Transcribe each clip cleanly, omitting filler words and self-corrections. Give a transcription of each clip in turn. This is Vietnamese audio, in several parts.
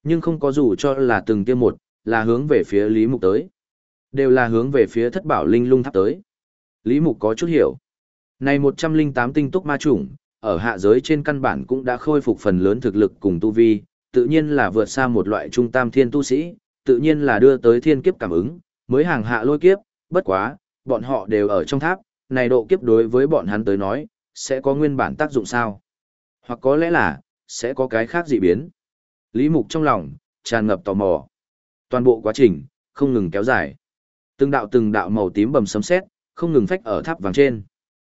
Nhưng không có dù cho là từng tiêm một, là hướng về phía Lý Mục tới. Đều là hướng về phía thất bảo linh lung tháp tới. Lý Mục có chút hiểu. Này 108 tinh túc ma chủng, ở hạ giới trên căn bản cũng đã khôi phục phần lớn thực lực cùng tu vi, tự nhiên là vượt xa một loại trung tam thiên tu sĩ, tự nhiên là đưa tới thiên kiếp cảm ứng, mới hàng hạ lôi kiếp, bất quá, bọn họ đều ở trong tháp, này độ kiếp đối với bọn hắn tới nói, sẽ có nguyên bản tác dụng sao? Hoặc có lẽ là, sẽ có cái khác dị biến. Lý Mục trong lòng, tràn ngập tò mò. Toàn bộ quá trình, không ngừng kéo dài. Từng đạo màu tím bầm sấm sét, không ngừng phách ở tháp vàng trên.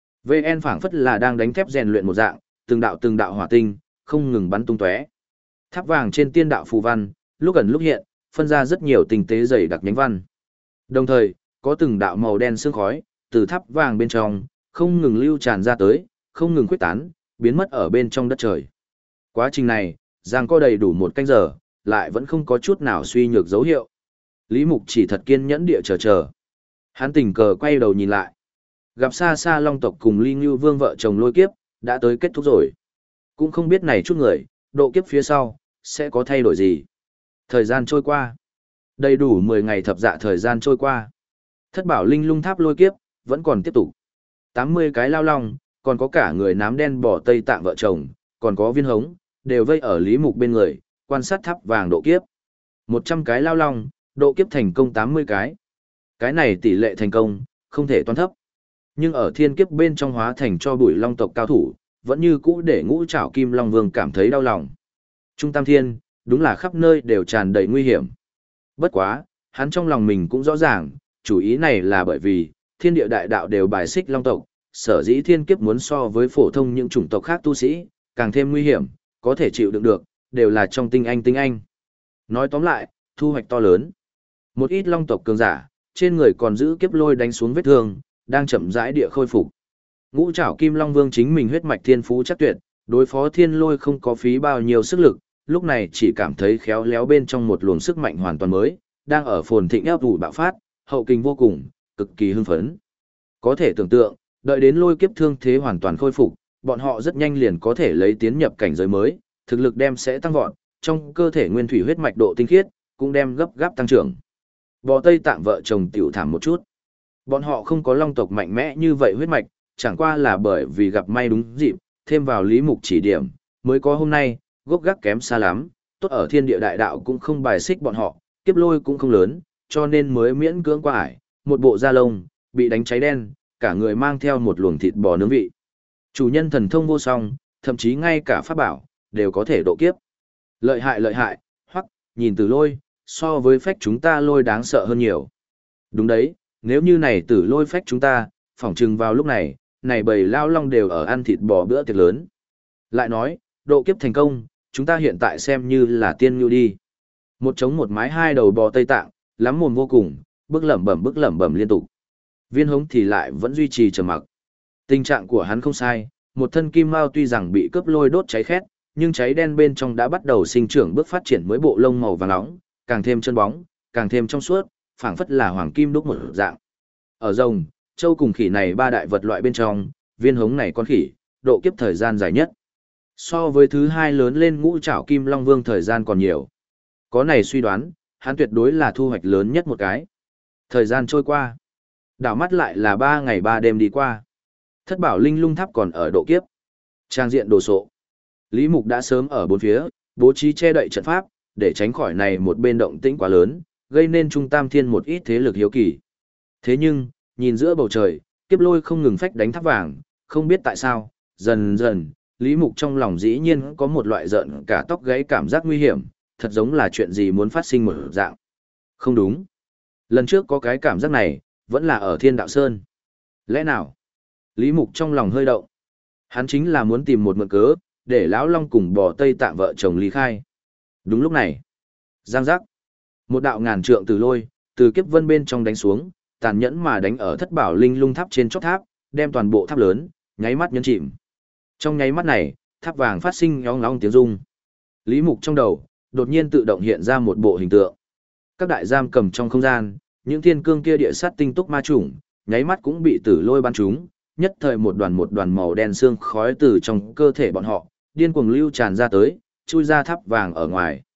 VN phảng phất là đang đánh thép rèn luyện một dạng, từng đạo hỏa tinh, không ngừng bắn tung tóe. Tháp vàng trên tiên đạo phù văn, lúc gần lúc hiện, phân ra rất nhiều tinh tế dày đặc nhánh văn. Đồng thời, có từng đạo màu đen sương khói, từ tháp vàng bên trong, không ngừng lưu tràn ra tới, không ngừng khuếch tán, biến mất ở bên trong đất trời. Quá trình này, giang có đầy đủ một canh giờ, lại vẫn không có chút nào suy nhược dấu hiệu. Lý Mục chỉ thật kiên nhẫn địa chờ. Hắn tình cờ quay đầu nhìn lại. Gặp xa xa Long tộc cùng Ly Ngưu Vương vợ chồng lôi kiếp, đã tới kết thúc rồi. Cũng không biết này chút người, độ kiếp phía sau, sẽ có thay đổi gì. Thời gian trôi qua. Đầy đủ 10 ngày thập dạ thời gian trôi qua. Thất bảo linh lung tháp lôi kiếp, vẫn còn tiếp tục. 80 cái lao long, còn có cả người nám đen bỏ Tây Tạng vợ chồng, còn có viên hống, đều vây ở Lý Mục bên người, quan sát tháp vàng độ kiếp. 100 cái lao long, độ kiếp thành công 80 cái. Cái này tỷ lệ thành công, không thể toán thấp. Nhưng ở thiên kiếp bên trong hóa thành cho bụi long tộc cao thủ, vẫn như cũ để ngũ trảo kim long vương cảm thấy đau lòng. Trung Tam Thiên, đúng là khắp nơi đều tràn đầy nguy hiểm. Bất quá, hắn trong lòng mình cũng rõ ràng, chủ ý này là bởi vì, thiên địa đại đạo đều bài xích long tộc, sở dĩ thiên kiếp muốn so với phổ thông những chủng tộc khác tu sĩ, càng thêm nguy hiểm, có thể chịu đựng được, đều là trong tinh anh. Nói tóm lại, thu hoạch to lớn. Một ít long tộc cường giả, trên người còn giữ kiếp lôi đánh xuống vết thương, đang chậm rãi địa khôi phục. Ngũ trảo kim long vương chính mình huyết mạch thiên phú chắc tuyệt, đối phó thiên lôi không có phí bao nhiêu sức lực, lúc này chỉ cảm thấy khéo léo bên trong một luồng sức mạnh hoàn toàn mới, đang ở phồn thịnh ép ủ bạo phát, hậu kinh vô cùng, cực kỳ hưng phấn. Có thể tưởng tượng, đợi đến lôi kiếp thương thế hoàn toàn khôi phục, bọn họ rất nhanh liền có thể lấy tiến nhập cảnh giới mới, thực lực đem sẽ tăng vọt, trong cơ thể nguyên thủy huyết mạch độ tinh khiết cũng đem gấp gáp tăng trưởng. Bò Tây Tạng vợ chồng tiểu thảm một chút. Bọn họ không có long tộc mạnh mẽ như vậy huyết mạch, chẳng qua là bởi vì gặp may đúng dịp, thêm vào Lý Mục chỉ điểm, mới có hôm nay, gốc gác kém xa lắm, tốt ở thiên địa đại đạo cũng không bài xích bọn họ, kiếp lôi cũng không lớn, cho nên mới miễn cưỡng qua ải, một bộ da lông, bị đánh cháy đen, cả người mang theo một luồng thịt bò nướng vị. Chủ nhân thần thông vô song, thậm chí ngay cả pháp bảo, đều có thể độ kiếp. Lợi hại, hoặc, nhìn từ lôi, so với phách chúng ta lôi đáng sợ hơn nhiều. Đúng đấy, nếu như này tử lôi phách chúng ta, phỏng chừng vào lúc này, này bầy lao long đều ở ăn thịt bò bữa tiệc lớn. Lại nói, độ kiếp thành công, chúng ta hiện tại xem như là tiên nhu đi. Một trống một mái hai đầu bò Tây Tạng, lắm mồm vô cùng, bước lẩm bẩm liên tục. Viên hống thì lại vẫn duy trì trầm mặc. Tình trạng của hắn không sai, một thân kim mao tuy rằng bị cướp lôi đốt cháy khét, nhưng cháy đen bên trong đã bắt đầu sinh trưởng bước phát triển mới bộ lông màu vàng nóng, càng thêm chân bóng, càng thêm trong suốt, phảng phất là hoàng kim đúc một dạng. Ở rồng, châu cùng khỉ này ba đại vật loại bên trong, viên hống này con khỉ, độ kiếp thời gian dài nhất. So với thứ hai lớn lên ngũ trảo kim long vương thời gian còn nhiều. Có này suy đoán, hắn tuyệt đối là thu hoạch lớn nhất một cái. Thời gian trôi qua. Đảo mắt lại là 3 ngày 3 đêm đi qua. Thất bảo linh lung tháp còn ở độ kiếp. Trang diện đồ sộ. Lý Mục đã sớm ở bốn phía, bố trí che đậy trận pháp, để tránh khỏi này một bên động tĩnh quá lớn, gây nên trung tam thiên một ít thế lực hiếu kỳ. Thế nhưng, nhìn giữa bầu trời, kiếp lôi không ngừng phách đánh tháp vàng, không biết tại sao, dần dần, Lý Mục trong lòng dĩ nhiên có một loại giận cả tóc gáy cảm giác nguy hiểm, thật giống là chuyện gì muốn phát sinh một dạng. Không đúng. Lần trước có cái cảm giác này, vẫn là ở Thiên Đạo Sơn. Lẽ nào? Lý Mục trong lòng hơi động. Hắn chính là muốn tìm một mượn cớ, để Lão Long cùng bò Tây Tạng vợ chồng ly khai. Đúng lúc này. Giang giác. Một đạo ngàn trượng từ lôi, từ kiếp vân bên trong đánh xuống, tàn nhẫn mà đánh ở thất bảo linh lung tháp trên chót tháp, đem toàn bộ tháp lớn, nháy mắt nhấn chìm. Trong nháy mắt này, tháp vàng phát sinh ong ong tiếng rung. Lý Mục trong đầu, đột nhiên tự động hiện ra một bộ hình tượng. Các đại giam cầm trong không gian, những thiên cương kia địa sát tinh túc ma chủng, nháy mắt cũng bị tử lôi bắn trúng, nhất thời một đoàn màu đen xương khói từ trong cơ thể bọn họ, điên cuồng lưu tràn ra tới, chui ra tháp vàng ở ngoài.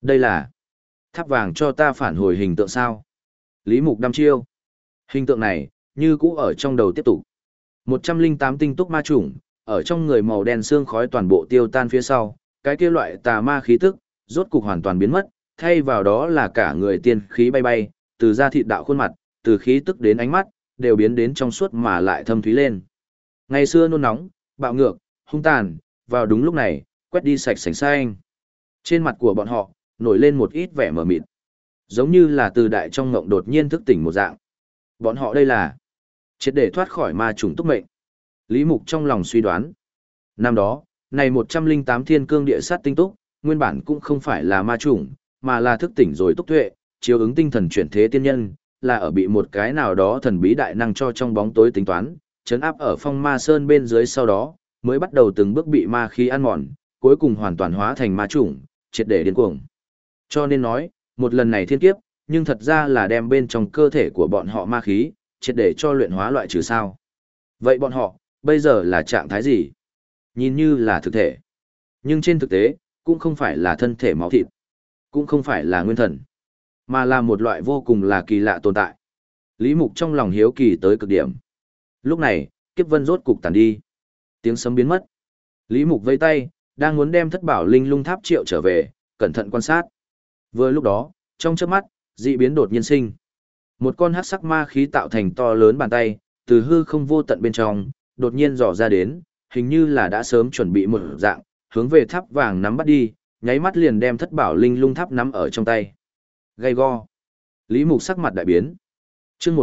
Đây là tháp vàng cho ta phản hồi hình tượng sao? Lý Mục đăm chiêu. Hình tượng này, như cũ ở trong đầu tiếp tục. 108 tinh túc ma chủng, ở trong người màu đen xương khói toàn bộ tiêu tan phía sau, cái kia loại tà ma khí tức, rốt cục hoàn toàn biến mất, thay vào đó là cả người tiên khí bay bay, từ da thịt đạo khuôn mặt, từ khí tức đến ánh mắt, đều biến đến trong suốt mà lại thâm thúy lên. Ngày xưa nôn nóng, bạo ngược, hung tàn, vào đúng lúc này, quét đi sạch sành xanh. Trên mặt của bọn họ, nổi lên một ít vẻ mờ mịt. Giống như là từ đại trong ngộng đột nhiên thức tỉnh một dạng. Bọn họ đây là triệt để thoát khỏi ma trùng túc mệnh. Lý Mục trong lòng suy đoán. Năm đó, này 108 thiên cương địa sát tinh túc, nguyên bản cũng không phải là ma trùng, mà là thức tỉnh rồi túc tuệ, chiếu ứng tinh thần chuyển thế tiên nhân, là ở bị một cái nào đó thần bí đại năng cho trong bóng tối tính toán, chấn áp ở phong ma sơn bên dưới sau đó, mới bắt đầu từng bước bị ma khí ăn mòn, cuối cùng hoàn toàn hóa thành ma trùng, triệt để điên cuồng. Cho nên nói, một lần này thiên kiếp, nhưng thật ra là đem bên trong cơ thể của bọn họ ma khí, triệt để cho luyện hóa loại trừ sao. Vậy bọn họ, bây giờ là trạng thái gì? Nhìn như là thực thể. Nhưng trên thực tế, cũng không phải là thân thể máu thịt, cũng không phải là nguyên thần, mà là một loại vô cùng là kỳ lạ tồn tại. Lý Mục trong lòng hiếu kỳ tới cực điểm. Lúc này, kiếp vân rốt cục tàn đi. Tiếng sấm biến mất. Lý Mục vẫy tay, đang muốn đem thất bảo linh lung tháp triệu trở về, cẩn thận quan sát. Vừa lúc đó, trong chớp mắt, dị biến đột nhiên sinh. Một con hắc sắc ma khí tạo thành to lớn bàn tay, từ hư không vô tận bên trong, đột nhiên dò ra đến, hình như là đã sớm chuẩn bị một dạng, hướng về tháp vàng nắm bắt đi, nháy mắt liền đem thất bảo linh lung tháp nắm ở trong tay. Gay go. Lý Mục sắc mặt đại biến. Chương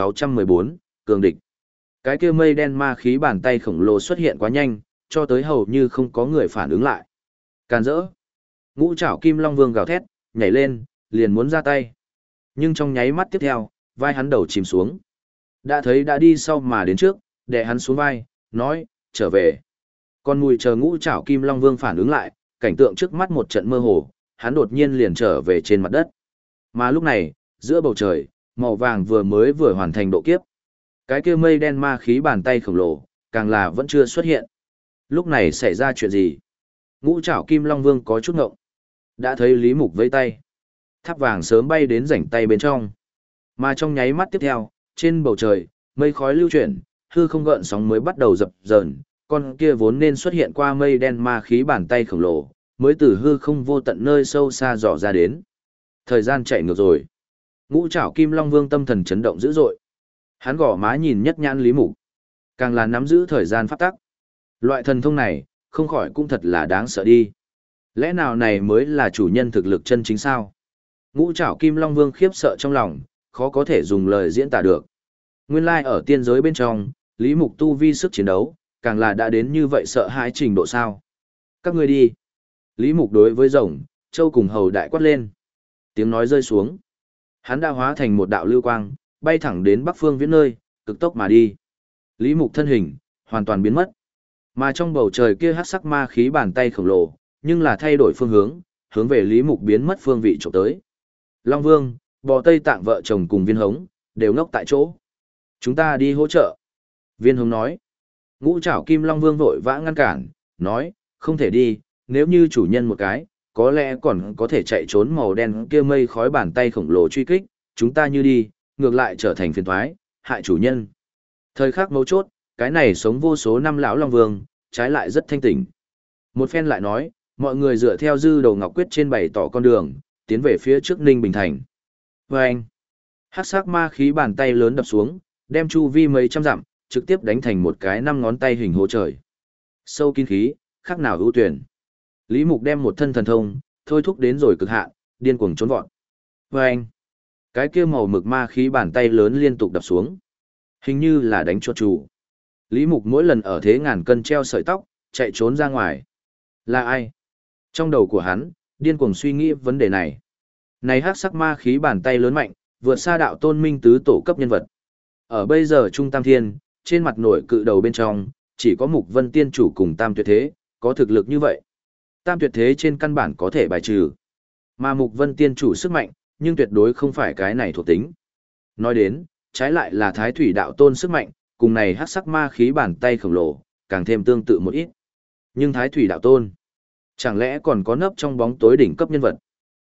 1614, cường địch. Cái kia mây đen ma khí bàn tay khổng lồ xuất hiện quá nhanh, cho tới hầu như không có người phản ứng lại. Càn rỡ. Ngũ trảo kim long vương gào thét, nhảy lên, liền muốn ra tay. Nhưng trong nháy mắt tiếp theo, vai hắn đầu chìm xuống. Đã thấy đã đi sau mà đến trước, đè hắn xuống vai, nói, trở về. Còn mùi chờ ngũ trảo kim long vương phản ứng lại, cảnh tượng trước mắt một trận mơ hồ, hắn đột nhiên liền trở về trên mặt đất. Mà lúc này, giữa bầu trời, màu vàng vừa hoàn thành độ kiếp. Cái kia mây đen ma khí bàn tay khổng lồ, càng là vẫn chưa xuất hiện. Lúc này xảy ra chuyện gì? Ngũ trảo kim long vương có chút ngộng. Đã thấy Lý Mục vẫy tay. Tháp vàng sớm bay đến rảnh tay bên trong. Mà trong nháy mắt tiếp theo, trên bầu trời, mây khói lưu chuyển, hư không gợn sóng mới bắt đầu dập dờn, con kia vốn nên xuất hiện qua mây đen ma khí bàn tay khổng lồ, mới từ hư không vô tận nơi sâu xa dò ra đến. Thời gian chạy ngược rồi. Ngũ trảo kim long vương tâm thần chấn động dữ dội. Hắn gõ má nhìn nhất nhãn Lý Mục. Càng là nắm giữ thời gian pháp tắc. Loại thần thông này, không khỏi cũng thật là đáng sợ đi. Lẽ nào này mới là chủ nhân thực lực chân chính sao? Ngũ trảo kim long vương khiếp sợ trong lòng, khó có thể dùng lời diễn tả được. Nguyên lai ở tiên giới bên trong, Lý Mục tu vi sức chiến đấu, càng là đã đến như vậy sợ hãi trình độ sao. Các ngươi đi. Lý Mục đối với rồng, châu cùng hầu đại quát lên. Tiếng nói rơi xuống. Hắn đã hóa thành một đạo lưu quang, bay thẳng đến bắc phương viễn nơi, cực tốc mà đi. Lý Mục thân hình, hoàn toàn biến mất. Mà trong bầu trời kia hắc sắc ma khí bàn tay khổng lồ, nhưng là thay đổi phương hướng, hướng về Lý Mục biến mất phương vị trộm tới. Long Vương, Bò Tây Tạng vợ chồng cùng Viên Hống, đều ngốc tại chỗ. Chúng ta đi hỗ trợ. Viên Hống nói. Ngũ trảo Kim Long Vương vội vã ngăn cản, nói, không thể đi, nếu như chủ nhân một cái, có lẽ còn có thể chạy trốn màu đen kia mây khói bàn tay khổng lồ truy kích, chúng ta như đi, ngược lại trở thành phiền toái, hại chủ nhân. Thời khắc mấu chốt, cái này sống vô số năm lão Long Vương, trái lại rất thanh tỉnh. Một phen lại nói, mọi người dựa theo dư đầu ngọc quyết trên bày tỏ con đường, tiến về phía trước Ninh Bình Thành. Và anh, hắc sắc ma khí bàn tay lớn đập xuống, đem chu vi mấy trăm dặm, trực tiếp đánh thành một cái 5 ngón tay hình hố trời. Sâu kín khí, khác nào ưu tuyển. Lý Mục đem một thân thần thông, thôi thúc đến rồi cực hạn, điên cuồng trốn vọt. Và anh, cái kia màu mực ma khí bàn tay lớn liên tục đập xuống. Hình như là đánh cho chủ. Lý Mục mỗi lần ở thế ngàn cân treo sợi tóc, chạy trốn ra ngoài. Là ai? Trong đầu của hắn, điên cuồng suy nghĩ vấn đề này. Này hắc sắc ma khí bàn tay lớn mạnh, vượt xa đạo tôn minh tứ tổ cấp nhân vật. Ở bây giờ Trung Tam Thiên, trên mặt nổi cự đầu bên trong, chỉ có Mục Vân Tiên Chủ cùng Tam Tuyệt Thế, có thực lực như vậy. Tam Tuyệt Thế trên căn bản có thể bài trừ. Mà Mục Vân Tiên Chủ sức mạnh, nhưng tuyệt đối không phải cái này thuộc tính. Nói đến, trái lại là Thái Thủy Đạo Tôn sức mạnh, cùng này hắc sắc ma khí bàn tay khổng lồ, càng thêm tương tự một ít. Nhưng Thái Thủy Đạo Tôn, chẳng lẽ còn có nấp trong bóng tối đỉnh cấp nhân vật?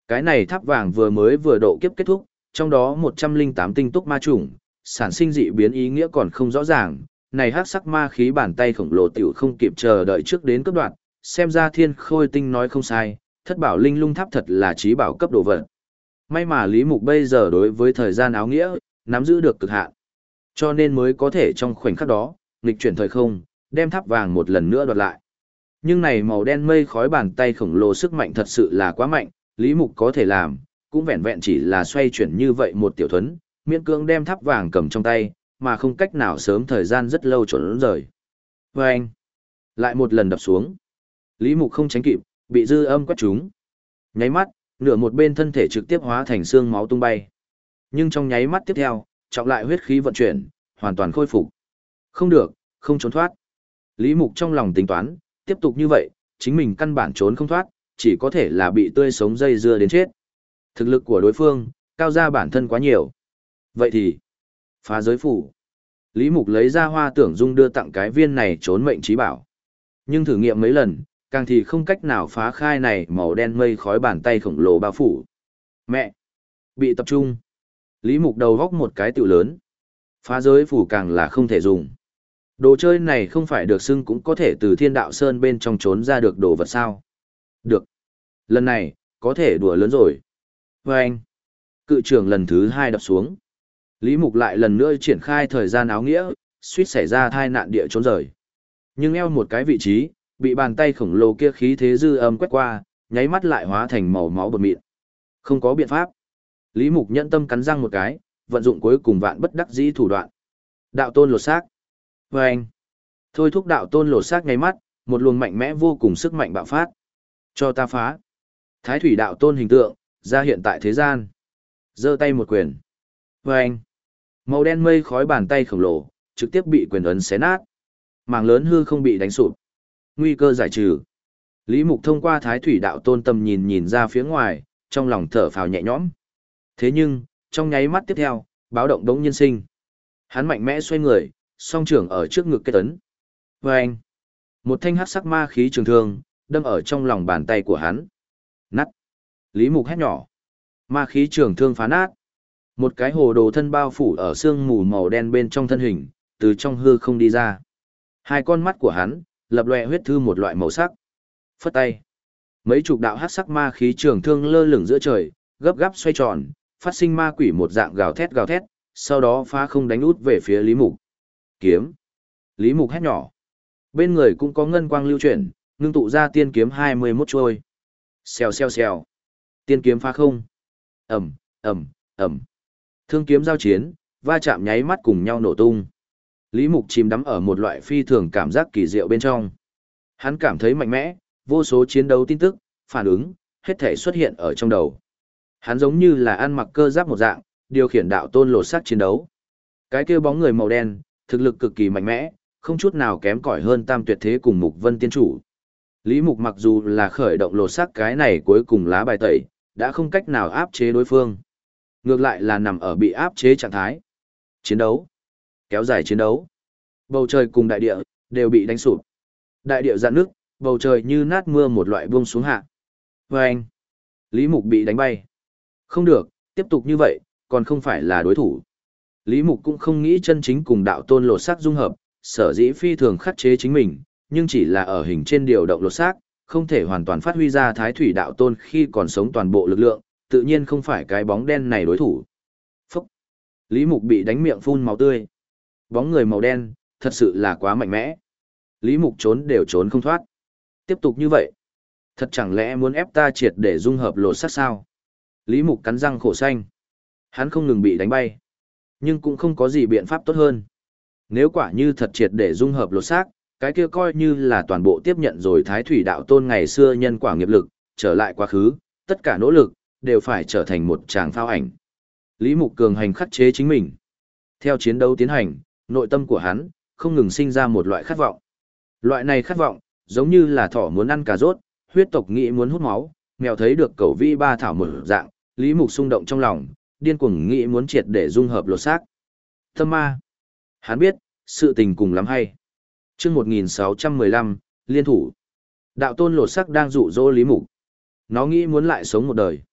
Cái này tháp vàng vừa mới vừa độ kiếp kết thúc, trong đó 108 tinh túc ma chủng, sản sinh dị biến ý nghĩa còn không rõ ràng, này hắc sắc ma khí bàn tay khổng lồ tiểu không kịp chờ đợi trước đến cấp đoạn, xem ra Thiên Khôi Tinh nói không sai, thất bảo linh lung tháp thật là trí bảo cấp độ vật. May mà Lý Mục bây giờ đối với thời gian áo nghĩa, nắm giữ được cực hạn, cho nên mới có thể trong khoảnh khắc đó, nghịch chuyển thời không, đem tháp vàng một lần nữa đoạt lại. Nhưng này màu đen mây khói bàn tay khổng lồ sức mạnh thật sự là quá mạnh, Lý Mục có thể làm, cũng vẹn vẹn chỉ là xoay chuyển như vậy một tiểu thuấn, miễn cưỡng đem tháp vàng cầm trong tay, mà không cách nào sớm thời gian rất lâu trốn rời. Và anh, lại một lần đập xuống. Lý Mục không tránh kịp, bị dư âm quét trúng. Nháy mắt, nửa một bên thân thể trực tiếp hóa thành xương máu tung bay. Nhưng trong nháy mắt tiếp theo, trọng lại huyết khí vận chuyển, hoàn toàn khôi phục. Không được, không trốn thoát. Lý Mục trong lòng tính toán, tiếp tục như vậy, chính mình căn bản trốn không thoát, chỉ có thể là bị tươi sống dây dưa đến chết. Thực lực của đối phương, cao ra bản thân quá nhiều. Vậy thì, phá giới phủ. Lý Mục lấy ra Hoa Tưởng Dung đưa tặng cái viên này trốn mệnh trí bảo. Nhưng thử nghiệm mấy lần, càng thì không cách nào phá khai này màu đen mây khói bàn tay khổng lồ bao phủ. Mẹ! Bị tập trung. Lý Mục đầu góc một cái tiểu lớn. Phá giới phủ càng là không thể dùng. Đồ chơi này không phải được xưng cũng có thể từ Thiên Đạo Sơn bên trong trốn ra được đồ vật sao. Được. Lần này, có thể đùa lớn rồi. Và anh, cự trưởng lần thứ 2 đập xuống. Lý Mục lại lần nữa triển khai thời gian áo nghĩa, suýt xảy ra thai nạn địa trốn rời. Nhưng eo một cái vị trí, bị bàn tay khổng lồ kia khí thế dư âm quét qua, nháy mắt lại hóa thành màu máu bột mịn. Không có biện pháp. Lý Mục nhẫn tâm cắn răng một cái, vận dụng cuối cùng vạn bất đắc dĩ thủ đoạn. Đạo tôn lột xác. Và anh, thôi thúc đạo tôn lột xác nháy mắt, một luồng mạnh mẽ vô cùng sức mạnh bạo phát. Cho ta phá. Thái thủy đạo tôn hình tượng, ra hiện tại thế gian. Giơ tay một quyền. Và anh, màu đen mây khói bàn tay khổng lồ, trực tiếp bị quyền ấn xé nát. Mảng lớn hư không bị đánh sụp. Nguy cơ giải trừ. Lý Mục thông qua Thái thủy đạo tôn tầm nhìn nhìn ra phía ngoài, trong lòng thở phào nhẹ nhõm. Thế nhưng, trong nháy mắt tiếp theo, báo động đống nhiên sinh. Hắn mạnh mẽ xoay người, song trưởng ở trước ngực kết ấn. Và anh, một thanh hắc sắc ma khí trường thương, đâm ở trong lòng bàn tay của hắn. Nát. Lý Mục hét nhỏ. Ma khí trường thương phá nát. Một cái hồ đồ thân bao phủ ở sương mù màu đen bên trong thân hình, từ trong hư không đi ra. Hai con mắt của hắn, lập lòe huyết thư một loại màu sắc. Phất tay. Mấy chục đạo hắc sắc ma khí trường thương lơ lửng giữa trời, gấp gáp xoay tròn, phát sinh ma quỷ một dạng gào thét, sau đó phá không đánh út về phía Lý Mục. Kiếm. Lý Mục hét nhỏ. Bên người cũng có ngân quang lưu chuyển, ngưng tụ ra tiên kiếm 21 chuôi. Xèo xèo xèo. Tiên kiếm phá không. Ầm, ầm, ầm. Thương kiếm giao chiến, va chạm nháy mắt cùng nhau nổ tung. Lý Mục chìm đắm ở một loại phi thường cảm giác kỳ diệu bên trong. Hắn cảm thấy mạnh mẽ, vô số chiến đấu tin tức, phản ứng, hết thể xuất hiện ở trong đầu. Hắn giống như là ăn mặc cơ giáp một dạng, điều khiển đạo tôn lột xác chiến đấu. Cái kia bóng người màu đen, thực lực cực kỳ mạnh mẽ, không chút nào kém cỏi hơn Tam Tuyệt Thế cùng Mục Vân Tiên Chủ. Lý Mục mặc dù là khởi động lột xác cái này cuối cùng lá bài tẩy, đã không cách nào áp chế đối phương. Ngược lại là nằm ở bị áp chế trạng thái. Chiến đấu. Kéo dài chiến đấu. Bầu trời cùng đại địa, đều bị đánh sụp. Đại địa dạn nước, bầu trời như nát mưa một loại buông xuống hạ. Và anh. Lý Mục bị đánh bay. Không được, tiếp tục như vậy, còn không phải là đối thủ. Lý Mục cũng không nghĩ chân chính cùng đạo tôn lột xác dung hợp, sở dĩ phi thường khắc chế chính mình, nhưng chỉ là ở hình trên điều động lột xác, không thể hoàn toàn phát huy ra Thái thủy đạo tôn khi còn sống toàn bộ lực lượng, tự nhiên không phải cái bóng đen này đối thủ. Phúc! Lý Mục bị đánh miệng phun máu tươi. Bóng người màu đen, thật sự là quá mạnh mẽ. Lý Mục trốn đều trốn không thoát. Tiếp tục như vậy. Thật chẳng lẽ muốn ép ta triệt để dung hợp lột xác sao? Lý Mục cắn răng khổ xanh. Hắn không ngừng bị đánh bay. Nhưng cũng không có gì biện pháp tốt hơn. Nếu quả như thật triệt để dung hợp lột xác, cái kia coi như là toàn bộ tiếp nhận rồi Thái thủy đạo tôn ngày xưa nhân quả nghiệp lực, trở lại quá khứ, tất cả nỗ lực, đều phải trở thành một tràng phao ảnh. Lý Mục cường hành khắc chế chính mình. Theo chiến đấu tiến hành, nội tâm của hắn, không ngừng sinh ra một loại khát vọng. Loại này khát vọng, giống như là thỏ muốn ăn cà rốt, huyết tộc nghĩ muốn hút máu, mèo thấy được cẩu vi ba thảo một dạng, Lý Mục xung động trong lòng, điên cuồng nghĩ muốn triệt để dung hợp lột xác. Tâm ma. Hắn biết, sự tình cùng lắm hay. Chương 1615, liên thủ. Đạo tôn lột xác đang dụ dỗ Lý Mục. Nó nghĩ muốn lại sống một đời.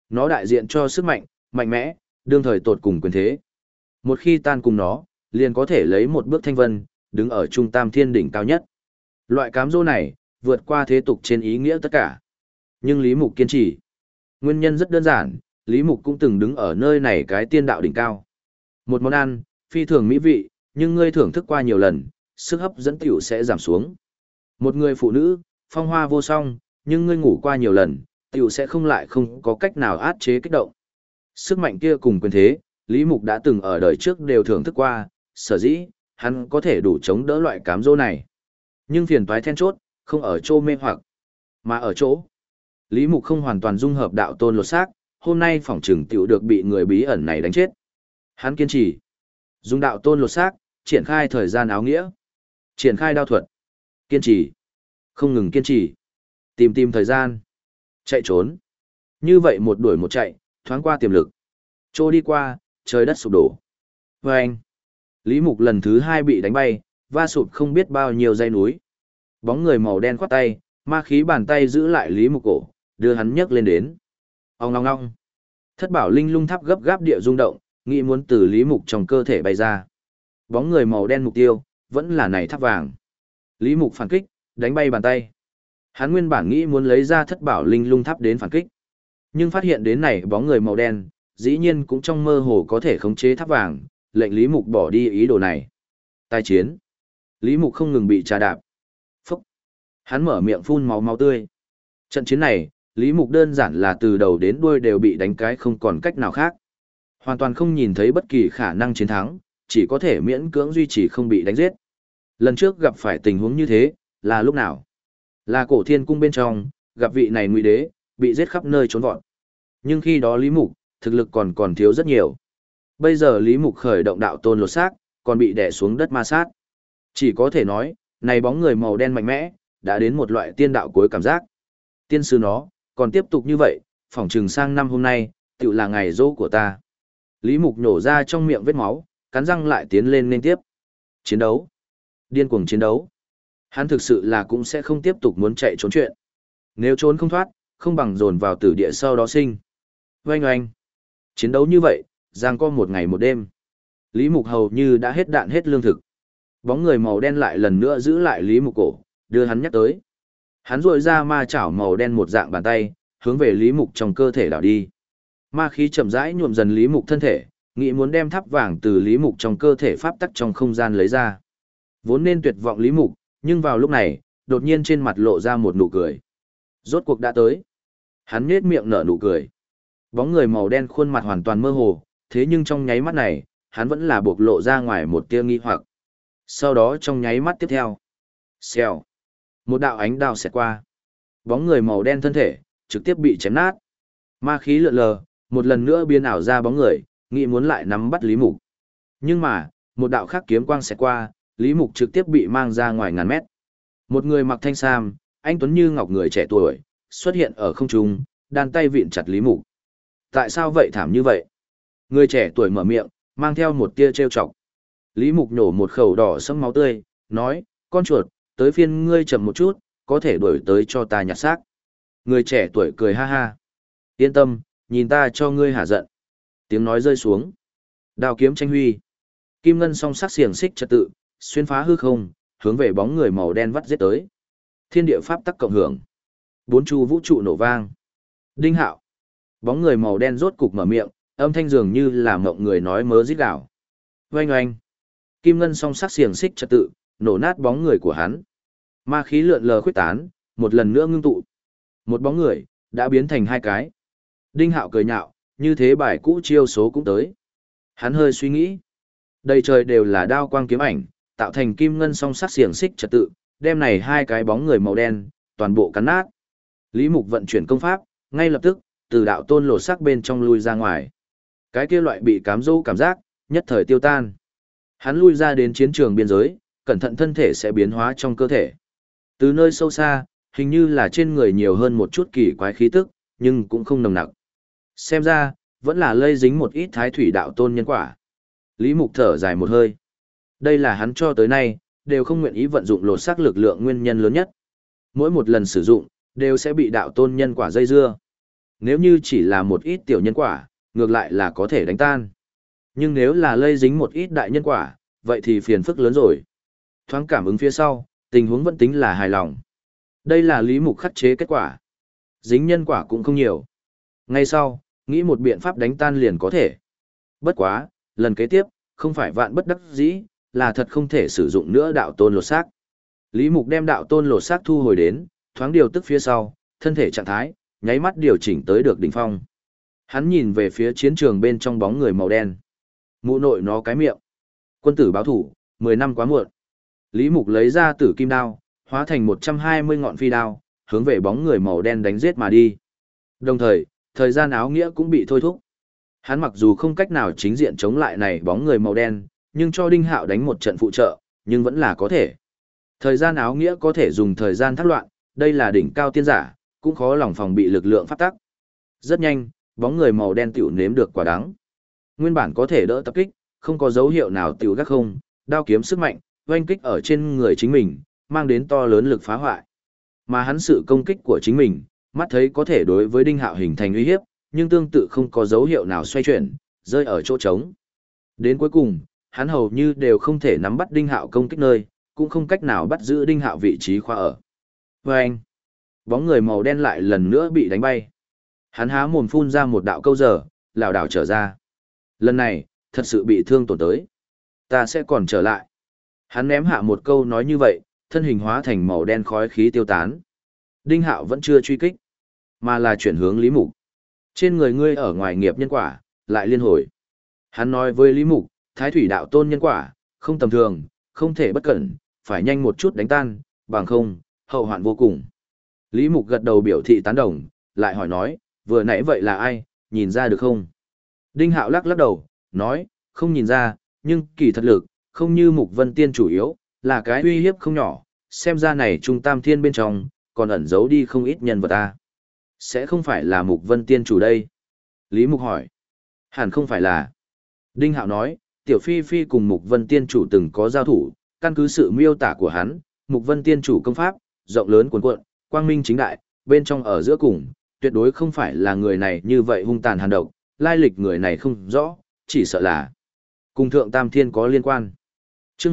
nó đại diện cho sức mạnh, mạnh mẽ, đương thời tột cùng quyền thế. Một khi tan cùng nó, liền có thể lấy một bước thanh vân, đứng ở trung tam thiên đỉnh cao nhất. Loại cám dỗ này, vượt qua thế tục trên ý nghĩa tất cả. Nhưng Lý Mục kiên trì. Nguyên nhân rất đơn giản, Lý Mục cũng từng đứng ở nơi này cái tiên đạo đỉnh cao. Một món ăn, phi thường mỹ vị, nhưng ngươi thưởng thức qua nhiều lần, sức hấp dẫn tiểu sẽ giảm xuống. Một người phụ nữ, phong hoa vô song, nhưng ngươi ngủ qua nhiều lần, tiểu sẽ không có cách nào át chế kích động. Sức mạnh kia cùng quyền thế, Lý Mục đã từng ở đời trước đều thưởng thức qua, sở dĩ, hắn có thể đủ chống đỡ loại cám dỗ này. Nhưng phiền toái then chốt, không ở chỗ mê hoặc, mà ở chỗ. Lý Mục không hoàn toàn dung hợp đạo tôn lột xác, hôm nay phỏng trừng tiểu được bị người bí ẩn này đánh chết. Hắn kiên trì, dùng đạo tôn lột xác, triển khai thời gian áo nghĩa, triển khai đao thuật, kiên trì, không ngừng kiên trì, tìm thời gian, chạy trốn. Như vậy một đuổi một chạy, thoáng qua tiềm lực. Trô đi qua, trời đất sụp đổ. Và anh, Lý Mục lần thứ 2 bị đánh bay, va sụp không biết bao nhiêu dãy núi. Bóng người màu đen khoát tay, ma khí bàn tay giữ lại Lý Mục cổ, đưa hắn nhấc lên đến. Ong ong ong. Thất bảo linh lung tháp gấp gáp địa rung động, nghĩ muốn từ Lý Mục trong cơ thể bay ra. Bóng người màu đen mục tiêu, vẫn là này tháp vàng. Lý Mục phản kích, đánh bay bàn tay. Hắn nguyên bản nghĩ muốn lấy ra thất bảo linh lung tháp đến phản kích. Nhưng phát hiện đến này bóng người màu đen, dĩ nhiên cũng trong mơ hồ có thể khống chế tháp vàng, lệnh Lý Mục bỏ đi ý đồ này. Tai chiến. Lý Mục không ngừng bị trà đạp. Phúc. Hắn mở miệng phun máu tươi. Trận chiến này, Lý Mục đơn giản là từ đầu đến đuôi đều bị đánh cái không còn cách nào khác. Hoàn toàn không nhìn thấy bất kỳ khả năng chiến thắng, chỉ có thể miễn cưỡng duy trì không bị đánh giết. Lần trước gặp phải tình huống như thế, là lúc nào? Là Cổ Thiên Cung bên trong, gặp vị này Ngụy Đế, bị giết khắp nơi trốn vọt. Nhưng khi đó Lý Mục, thực lực còn thiếu rất nhiều. Bây giờ Lý Mục khởi động đạo tôn lột xác, còn bị đè xuống đất ma sát. Chỉ có thể nói, này bóng người màu đen mạnh mẽ, đã đến một loại tiên đạo cuối cảm giác. Tiên sư nó, còn tiếp tục như vậy, phỏng chừng sang năm hôm nay, tự là ngày dỗ của ta. Lý Mục nhổ ra trong miệng vết máu, cắn răng lại tiến lên nên tiếp. Chiến đấu. Điên cuồng chiến đấu. Hắn thực sự là cũng sẽ không tiếp tục muốn chạy trốn chuyện. Nếu trốn không thoát, không bằng dồn vào tử địa sau đó sinh. Oanh oanh. Chiến đấu như vậy, giằng co một ngày một đêm. Lý Mục hầu như đã hết đạn hết lương thực. Bóng người màu đen lại lần nữa giữ lại Lý Mục cổ, đưa hắn nhắc tới. Hắn rội ra ma chảo màu đen một dạng bàn tay, hướng về Lý Mục trong cơ thể đảo đi. Ma khí chậm rãi nhuộm dần Lý Mục thân thể, nghĩ muốn đem tháp vàng từ Lý Mục trong cơ thể pháp tắc trong không gian lấy ra. Vốn nên tuyệt vọng Lý Mục, nhưng vào lúc này, đột nhiên trên mặt lộ ra một nụ cười. Rốt cuộc đã tới. Hắn nhếch miệng nở nụ cười. Bóng người màu đen khuôn mặt hoàn toàn mơ hồ, thế nhưng trong nháy mắt này, hắn vẫn là bộc lộ ra ngoài một tia nghi hoặc. Sau đó trong nháy mắt tiếp theo, xèo, một đạo ánh đao xẹt qua. Bóng người màu đen thân thể, trực tiếp bị chém nát. Ma khí lượn lờ, một lần nữa biến ảo ra bóng người, nghĩ muốn lại nắm bắt Lý Mục. Nhưng mà, một đạo khác kiếm quang xẹt qua, Lý Mục trực tiếp bị mang ra ngoài ngàn mét. Một người mặc thanh sam, anh tuấn như ngọc người trẻ tuổi, xuất hiện ở không trung, đan tay vịn chặt Lý Mục. Tại sao vậy thảm như vậy? Người trẻ tuổi mở miệng, mang theo một tia trêu chọc. Lý Mục nổ một khẩu đỏ sẫm máu tươi, nói, con chuột, tới phiên ngươi chậm một chút, có thể đuổi tới cho ta nhặt xác. Người trẻ tuổi cười ha ha. Yên tâm, nhìn ta cho ngươi hả giận. Tiếng nói rơi xuống. Đao kiếm tranh huy. Kim ngân song sắc xiềng xích trật tự, xuyên phá hư không, hướng về bóng người màu đen vắt giết tới. Thiên địa pháp tắc cộng hưởng. Bốn chu vũ trụ nổ vang. Đinh Hạo. Bóng người màu đen rốt cục mở miệng, âm thanh dường như là mộng người nói mớ rít gào. Oanh oanh. Kim ngân song sắc xiềng xích trật tự, nổ nát bóng người của hắn. Ma khí lượn lờ khuyết tán, một lần nữa ngưng tụ. Một bóng người, đã biến thành hai cái. Đinh Hạo cười nhạo, như thế bài cũ chiêu số cũng tới. Hắn hơi suy nghĩ. Đầy trời đều là đao quang kiếm ảnh, tạo thành kim ngân song sắc xiềng xích trật tự, đem này hai cái bóng người màu đen, toàn bộ cắn nát. Lý Mục vận chuyển công pháp, ngay lập tức, từ đạo tôn lột sắc bên trong lui ra ngoài. Cái kia loại bị cám dỗ cảm giác, nhất thời tiêu tan. Hắn lui ra đến chiến trường biên giới, cẩn thận thân thể sẽ biến hóa trong cơ thể. Từ nơi sâu xa, hình như là trên người nhiều hơn một chút kỳ quái khí tức, nhưng cũng không nồng nặc. Xem ra, vẫn là lây dính một ít thái thủy đạo tôn nhân quả. Lý Mục thở dài một hơi. Đây là hắn cho tới nay, đều không nguyện ý vận dụng lột xác lực lượng nguyên nhân lớn nhất. Mỗi một lần sử dụng, đều sẽ bị đạo tôn nhân quả dây dưa. Nếu như chỉ là một ít tiểu nhân quả, ngược lại là có thể đánh tan. Nhưng nếu là lây dính một ít đại nhân quả, vậy thì phiền phức lớn rồi. Thoáng cảm ứng phía sau, tình huống vẫn tính là hài lòng. Đây là Lý Mục khắc chế kết quả. Dính nhân quả cũng không nhiều. Ngay sau, nghĩ một biện pháp đánh tan liền có thể. Bất quá, lần kế tiếp, không phải vạn bất đắc dĩ, là thật không thể sử dụng nữa đạo tôn lột xác. Lý Mục đem đạo tôn lột xác thu hồi đến, thoáng điều tức phía sau, thân thể trạng thái, nháy mắt điều chỉnh tới được đỉnh phong. Hắn nhìn về phía chiến trường bên trong bóng người màu đen. Mụ nội nó cái miệng. Quân tử báo thủ, 10 năm quá muộn. Lý Mục lấy ra tử kim đao, hóa thành 120 ngọn phi đao, hướng về bóng người màu đen đánh giết mà đi. Đồng thời, thời gian áo nghĩa cũng bị thôi thúc. Hắn mặc dù không cách nào chính diện chống lại này bóng người màu đen, nhưng cho Đinh Hạo đánh một trận phụ trợ, nhưng vẫn là có thể. Thời gian áo nghĩa có thể dùng thời gian thác loạn, đây là đỉnh cao tiên giả, cũng khó lòng phòng bị lực lượng pháp tắc. Rất nhanh, bóng người màu đen tiểu nếm được quả đắng. Nguyên bản có thể đỡ tập kích, không có dấu hiệu nào tiểu gác không, đao kiếm sức mạnh, oanh kích ở trên người chính mình, mang đến to lớn lực phá hoại. Mà hắn sự công kích của chính mình, mắt thấy có thể đối với Đinh Hạo hình thành uy hiếp, nhưng tương tự không có dấu hiệu nào xoay chuyển, rơi ở chỗ trống. Đến cuối cùng, hắn hầu như đều không thể nắm bắt Đinh Hạo công kích nơi, cũng không cách nào bắt giữ Đinh Hạo vị trí khoa ở. Vâng! Bóng người màu đen lại lần nữa bị đánh bay. Hắn há mồm phun ra một đạo câu giờ, lảo đảo trở ra. Lần này, thật sự bị thương tổn tới. Ta sẽ còn trở lại. Hắn ném hạ một câu nói như vậy, thân hình hóa thành màu đen khói khí tiêu tán. Đinh Hạo vẫn chưa truy kích, mà là chuyển hướng Lý Mục. Trên người ngươi ở ngoài nghiệp nhân quả, lại liên hồi. Hắn nói với Lý Mục, Thái Thủy đạo tôn nhân quả, không tầm thường, không thể bất cẩn, phải nhanh một chút đánh tan, bằng không, hậu hoạn vô cùng. Lý Mục gật đầu biểu thị tán đồng, lại hỏi nói, vừa nãy vậy là ai, nhìn ra được không? Đinh Hạo lắc lắc đầu, nói, không nhìn ra, nhưng kỳ thật lực, không như Mục Vân Tiên chủ yếu, là cái uy hiếp không nhỏ, xem ra này Trung Tam Thiên bên trong, còn ẩn giấu đi không ít nhân vật ta. Sẽ không phải là Mục Vân Tiên chủ đây? Lý Mục hỏi. Hẳn không phải là. Đinh Hạo nói, Tiểu Phi Phi cùng Mục Vân Tiên chủ từng có giao thủ, căn cứ sự miêu tả của hắn, Mục Vân Tiên chủ công pháp, rộng lớn cuồn cuộn, quang minh chính đại, bên trong ở giữa cùng, tuyệt đối không phải là người này như vậy hung tàn hàn độc, lai lịch người này không rõ, chỉ sợ là cùng Thượng Tam Thiên có liên quan. Chương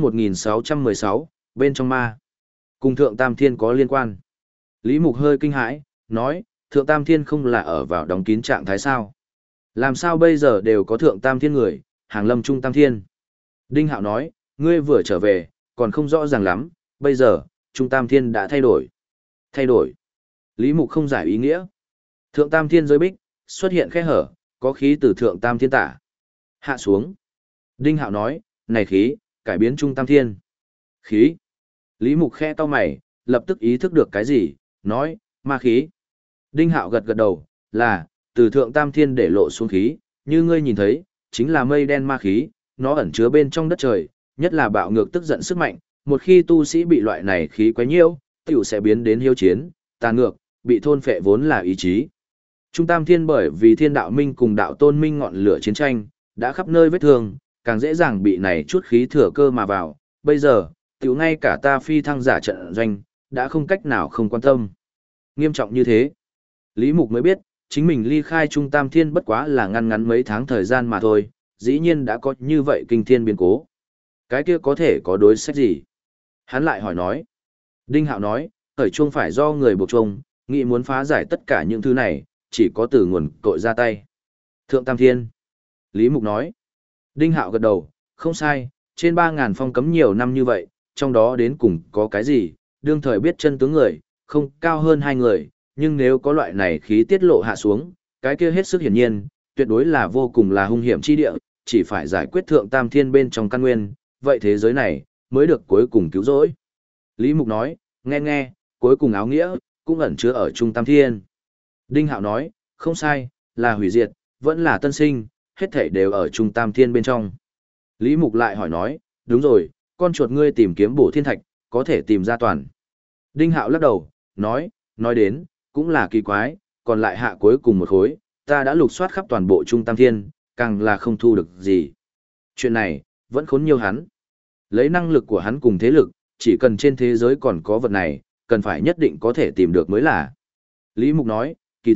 1616, bên trong ma. Cùng Thượng Tam Thiên có liên quan. Lý Mục hơi kinh hãi, nói, Thượng Tam Thiên không là ở vào đóng kín trạng thái sao? Làm sao bây giờ đều có Thượng Tam Thiên người, hàng lâm Trung Tam Thiên? Đinh Hạo nói, ngươi vừa trở về, còn không rõ ràng lắm, bây giờ, Trung Tam Thiên đã thay đổi. Thay đổi. Lý Mục không giải ý nghĩa. Thượng Tam Thiên giới bích, xuất hiện khe hở, có khí từ Thượng Tam Thiên tả. Hạ xuống. Đinh Hạo nói, này khí, cải biến Trung Tam Thiên. Khí. Lý Mục khe to mày, lập tức ý thức được cái gì, nói, ma khí. Đinh Hạo gật gật đầu, là, từ Thượng Tam Thiên để lộ xuống khí, như ngươi nhìn thấy, chính là mây đen ma khí, nó ẩn chứa bên trong đất trời, nhất là bạo ngược tức giận sức mạnh, một khi tu sĩ bị loại này khí quấy nhiễu, tiểu sẽ biến đến hiếu chiến, tàn ngược, bị thôn phệ vốn là ý chí. Trung Tam Thiên bởi vì Thiên Đạo Minh cùng Đạo Tôn Minh ngọn lửa chiến tranh, đã khắp nơi vết thương, càng dễ dàng bị này chút khí thừa cơ mà vào, bây giờ, tiểu ngay cả ta phi thăng giả trận doanh, đã không cách nào không quan tâm. Nghiêm trọng như thế, Lý Mục mới biết, chính mình ly khai Trung Tam Thiên bất quá là ngăn ngắn mấy tháng thời gian mà thôi, dĩ nhiên đã có như vậy kinh thiên biến cố. Cái kia có thể có đối sách gì? Hắn lại hỏi nói. Đinh Hạo nói, khởi chuông phải do người buộc chuông, nghĩ muốn phá giải tất cả những thứ này, chỉ có từ nguồn cội ra tay. Thượng Tam Thiên. Lý Mục nói. Đinh Hạo gật đầu, không sai, trên 3.000 phong cấm nhiều năm như vậy, trong đó đến cùng có cái gì, đương thời biết chân tướng người, không cao hơn 2 người, nhưng nếu có loại này khí tiết lộ hạ xuống, cái kia hết sức hiển nhiên, tuyệt đối là vô cùng là hung hiểm chi địa, chỉ phải giải quyết Thượng Tam Thiên bên trong căn nguyên, vậy thế giới này, mới được cuối cùng cứu rỗi. Lý Mục nói, nghe, cuối cùng áo nghĩa, cũng ẩn chứa ở Trung Tam Thiên. Đinh Hạo nói, không sai, là hủy diệt, vẫn là tân sinh, hết thảy đều ở Trung Tam Thiên bên trong. Lý Mục lại hỏi nói, đúng rồi, con chuột ngươi tìm kiếm bổ thiên thạch, có thể tìm ra toàn. Đinh Hạo lắc đầu, nói đến, cũng là kỳ quái, còn lại hạ cuối cùng một khối, ta đã lục soát khắp toàn bộ Trung Tam Thiên, càng là không thu được gì. Chuyện này, vẫn khốn nhiều hắn. Lấy năng lực của hắn cùng thế lực, chỉ cần trên thế giới còn có vật này, cần phải nhất định có thể tìm được mới là. Lý Mục nói, kỳ thực,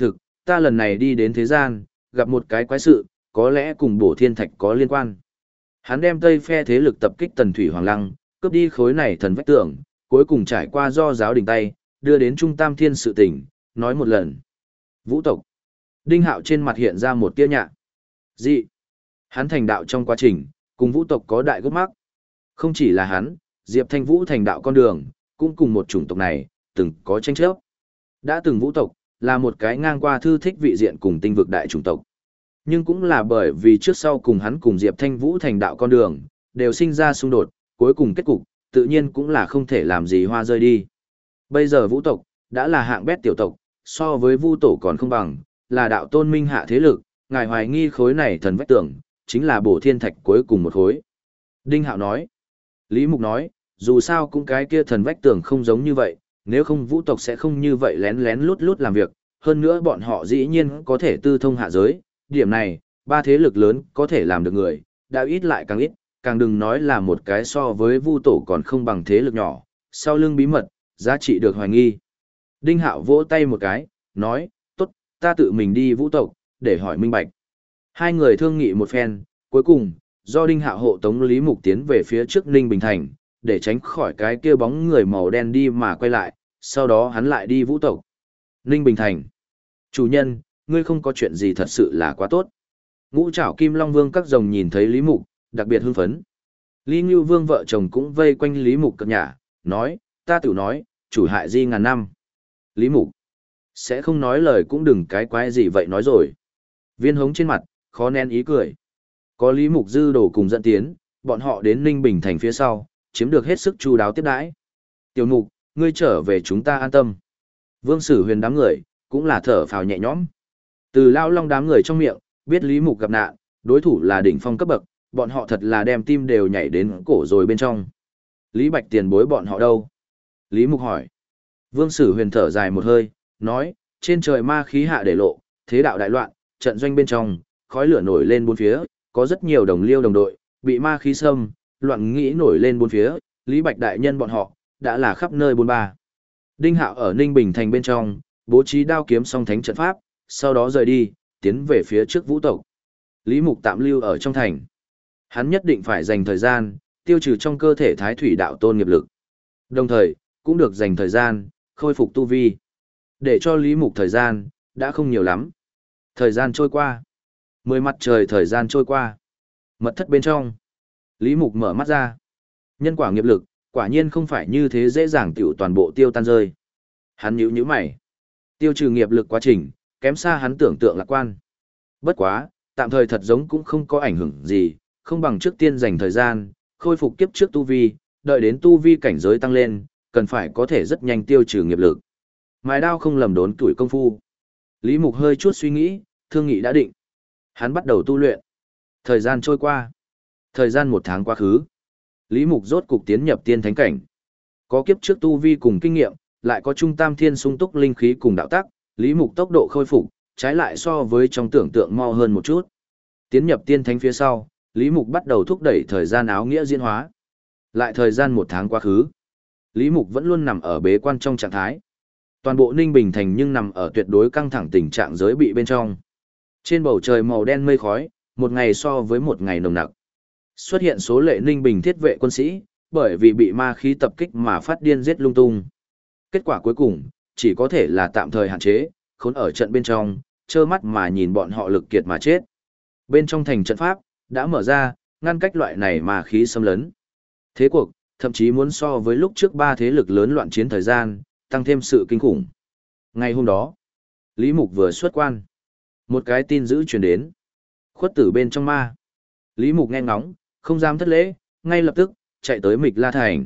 ta lần này đi đến thế gian, gặp một cái quái sự, có lẽ cùng bổ thiên thạch có liên quan. Hắn đem Tây phe thế lực tập kích Tần Thủy Hoàng Lăng, cướp đi khối này thần vách tường, cuối cùng trải qua do giáo đình tay, đưa đến Trung Tam Thiên sự tình, nói một lần. Vũ tộc. Đinh Hạo trên mặt hiện ra một tia nhạ. Dị. Hắn thành đạo trong quá trình, cùng vũ tộc có đại gốc mắc. Không chỉ là hắn, Diệp Thanh Vũ thành đạo con đường, cũng cùng một chủng tộc này, từng có tranh chấp. Đã từng vũ tộc, là một cái ngang qua thư thích vị diện cùng tinh vực đại chủng tộc. Nhưng cũng là bởi vì trước sau cùng hắn cùng Diệp Thanh Vũ thành đạo con đường, đều sinh ra xung đột, cuối cùng kết cục, tự nhiên cũng là không thể làm gì hoa rơi đi. Bây giờ vũ tộc, đã là hạng bét tiểu tộc, so với vu tổ còn không bằng, là đạo tôn minh hạ thế lực, ngài hoài nghi khối này thần vách tưởng, chính là bổ thiên thạch cuối cùng một khối. Đinh Hạo nói. Lý Mục nói, dù sao cũng cái kia thần vách tường không giống như vậy, nếu không vũ tộc sẽ không như vậy lén lén lút lút làm việc, hơn nữa bọn họ dĩ nhiên có thể tư thông hạ giới, điểm này, ba thế lực lớn có thể làm được người, đã ít lại càng ít, càng đừng nói là một cái so với vu tổ còn không bằng thế lực nhỏ, sau lưng bí mật, giá trị được hoài nghi. Đinh Hạo vỗ tay một cái, nói, tốt, ta tự mình đi vũ tộc, để hỏi minh bạch. Hai người thương nghị một phen, cuối cùng, do Đinh Hạo hộ tống Lý Mục tiến về phía trước Ninh Bình Thành, để tránh khỏi cái kia bóng người màu đen đi mà quay lại, sau đó hắn lại đi vũ tộc. Ninh Bình Thành. Chủ nhân, ngươi không có chuyện gì thật sự là quá tốt. Ngũ Trảo Kim Long Vương các rồng nhìn thấy Lý Mục, đặc biệt hưng phấn. Lý Ngưu Vương vợ chồng cũng vây quanh Lý Mục cập nhả, nói, ta tự nói, chủ hại di ngàn năm. Lý Mục, sẽ không nói lời cũng đừng cái quái gì vậy nói rồi. Viên hống trên mặt, khó nén ý cười. Có Lý Mục dư đồ cùng dẫn tiến, bọn họ đến Ninh Bình Thành phía sau, chiếm được hết sức chu đáo tiếp đãi. Tiểu Mục, ngươi trở về chúng ta an tâm. Vương Sử Huyền đám người, cũng là thở phào nhẹ nhõm. Từ Lao Long đám người trong miệng, biết Lý Mục gặp nạn, đối thủ là đỉnh phong cấp bậc, bọn họ thật là đem tim đều nhảy đến cổ rồi bên trong. Lý Bạch tiền bối bọn họ đâu? Lý Mục hỏi. Vương Sử Huyền thở dài một hơi, nói, trên trời ma khí hạ để lộ, thế đạo đại loạn, trận doanh bên trong, khói lửa nổi lên bốn phía, có rất nhiều đồng liêu đồng đội, bị ma khí xâm, loạn nghĩ nổi lên bốn phía, Lý Bạch đại nhân bọn họ, đã là khắp nơi bốn ba. Đinh Hạo ở Ninh Bình Thành bên trong, bố trí đao kiếm song thánh trận pháp, sau đó rời đi, tiến về phía trước vũ tộc. Lý Mục tạm lưu ở trong thành. Hắn nhất định phải dành thời gian, tiêu trừ trong cơ thể thái thủy đạo tôn nghiệp lực. Đồng thời, cũng được dành thời gian, khôi phục tu vi. Để cho Lý Mục thời gian, đã không nhiều lắm. Thời gian trôi qua. 10 mặt trời thời gian trôi qua. Mật thất bên trong. Lý Mục mở mắt ra. Nhân quả nghiệp lực, quả nhiên không phải như thế dễ dàng tiểu toàn bộ tiêu tan rơi. Hắn nhíu mày. Tiêu trừ nghiệp lực quá trình, kém xa hắn tưởng tượng lạc quan. Bất quá, tạm thời thật giống cũng không có ảnh hưởng gì, không bằng trước tiên dành thời gian, khôi phục kiếp trước tu vi, đợi đến tu vi cảnh giới tăng lên, cần phải có thể rất nhanh tiêu trừ nghiệp lực. Mài đao không lầm đốn tuổi công phu. Lý Mục hơi chút suy nghĩ, thương nghị đã định. Hắn bắt đầu tu luyện. Thời gian trôi qua. Thời gian 1 tháng quá khứ. Lý Mục rốt cục tiến nhập tiên thánh cảnh. Có kiếp trước tu vi cùng kinh nghiệm, lại có trung tam thiên sung túc linh khí cùng đạo tắc, Lý Mục tốc độ khôi phục, trái lại so với trong tưởng tượng mau hơn một chút. Tiến nhập tiên thánh phía sau, Lý Mục bắt đầu thúc đẩy thời gian áo nghĩa diễn hóa. Lại thời gian 1 tháng quá khứ. Lý Mục vẫn luôn nằm ở bế quan trong trạng thái. Toàn bộ Ninh Bình Thành nhưng nằm ở tuyệt đối căng thẳng tình trạng giới bị bên trong. Trên bầu trời màu đen mây khói, một ngày so với một ngày nồng nặc. Xuất hiện số lệ Ninh Bình thiết vệ quân sĩ, bởi vì bị ma khí tập kích mà phát điên giết lung tung. Kết quả cuối cùng, chỉ có thể là tạm thời hạn chế, khốn ở trận bên trong, trơ mắt mà nhìn bọn họ lực kiệt mà chết. Bên trong thành trận pháp, đã mở ra, ngăn cách loại này ma khí xâm lấn. Thế cuộc, thậm chí muốn so với lúc trước 3 thế lực lớn loạn chiến thời gian, tăng thêm sự kinh khủng. Ngày hôm đó, Lý Mục vừa xuất quan. Một cái tin dữ truyền đến. Khuất tử bên trong ma. Lý Mục nghe ngóng, không dám thất lễ, ngay lập tức, chạy tới Mịch La Thành.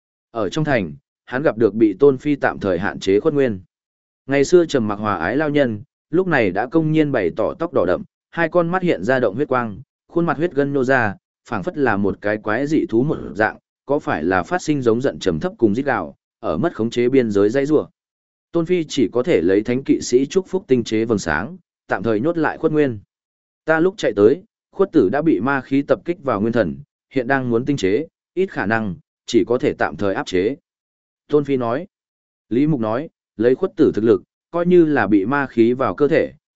Ở trong thành, hắn gặp được bị Tôn Phi tạm thời hạn chế Khuất Nguyên. Ngày xưa trầm mặc hòa ái lao nhân, lúc này đã công nhiên bày tỏ tóc đỏ đậm, hai con mắt hiện ra động huyết quang, khuôn mặt huyết gân nô ra, phảng phất là một cái quái dị thú một dạng, có phải là phát sinh giống giận trầm thấp cùng rít gào, ở mất khống chế biên giới dãy rủa. Tôn Phi chỉ có thể lấy thánh kỵ sĩ chúc phúc tinh chế vầng sáng, tạm thời nhốt lại Khuất Nguyên. Ta lúc chạy tới, Khuất tử đã bị ma khí tập kích vào nguyên thần, hiện đang muốn tinh chế, ít khả năng, chỉ có thể tạm thời áp chế. Tôn Phi nói. Lý Mục nói, lấy Khuất tử thực lực, coi như là bị ma khí vào cơ thể,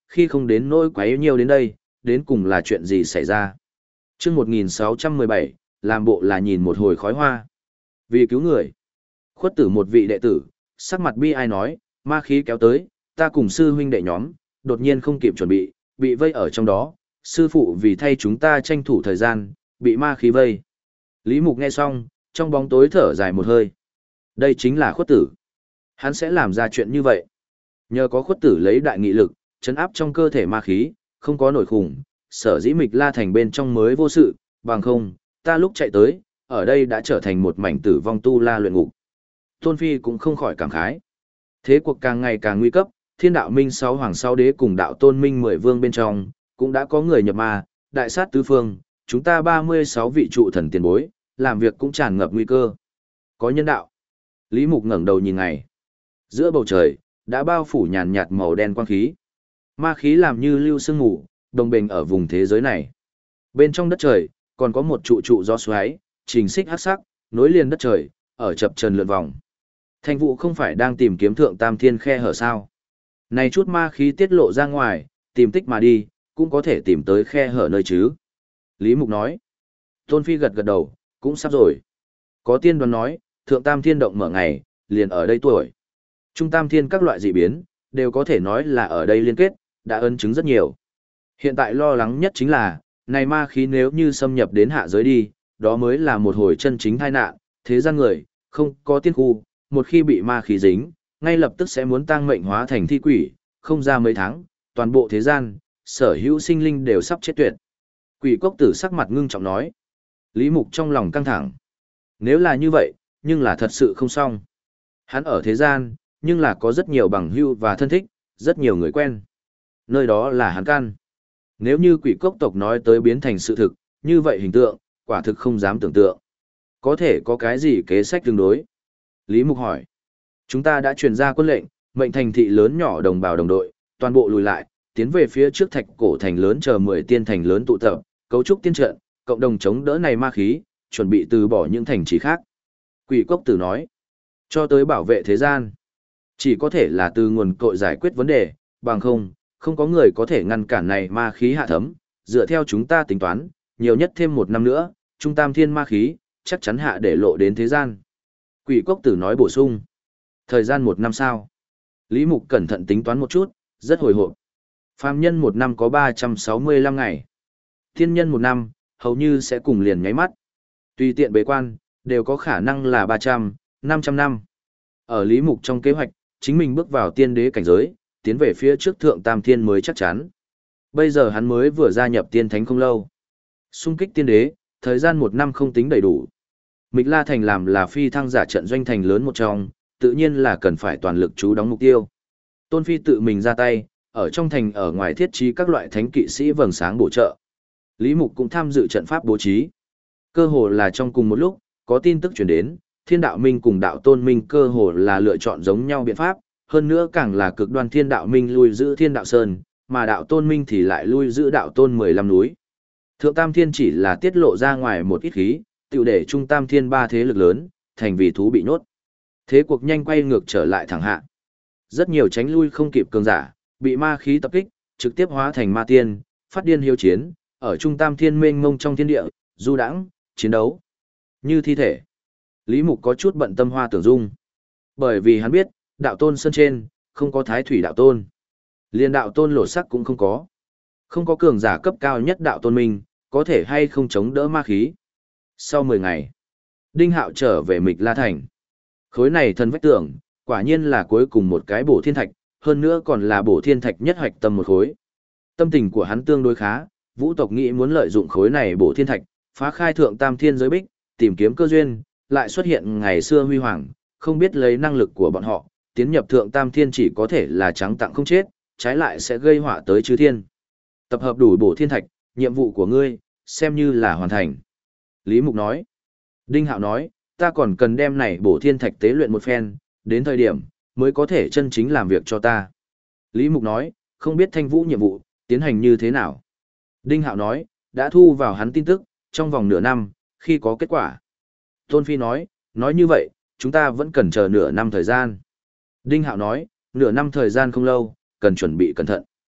khi không đến nỗi quấy nhiều đến đây, đến cùng là chuyện gì xảy ra. Trước 1617, làm bộ là nhìn một hồi khói hoa. Vì cứu người, khuất tử một vị đệ tử, sắc mặt bi ai nói, ma khí kéo tới, ta cùng sư huynh đệ nhóm, đột nhiên không kịp chuẩn bị vây ở trong đó, sư phụ vì thay chúng ta tranh thủ thời gian, bị ma khí vây. Lý Mục nghe xong, trong bóng tối thở dài một hơi. Đây chính là khuất tử. Hắn sẽ làm ra chuyện như vậy. Nhờ có khuất tử lấy đại nghị lực, chấn áp trong cơ thể ma khí, không có nổi khủng, sở dĩ Mịch La Thành bên trong mới vô sự, bằng không, ta lúc chạy tới, ở đây đã trở thành một mảnh tử vong tu la luyện ngục. Tôn Phi cũng không khỏi cảm khái. Thế cuộc càng ngày càng nguy cấp, Thiên Đạo Minh 6 hoàng 6 đế cùng Đạo Tôn Minh 10 vương bên trong, cũng đã có người nhập ma, đại sát tứ phương, chúng ta 36 vị trụ thần tiền bối, làm việc cũng tràn ngập nguy cơ. Có nhân đạo. Lý Mục ngẩng đầu nhìn ngày. Giữa bầu trời, đã bao phủ nhàn nhạt màu đen quang khí. Ma khí làm như lưu sương ngủ, đồng bình ở vùng thế giới này. Bên trong đất trời, còn có một trụ gió xoáy, trình xích hắc sắc, nối liền đất trời, ở chập trần lượn vòng. Thanh vụ không phải đang tìm kiếm thượng tam thiên khe hở sao. Này chút ma khí tiết lộ ra ngoài, tìm tích mà đi, cũng có thể tìm tới khe hở nơi chứ. Lý Mục nói. Tôn Phi gật gật đầu, cũng sắp rồi. Có tiên đoán nói, thượng tam thiên động mở ngày, liền ở đây tuổi. Trung tam thiên các loại dị biến, đều có thể nói là ở đây liên kết, đã ấn chứng rất nhiều. Hiện tại lo lắng nhất chính là, này ma khí nếu như xâm nhập đến hạ giới đi, đó mới là một hồi chân chính tai nạn, thế gian người, không có tiên khu, một khi bị ma khí dính, ngay lập tức sẽ muốn tang mệnh hóa thành thi quỷ, không ra mấy tháng, toàn bộ thế gian, sở hữu sinh linh đều sắp chết tuyệt. Quỷ cốc tử sắc mặt ngưng trọng nói. Lý Mục trong lòng căng thẳng. Nếu là như vậy, nhưng là thật sự không xong. Hắn ở thế gian, nhưng là có rất nhiều bằng hữu và thân thích, rất nhiều người quen. Nơi đó là hắn căn. Nếu như quỷ cốc tộc nói tới biến thành sự thực, như vậy hình tượng, quả thực không dám tưởng tượng. Có thể có cái gì kế sách tương đối? Lý Mục hỏi. Chúng ta đã truyền ra quân lệnh, mệnh thành thị lớn nhỏ đồng bào đồng đội, toàn bộ lùi lại, tiến về phía trước thạch cổ thành lớn chờ 10 tiên thành lớn tụ tập, cấu trúc tiên trận, cộng đồng chống đỡ này ma khí, chuẩn bị từ bỏ những thành trì khác. Quỷ cốc tử nói. Cho tới bảo vệ thế gian. Chỉ có thể là từ nguồn cội giải quyết vấn đề, bằng không có người có thể ngăn cản này ma khí hạ thấm, dựa theo chúng ta tính toán, nhiều nhất thêm 1 năm nữa, trung tam thiên ma khí, chắc chắn hạ để lộ đến thế gian. Quỷ cốc tử nói bổ sung. Thời gian 1 năm sao? Lý Mục cẩn thận tính toán một chút, rất hồi hộp. Phàm nhân 1 năm có 365 ngày. Thiên nhân 1 năm, hầu như sẽ cùng liền nháy mắt. Tùy tiện bế quan, đều có khả năng là 300, 500 năm. Ở Lý Mục trong kế hoạch, chính mình bước vào tiên đế cảnh giới, tiến về phía trước thượng tam thiên mới chắc chắn. Bây giờ hắn mới vừa gia nhập tiên thánh không lâu. Xung kích tiên đế, thời gian 1 năm không tính đầy đủ. Mịch La Thành làm là phi thăng giả trận doanh thành lớn một trong, tự nhiên là cần phải toàn lực chú đóng mục tiêu. Tôn Phi tự mình ra tay, ở trong thành ở ngoài thiết trí các loại thánh kỵ sĩ vầng sáng bổ trợ. Lý Mục cũng tham dự trận pháp bố trí. Cơ hồ là trong cùng một lúc, có tin tức truyền đến, Thiên Đạo Minh cùng Đạo Tôn Minh cơ hồ là lựa chọn giống nhau biện pháp, hơn nữa càng là cực đoan Thiên Đạo Minh lui giữ Thiên Đạo Sơn, mà Đạo Tôn Minh thì lại lui giữ Đạo Tôn 15 núi. Thượng Tam Thiên chỉ là tiết lộ ra ngoài một ít khí, tiểu để Trung Tam Thiên 3 thế lực lớn, thành vì thú bị nhốt. Thế cuộc nhanh quay ngược trở lại thẳng hạ. Rất nhiều tránh lui không kịp cường giả, bị ma khí tập kích, trực tiếp hóa thành ma tiên, phát điên hiếu chiến, ở Trung Tam Thiên mênh mông trong thiên địa, du đãng, chiến đấu. Như thi thể. Lý Mục có chút bận tâm Hoa Tưởng Dung. Bởi vì hắn biết, Đạo Tôn Sơn trên, không có Thái Thủy Đạo Tôn. Liên Đạo Tôn lột sắc cũng không có. Không có cường giả cấp cao nhất Đạo Tôn mình, có thể hay không chống đỡ ma khí. Sau 10 ngày, Đinh Hạo trở về Mịch La Thành. Khối này thân vách tưởng, quả nhiên là cuối cùng một cái bổ thiên thạch, hơn nữa còn là bổ thiên thạch nhất hoạch tâm một khối. Tâm tình của hắn tương đối khá, Vũ tộc nghĩ muốn lợi dụng khối này bổ thiên thạch, phá khai thượng tam thiên giới bích, tìm kiếm cơ duyên, lại xuất hiện ngày xưa huy hoàng, không biết lấy năng lực của bọn họ, tiến nhập thượng tam thiên chỉ có thể là trắng tặng không chết, trái lại sẽ gây họa tới chư thiên. Tập hợp đủ bổ thiên thạch, nhiệm vụ của ngươi, xem như là hoàn thành. Lý Mục nói. Đinh Hạo nói, ta còn cần đem này bổ thiên thạch tế luyện một phen, đến thời điểm, mới có thể chân chính làm việc cho ta. Lý Mục nói, không biết Thanh Vũ nhiệm vụ, tiến hành như thế nào. Đinh Hạo nói, đã thu vào hắn tin tức, trong vòng nửa năm, khi có kết quả. Tôn Phi nói như vậy, chúng ta vẫn cần chờ nửa năm thời gian. Đinh Hạo nói, nửa năm thời gian không lâu, cần chuẩn bị cẩn thận.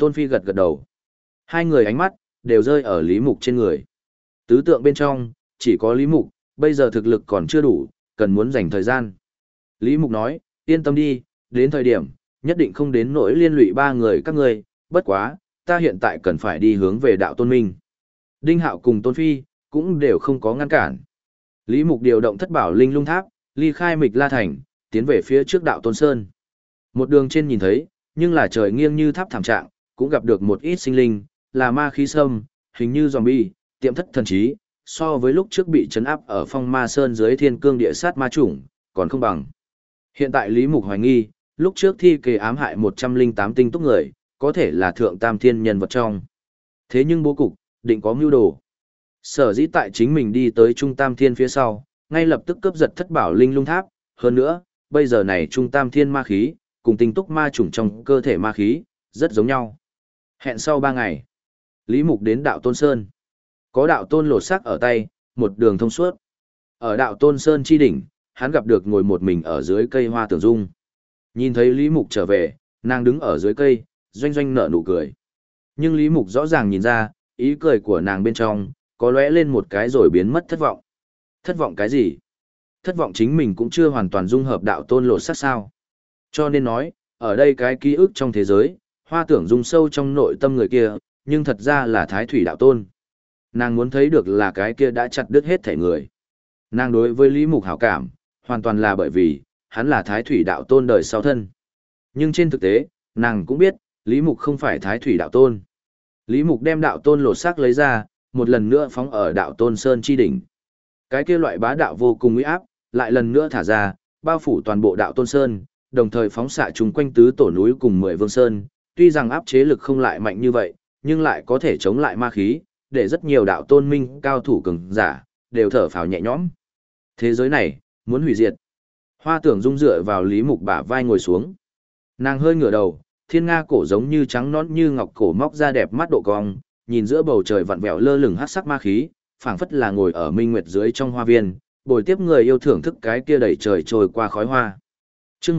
Tôn Phi gật gật đầu. Hai người ánh mắt, đều rơi ở Lý Mục trên người. Tứ tượng bên trong, chỉ có Lý Mục, bây giờ thực lực còn chưa đủ, cần muốn dành thời gian. Lý Mục nói, yên tâm đi, đến thời điểm, nhất định không đến nỗi liên lụy ba người các ngươi, bất quá, ta hiện tại cần phải đi hướng về đạo tôn minh. Đinh Hạo cùng Tôn Phi, cũng đều không có ngăn cản. Lý Mục điều động thất bảo linh lung tháp, ly khai Mịch La Thành, tiến về phía trước đạo Tôn Sơn. Một đường trên nhìn thấy, nhưng là trời nghiêng như tháp thảm trạng, cũng gặp được một ít sinh linh, là ma khí sâm, hình như zombie, tiệm thất thần trí, so với lúc trước bị trấn áp ở phong ma sơn dưới thiên cương địa sát ma chủng, còn không bằng. Hiện tại Lý Mục hoài nghi, lúc trước thi kề ám hại 108 tinh túc người, có thể là thượng tam thiên nhân vật trong. Thế nhưng bố cục, định có mưu đồ. Sở dĩ tại chính mình đi tới trung tam thiên phía sau, ngay lập tức cướp giật thất bảo linh lung tháp, hơn nữa, bây giờ này trung tam thiên ma khí, cùng tinh túc ma chủng trong cơ thể ma khí, rất giống nhau. Hẹn sau 3 ngày, Lý Mục đến đạo Tôn Sơn. Có đạo Tôn lột xác ở tay, một đường thông suốt. Ở đạo Tôn Sơn chi đỉnh, hắn gặp được ngồi một mình ở dưới cây hoa tưởng dung. Nhìn thấy Lý Mục trở về, nàng đứng ở dưới cây, doanh doanh nở nụ cười. Nhưng Lý Mục rõ ràng nhìn ra, ý cười của nàng bên trong, có lóe lên một cái rồi biến mất thất vọng. Thất vọng cái gì? Thất vọng chính mình cũng chưa hoàn toàn dung hợp đạo Tôn lột xác sao. Cho nên nói, ở đây cái ký ức trong thế giới, hoa tưởng dung sâu trong nội tâm người kia, nhưng thật ra là Thái Thủy đạo Tôn. Nàng muốn thấy được là cái kia đã chặt đứt hết thể người. Nàng đối với Lý Mục hảo cảm, hoàn toàn là bởi vì, hắn là Thái Thủy đạo Tôn đời sau thân. Nhưng trên thực tế, nàng cũng biết, Lý Mục không phải Thái Thủy đạo Tôn. Lý Mục đem đạo Tôn lột xác lấy ra, một lần nữa phóng ở đạo Tôn Sơn chi đỉnh. Cái kia loại bá đạo vô cùng uy áp, lại lần nữa thả ra, bao phủ toàn bộ đạo Tôn Sơn, đồng thời phóng xạ chung quanh tứ tổ núi cùng 10 vương sơn, tuy rằng áp chế lực không lại mạnh như vậy, nhưng lại có thể chống lại ma khí, để rất nhiều đạo tôn minh cao thủ cường giả, đều thở phào nhẹ nhõm. Thế giới này, muốn hủy diệt. Hoa tưởng dung dựa vào Lý Mục bả vai ngồi xuống. Nàng hơi ngửa đầu, thiên nga cổ giống như trắng nõn như ngọc cổ móc ra đẹp mắt độ cong, nhìn giữa bầu trời vặn vẹo lơ lửng hắc sắc ma khí, phảng phất là ngồi ở minh nguyệt dưới trong hoa viên, bồi tiếp người yêu thưởng thức cái kia đẩy trời trôi qua khói hoa. Chương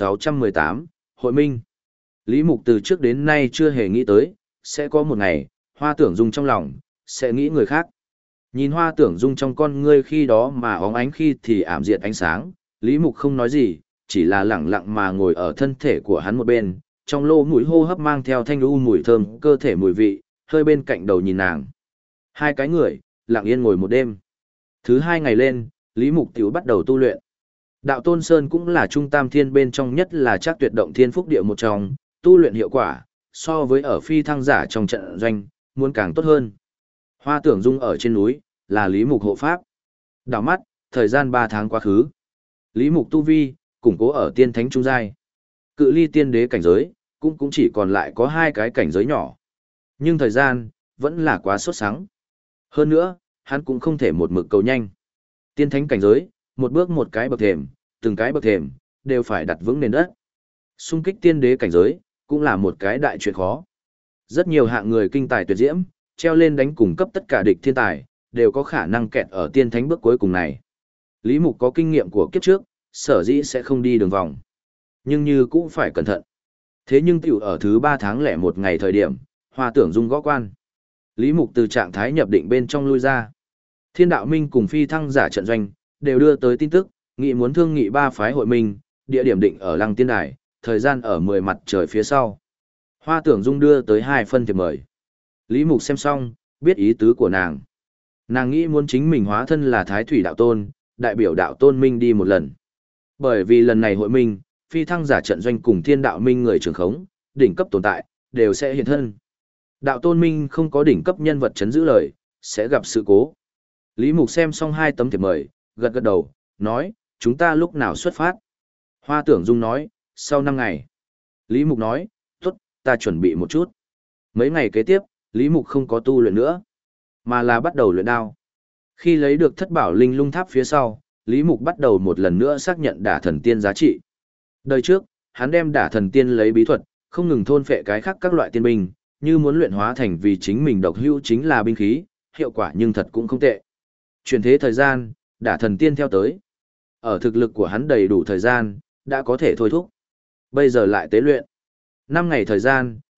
1618, Hội Minh. Lý Mục từ trước đến nay chưa hề nghĩ tới, sẽ có một ngày, hoa tưởng dung trong lòng, sẽ nghĩ người khác. Nhìn hoa tưởng dung trong con ngươi khi đó mà óng ánh khi thì ảm diệt ánh sáng, Lý Mục không nói gì, chỉ là lẳng lặng mà ngồi ở thân thể của hắn một bên, trong lô mũi hô hấp mang theo thanh u mùi thơm cơ thể mùi vị, hơi bên cạnh đầu nhìn nàng. Hai cái người, lặng yên ngồi một đêm. Thứ 2 ngày lên, Lý Mục tiểu bắt đầu tu luyện. Đạo Tôn Sơn cũng là trung tam thiên bên trong nhất là chắc tuyệt động thiên phúc địa một trong, tu luyện hiệu quả, so với ở phi thăng giả trong trận doanh, muốn càng tốt hơn. Hoa tưởng dung ở trên núi, là Lý Mục hộ pháp. Đảo mắt, thời gian 3 tháng quá khứ. Lý Mục tu vi, củng cố ở tiên thánh trung giai. Cự ly tiên đế cảnh giới, cũng chỉ còn lại có 2 cái cảnh giới nhỏ. Nhưng thời gian, vẫn là quá sốt sắng. Hơn nữa, hắn cũng không thể một mực cầu nhanh. Tiên thánh cảnh giới, một bước một cái bậc thềm, từng cái bậc thềm, đều phải đặt vững nền đất. Xung kích tiên đế cảnh giới, cũng là một cái đại chuyện khó. Rất nhiều hạng người kinh tài tuyệt diễm, treo lên đánh cùng cấp tất cả địch thiên tài, đều có khả năng kẹt ở tiên thánh bước cuối cùng này. Lý Mục có kinh nghiệm của kiếp trước, sở dĩ sẽ không đi đường vòng. Nhưng như cũng phải cẩn thận. Thế nhưng tiểu ở thứ 3 tháng lẻ một ngày thời điểm, hoa tưởng dung gõ quan. Lý Mục từ trạng thái nhập định bên trong lui ra. Thiên đạo minh cùng phi thăng giả trận doanh, đều đưa tới tin tức, nghị muốn thương nghị 3 phái hội minh, địa điểm định ở Lăng Tiên Đài, thời gian ở 10 mặt trời phía sau. Hoa tưởng dung đưa tới 2 phân thiệp mời. Lý Mục xem xong, biết ý tứ của nàng. Nàng nghĩ muốn chính mình hóa thân là Thái Thủy đạo tôn, đại biểu đạo tôn minh đi một lần. Bởi vì lần này hội minh, phi thăng giả trận doanh cùng thiên đạo minh người trưởng khống, đỉnh cấp tồn tại, đều sẽ hiện thân. Đạo tôn minh không có đỉnh cấp nhân vật chấn giữ lời, sẽ gặp sự cố. Lý Mục xem xong 2 tấm thiệp mời, gật gật đầu, nói, chúng ta lúc nào xuất phát? Hoa tưởng dung nói, sau 5 ngày. Lý Mục nói, tốt, ta chuẩn bị một chút. Mấy ngày kế tiếp, Lý Mục không có tu luyện nữa, mà là bắt đầu luyện đao. Khi lấy được thất bảo linh lung tháp phía sau, Lý Mục bắt đầu một lần nữa xác nhận đả thần tiên giá trị. Đời trước, hắn đem đả thần tiên lấy bí thuật, không ngừng thôn phệ cái khác các loại tiên binh, như muốn luyện hóa thành vì chính mình độc hữu chính là binh khí, hiệu quả nhưng thật cũng không tệ. Chuyển thế thời gian, đả thần tiên theo tới. Ở thực lực của hắn đầy đủ thời gian, đã có thể thôi thúc. Bây giờ lại tế luyện. 5 ngày thời gian,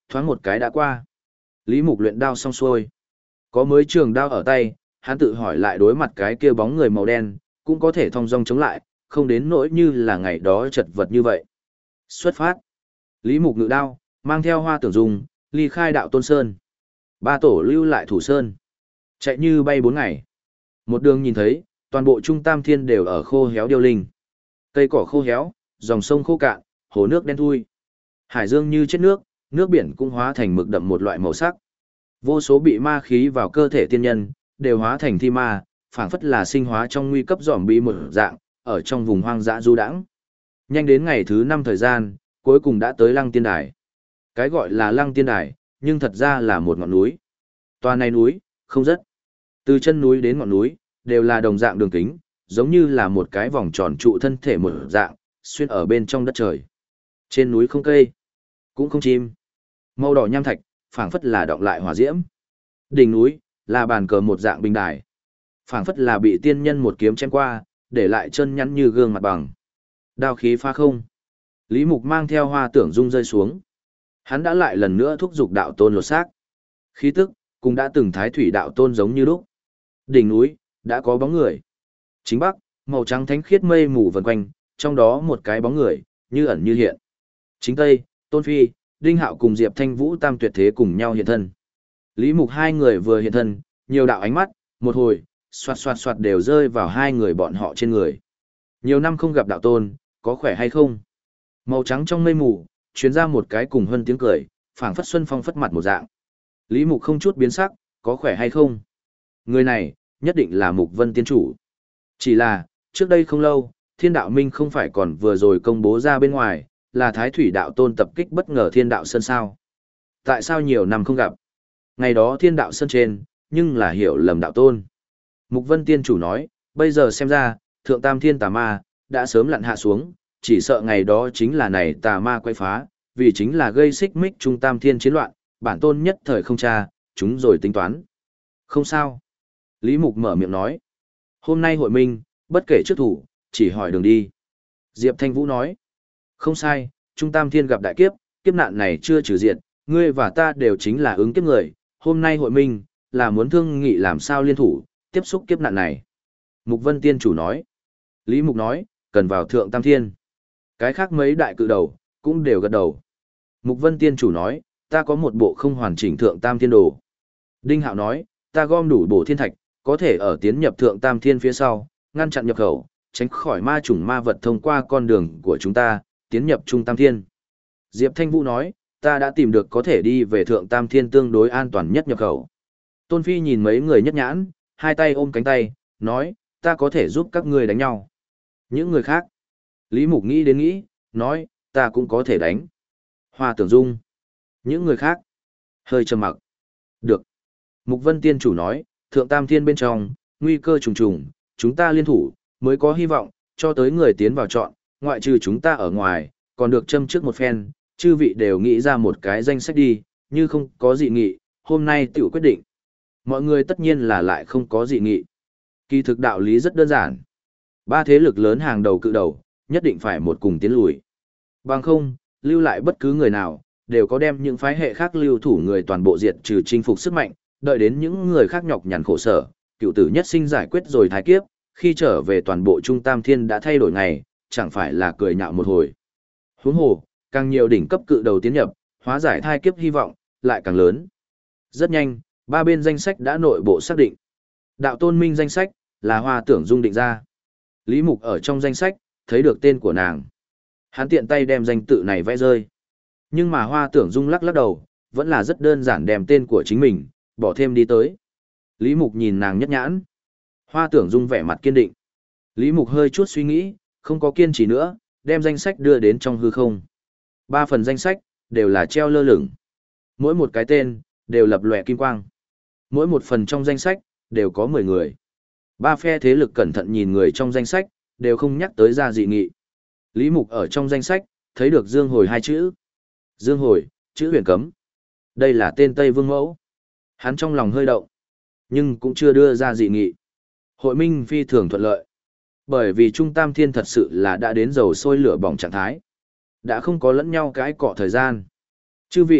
thoáng một cái đã qua. Lý Mục luyện đao xong xuôi. Có mới trường đao ở tay, hắn tự hỏi lại đối mặt cái kia bóng người màu đen, cũng có thể thong dong chống lại, không đến nỗi như là ngày đó chật vật như vậy. Xuất phát. Lý Mục ngự đao, mang theo Hoa Tưởng Dung, ly khai Đạo Tôn Sơn. Ba tổ lưu lại Thủ Sơn. Chạy như bay 4 ngày. Một đường nhìn thấy, toàn bộ Trung Tam Thiên đều ở khô héo điêu linh. Cây cỏ khô héo, dòng sông khô cạn, hồ nước đen thui. Hải dương như chết nước, nước biển cũng hóa thành mực đậm một loại màu sắc. Vô số bị ma khí vào cơ thể tiên nhân, đều hóa thành thi ma, phảng phất là sinh hóa trong nguy cấp zombie một dạng, ở trong vùng hoang dã du đãng. Nhanh đến ngày thứ 5 thời gian, cuối cùng đã tới Lăng Tiên Đài. Cái gọi là Lăng Tiên Đài, nhưng thật ra là một ngọn núi. Tòa này núi, không rất. Từ chân núi đến ngọn núi, đều là đồng dạng đường kính, giống như là một cái vòng tròn trụ thân thể một dạng, xuyên ở bên trong đất trời. Trên núi không cây, cũng không chim. Màu đỏ nham thạch, phảng phất là đọng lại hỏa diễm. Đỉnh núi, là bàn cờ một dạng bình đài. Phảng phất là bị tiên nhân một kiếm chém qua, để lại chân nhắn như gương mặt bằng. Đao khí phá không. Lý Mục mang theo Hoa Tưởng Dung rơi xuống. Hắn đã lại lần nữa thúc giục đạo tôn lột xác. Khí tức, cũng đã từng thái thủy đạo tôn giống như lúc. Đỉnh núi, đã có bóng người. Chính bắc, màu trắng thánh khiết mây mù vần quanh, trong đó một cái bóng người, như ẩn như hiện. Chính tây, Tôn Phi, Đinh Hạo cùng Diệp Thanh Vũ tam tuyệt thế cùng nhau hiện thân. Lý Mục hai người vừa hiện thân, nhiều đạo ánh mắt, một hồi, xoạt xoạt xoạt đều rơi vào hai người bọn họ trên người. Nhiều năm không gặp đạo tôn, có khỏe hay không? Màu trắng trong mây mù, truyền ra một cái cùng hân tiếng cười, phảng phất xuân phong phất mặt một dạng. Lý Mục không chút biến sắc, có khỏe hay không? Người này, nhất định là Mục Vân Tiên Chủ. Chỉ là, trước đây không lâu, Thiên Đạo Minh không phải còn vừa rồi công bố ra bên ngoài, là Thái Thủy Đạo Tôn tập kích bất ngờ Thiên Đạo Sơn sao? Tại sao nhiều năm không gặp? Ngày đó Thiên Đạo Sơn trên, nhưng là hiểu lầm Đạo Tôn. Mục Vân Tiên Chủ nói, bây giờ xem ra, Thượng Tam Thiên Tà Ma, đã sớm lặn hạ xuống, chỉ sợ ngày đó chính là này Tà Ma quay phá, vì chính là gây xích mích Trung Tam Thiên chiến loạn, bản tôn nhất thời không tra, chúng rồi tính toán. Không sao. Lý Mục mở miệng nói. Hôm nay hội minh, bất kể trước thủ, chỉ hỏi đường đi. Diệp Thanh Vũ nói. Không sai, Trung Tam Thiên gặp đại kiếp, kiếp nạn này chưa trừ diệt, ngươi và ta đều chính là ứng kiếp người. Hôm nay hội minh, là muốn thương nghị làm sao liên thủ, tiếp xúc kiếp nạn này. Mục Vân Tiên Chủ nói. Lý Mục nói, cần vào Thượng Tam Thiên. Cái khác mấy đại cự đầu, cũng đều gật đầu. Mục Vân Tiên Chủ nói, ta có một bộ không hoàn chỉnh Thượng Tam Thiên đồ. Đinh Hạo nói, ta gom đủ bổ thiên thạch, có thể ở tiến nhập Thượng Tam Thiên phía sau, ngăn chặn nhập khẩu, tránh khỏi ma chủng ma vật thông qua con đường của chúng ta, tiến nhập Trung Tam Thiên. Diệp Thanh Vũ nói, ta đã tìm được có thể đi về Thượng Tam Thiên tương đối an toàn nhất nhập khẩu. Tôn Phi nhìn mấy người nhất nhãn, hai tay ôm cánh tay, nói, ta có thể giúp các ngươi đánh nhau. Những người khác, Lý Mục nghĩ đến nghĩ, nói, ta cũng có thể đánh. Hoa Tưởng Dung, những người khác, hơi trầm mặc. Được. Mục Vân Tiên Chủ nói, Thượng Tam Thiên bên trong, nguy cơ trùng trùng, chúng ta liên thủ, mới có hy vọng, cho tới người tiến vào chọn, ngoại trừ chúng ta ở ngoài, còn được châm trước một phen, chư vị đều nghĩ ra một cái danh sách đi, như không có dị nghị, hôm nay tiểu quyết định. Mọi người tất nhiên là lại không có dị nghị. Kỳ thực đạo lý rất đơn giản. Ba thế lực lớn hàng đầu cự đầu, nhất định phải một cùng tiến lùi. Bằng không, lưu lại bất cứ người nào, đều có đem những phái hệ khác lưu thủ người toàn bộ diệt trừ chinh phục sức mạnh, đợi đến những người khác nhọc nhằn khổ sở, cựu tử nhất sinh giải quyết rồi thái kiếp, khi trở về toàn bộ Trung Tam Thiên đã thay đổi ngày, chẳng phải là cười nhạo một hồi. Huống hồ, càng nhiều đỉnh cấp cự đầu tiến nhập, hóa giải thai kiếp hy vọng, lại càng lớn. Rất nhanh, ba bên danh sách đã nội bộ xác định. Đạo Tôn Minh danh sách, là Hoa Tưởng Dung định ra. Lý Mục ở trong danh sách, thấy được tên của nàng. Hắn tiện tay đem danh tự này vẽ rơi. Nhưng mà Hoa Tưởng Dung lắc lắc đầu, vẫn là rất đơn giản đem tên của chính mình, bỏ thêm đi tới. Lý Mục nhìn nàng nhất nhãn. Hoa Tưởng Dung vẻ mặt kiên định. Lý Mục hơi chút suy nghĩ, không có kiên trì nữa, đem danh sách đưa đến trong hư không. Ba phần danh sách, đều là treo lơ lửng. Mỗi một cái tên, đều lập lòe kim quang. Mỗi một phần trong danh sách, đều có 10 người. Ba phe thế lực cẩn thận nhìn người trong danh sách, đều không nhắc tới ra dị nghị. Lý Mục ở trong danh sách, thấy được Dương Hồi hai chữ. Dương Hồi, chữ huyền cấm. Đây là tên Tây Vương Mẫu. Hắn trong lòng hơi động, nhưng cũng chưa đưa ra dị nghị. Hội minh phi thường thuận lợi. Bởi vì Trung Tam Thiên thật sự là đã đến dầu sôi lửa bỏng trạng thái. Đã không có lẫn nhau cái cọ thời gian. Chư vị,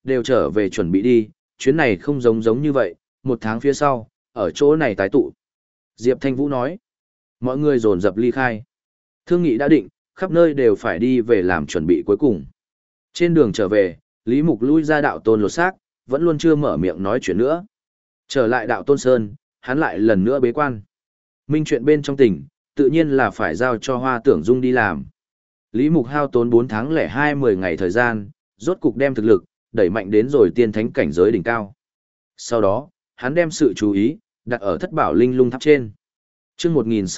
đều trở về chuẩn bị đi, chuyến này không giống như vậy, 1 tháng phía sau, ở chỗ này tái tụ. Diệp Thanh Vũ nói, mọi người dồn dập ly khai. Thương nghị đã định, khắp nơi đều phải đi về làm chuẩn bị cuối cùng. Trên đường trở về, Lý Mục lui ra đạo tôn lột xác, vẫn luôn chưa mở miệng nói chuyện nữa. Trở lại đạo tôn sơn, hắn lại lần nữa bế quan. Minh chuyện bên trong tỉnh, tự nhiên là phải giao cho Hoa Tưởng Dung đi làm. Lý Mục hao tốn 4 tháng lẻ 10 ngày thời gian, rốt cục đem thực lực, đẩy mạnh đến rồi tiên thánh cảnh giới đỉnh cao. Sau đó, hắn đem sự chú ý, đặt ở thất bảo linh lung tháp trên. Trước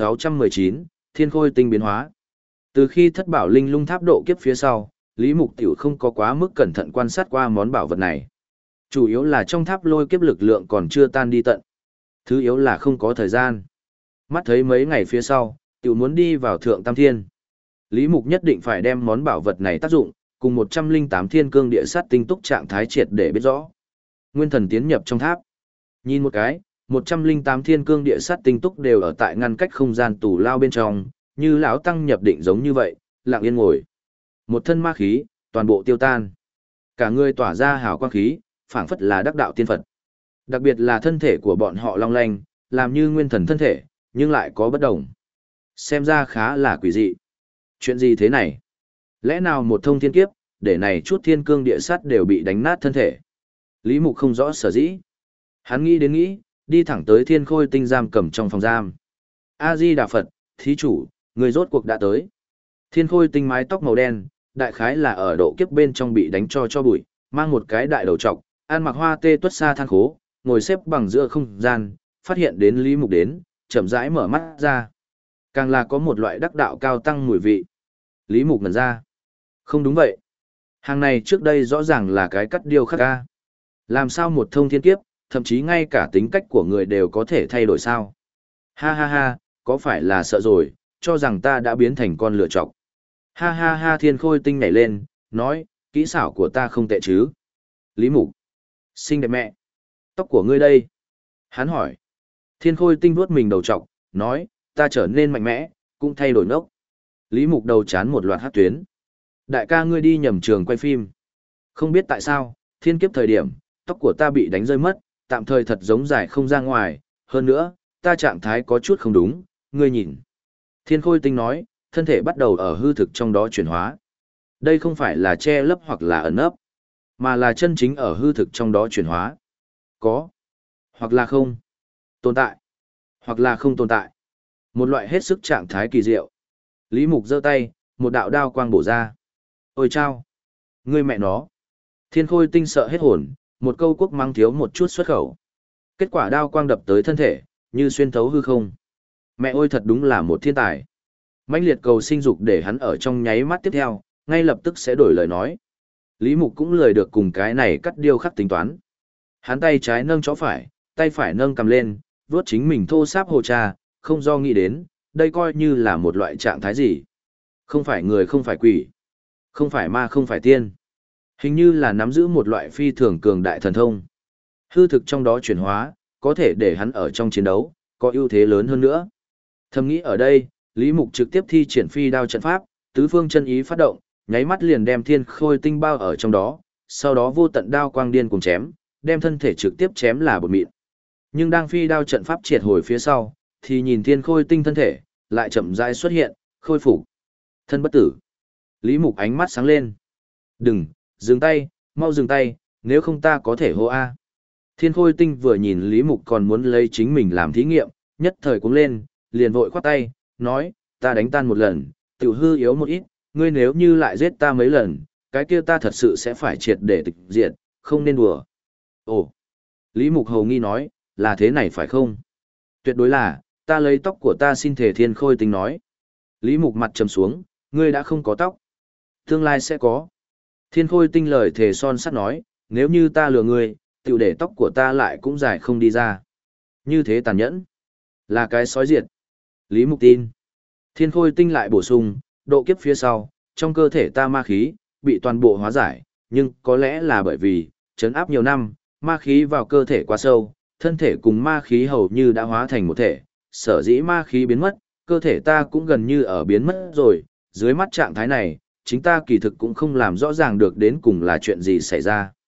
1619, thiên khôi tinh biến hóa. Từ khi thất bảo linh lung tháp độ kiếp phía sau, Lý Mục Tiểu không có quá mức cẩn thận quan sát qua món bảo vật này. Chủ yếu là trong tháp lôi kiếp lực lượng còn chưa tan đi tận. Thứ yếu là không có thời gian. Mắt thấy mấy ngày phía sau, Tiểu muốn đi vào thượng tam thiên. Lý Mục nhất định phải đem món bảo vật này tác dụng, cùng 108 thiên cương địa sát tinh túc trạng thái triệt để biết rõ. Nguyên thần tiến nhập trong tháp. Nhìn một cái, 108 thiên cương địa sát tinh túc đều ở tại ngăn cách không gian tù lao bên trong, như lão tăng nhập định giống như vậy, lặng yên ngồi. Một thân ma khí, toàn bộ tiêu tan. Cả người tỏa ra hào quang khí, phảng phất là đắc đạo tiên Phật. Đặc biệt là thân thể của bọn họ long lanh, làm như nguyên thần thân thể, nhưng lại có bất đồng. Xem ra khá là quỷ dị. Chuyện gì thế này? Lẽ nào một thông thiên kiếp, để này chút thiên cương địa sát đều bị đánh nát thân thể? Lý Mục không rõ sở dĩ. Hắn nghĩ đến nghĩ, đi thẳng tới thiên khôi tinh giam cầm trong phòng giam. A-di-đà Phật, thí chủ, người rốt cuộc đã tới. Thiên khôi tinh mái tóc màu đen, đại khái là ở độ kiếp bên trong bị đánh cho bụi, mang một cái đại đầu trọc, ăn mặc hoa tê tuất xa than khố, ngồi xếp bằng giữa không gian, phát hiện đến Lý Mục đến, chậm rãi mở mắt ra. Càng là có một loại đắc đạo cao tăng mùi vị. Lý Mục ngẩn ra. Không đúng vậy. Hàng này trước đây rõ ràng là cái cắt điêu khắc ca. Làm sao một thông thiên kiếp, thậm chí ngay cả tính cách của người đều có thể thay đổi sao? Ha ha ha, có phải là sợ rồi, cho rằng ta đã biến thành con lựa chọc. Ha ha ha, thiên khôi tinh nhảy lên, nói, kỹ xảo của ta không tệ chứ. Lý Mục. Xinh đẹp mẹ. Tóc của ngươi đây. Hắn hỏi. Thiên khôi tinh vuốt mình đầu trọc, nói, ta trở nên mạnh mẽ, cũng thay đổi ngốc. Lý Mục đầu chán một loạt hát tuyến. Đại ca ngươi đi nhầm trường quay phim. Không biết tại sao, thiên kiếp thời điểm, tóc của ta bị đánh rơi mất, tạm thời thật giống dài không ra ngoài, hơn nữa, ta trạng thái có chút không đúng, ngươi nhìn. Thiên khôi tinh nói, thân thể bắt đầu ở hư thực trong đó chuyển hóa. Đây không phải là che lấp hoặc là ẩn ấp, mà là chân chính ở hư thực trong đó chuyển hóa. Có, hoặc là không, tồn tại, hoặc là không tồn tại. Một loại hết sức trạng thái kỳ diệu. Lý Mục giơ tay, một đạo đao quang bổ ra. Ôi chao! Ngươi mẹ nó! Thiên khôi tinh sợ hết hồn, một câu quốc mắng thiếu một chút xuất khẩu. Kết quả đao quang đập tới thân thể, như xuyên thấu hư không. Mẹ ôi thật đúng là một thiên tài. Mãnh liệt cầu sinh dục để hắn ở trong nháy mắt tiếp theo, ngay lập tức sẽ đổi lời nói. Lý Mục cũng lười được cùng cái này cắt điêu khắc tính toán. Hắn tay trái nâng chó phải, tay phải nâng cầm lên, vuốt chính mình thô sáp hồ trà, không do nghĩ đến, đây coi như là một loại trạng thái gì. Không phải người không phải quỷ, không phải ma không phải tiên. Hình như là nắm giữ một loại phi thường cường đại thần thông. Hư thực trong đó chuyển hóa, có thể để hắn ở trong chiến đấu, có ưu thế lớn hơn nữa. Thầm nghĩ ở đây, Lý Mục trực tiếp thi triển phi đao trận pháp, tứ phương chân ý phát động, nháy mắt liền đem thiên khôi tinh bao ở trong đó, sau đó vô tận đao quang điên cùng chém, đem thân thể trực tiếp chém là bột mịn. Nhưng đang phi đao trận pháp triệt hồi phía sau, thì nhìn thiên khôi tinh thân thể, lại chậm rãi xuất hiện, khôi phục. Thân bất tử. Lý Mục ánh mắt sáng lên. Đừng, dừng tay, mau dừng tay, nếu không ta có thể hô A. Thiên khôi tinh vừa nhìn Lý Mục còn muốn lấy chính mình làm thí nghiệm, nhất thời cũng lên, liền vội khoát tay, nói, ta đánh tan một lần, tiểu hư yếu một ít, ngươi nếu như lại giết ta mấy lần, cái kia ta thật sự sẽ phải triệt để tịch diệt, không nên đùa. Ồ, Lý Mục hầu nghi nói, là thế này phải không? Tuyệt đối là, ta lấy tóc của ta xin thể thiên khôi tinh nói. Lý Mục mặt trầm xuống, ngươi đã không có tóc. Tương lai sẽ có. Thiên khôi tinh lời thề son sắt nói, nếu như ta lừa ngươi, tiểu để tóc của ta lại cũng dài không đi ra. Như thế tàn nhẫn. Là cái sói diệt. Lý Mục tin. Thiên khôi tinh lại bổ sung, độ kiếp phía sau, trong cơ thể ta ma khí, bị toàn bộ hóa giải, nhưng có lẽ là bởi vì, trấn áp nhiều năm, ma khí vào cơ thể quá sâu, thân thể cùng ma khí hầu như đã hóa thành một thể, sở dĩ ma khí biến mất, cơ thể ta cũng gần như ở biến mất rồi, dưới mắt trạng thái này, chính ta kỳ thực cũng không làm rõ ràng được đến cùng là chuyện gì xảy ra.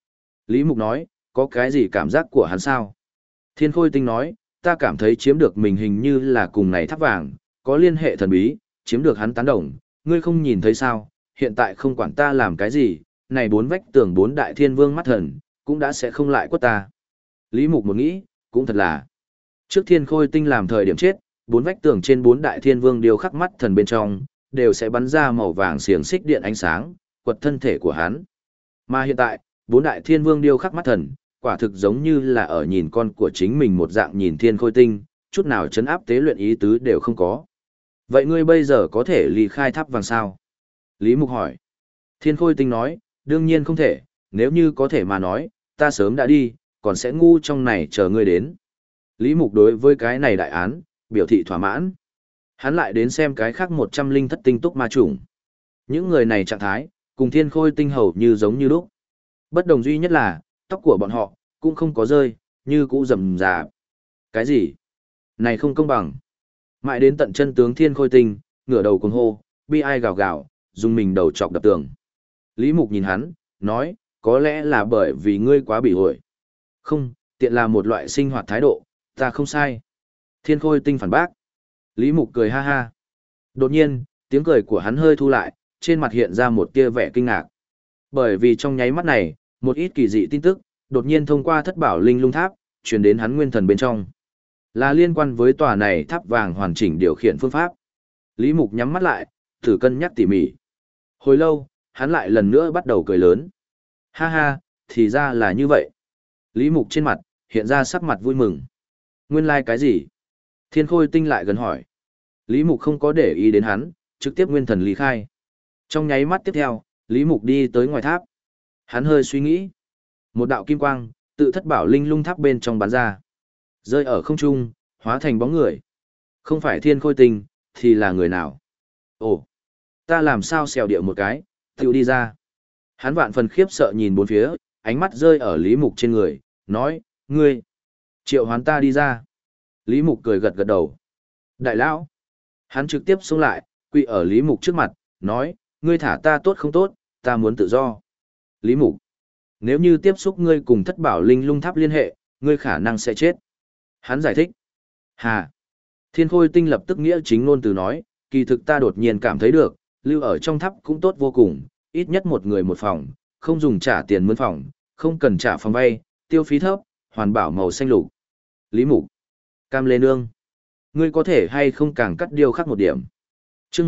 Lý Mục nói, có cái gì cảm giác của hắn sao? Thiên Khôi Tinh nói, ta cảm thấy chiếm được mình hình như là cùng này tháp vàng, có liên hệ thần bí, chiếm được hắn tán đồng, ngươi không nhìn thấy sao, hiện tại không quản ta làm cái gì, này bốn vách tường bốn đại thiên vương mắt thần, cũng đã sẽ không lại quất ta. Lý Mục một nghĩ, cũng thật là. Trước Thiên Khôi Tinh làm thời điểm chết, bốn vách tường trên bốn đại thiên vương điều khắc mắt thần bên trong, đều sẽ bắn ra màu vàng xiềng xích điện ánh sáng, quật thân thể của hắn. Mà hiện tại, bốn đại thiên vương điêu khắc mắt thần, quả thực giống như là ở nhìn con của chính mình một dạng nhìn Thiên Khôi Tinh, chút nào chấn áp tế luyện ý tứ đều không có. Vậy ngươi bây giờ có thể ly khai tháp vàng sao? Lý Mục hỏi. Thiên Khôi Tinh nói, đương nhiên không thể, nếu như có thể mà nói, ta sớm đã đi, còn sẽ ngu trong này chờ ngươi đến. Lý Mục đối với cái này đại án, biểu thị thỏa mãn. Hắn lại đến xem cái khác 100 thất tinh túc ma chủng. Những người này trạng thái, cùng Thiên Khôi Tinh hầu như giống như lúc. Bất đồng duy nhất là, tóc của bọn họ, cũng không có rơi, như cũ rầm rà. Cái gì? Này không công bằng. Mãi đến tận chân tướng Thiên Khôi Tinh, ngửa đầu cuồng hô, bi ai gào gào, dùng mình đầu chọc đập tường. Lý Mục nhìn hắn, nói, có lẽ là bởi vì ngươi quá bị hội. Không, tiện là một loại sinh hoạt thái độ, ta không sai. Thiên Khôi Tinh phản bác. Lý Mục cười ha ha. Đột nhiên, tiếng cười của hắn hơi thu lại, trên mặt hiện ra một tia vẻ kinh ngạc. Bởi vì trong nháy mắt này, một ít kỳ dị tin tức, đột nhiên thông qua thất bảo linh lung tháp, truyền đến hắn nguyên thần bên trong. Là liên quan với tòa này tháp vàng hoàn chỉnh điều khiển phương pháp. Lý Mục nhắm mắt lại, thử cân nhắc tỉ mỉ. Hồi lâu, hắn lại lần nữa bắt đầu cười lớn. Ha ha, thì ra là như vậy. Lý Mục trên mặt, hiện ra sắc mặt vui mừng. Nguyên lai like cái gì? Thiên Khôi Tinh lại gần hỏi. Lý Mục không có để ý đến hắn, trực tiếp nguyên thần lý khai. Trong nháy mắt tiếp theo, Lý Mục đi tới ngoài tháp. Hắn hơi suy nghĩ. Một đạo kim quang, tự thất bảo linh lung tháp bên trong bắn ra. Rơi ở không trung, hóa thành bóng người. Không phải Thiên Khôi Tinh, thì là người nào? Ồ, ta làm sao xèo điệu một cái, tiểu đi ra. Hắn vạn phần khiếp sợ nhìn bốn phía, ánh mắt rơi ở Lý Mục trên người, nói, ngươi, triệu hoán ta đi ra. Lý Mục cười gật gật đầu. Đại lão, hắn trực tiếp xuống lại, quỳ ở Lý Mục trước mặt, nói, ngươi thả ta tốt không tốt, ta muốn tự do. Lý Mục, nếu như tiếp xúc ngươi cùng thất bảo linh lung tháp liên hệ, ngươi khả năng sẽ chết. Hắn giải thích. Hà. Thiên Khôi Tinh lập tức nghĩa chính ngôn từ nói, kỳ thực ta đột nhiên cảm thấy được, lưu ở trong tháp cũng tốt vô cùng, ít nhất một người một phòng, không dùng trả tiền mướn phòng, không cần trả phòng vay, tiêu phí thấp, hoàn bảo màu xanh lục. Lý Mục. Cam Lê Nương. Ngươi có thể hay không càng cắt điêu khắc một điểm. Trước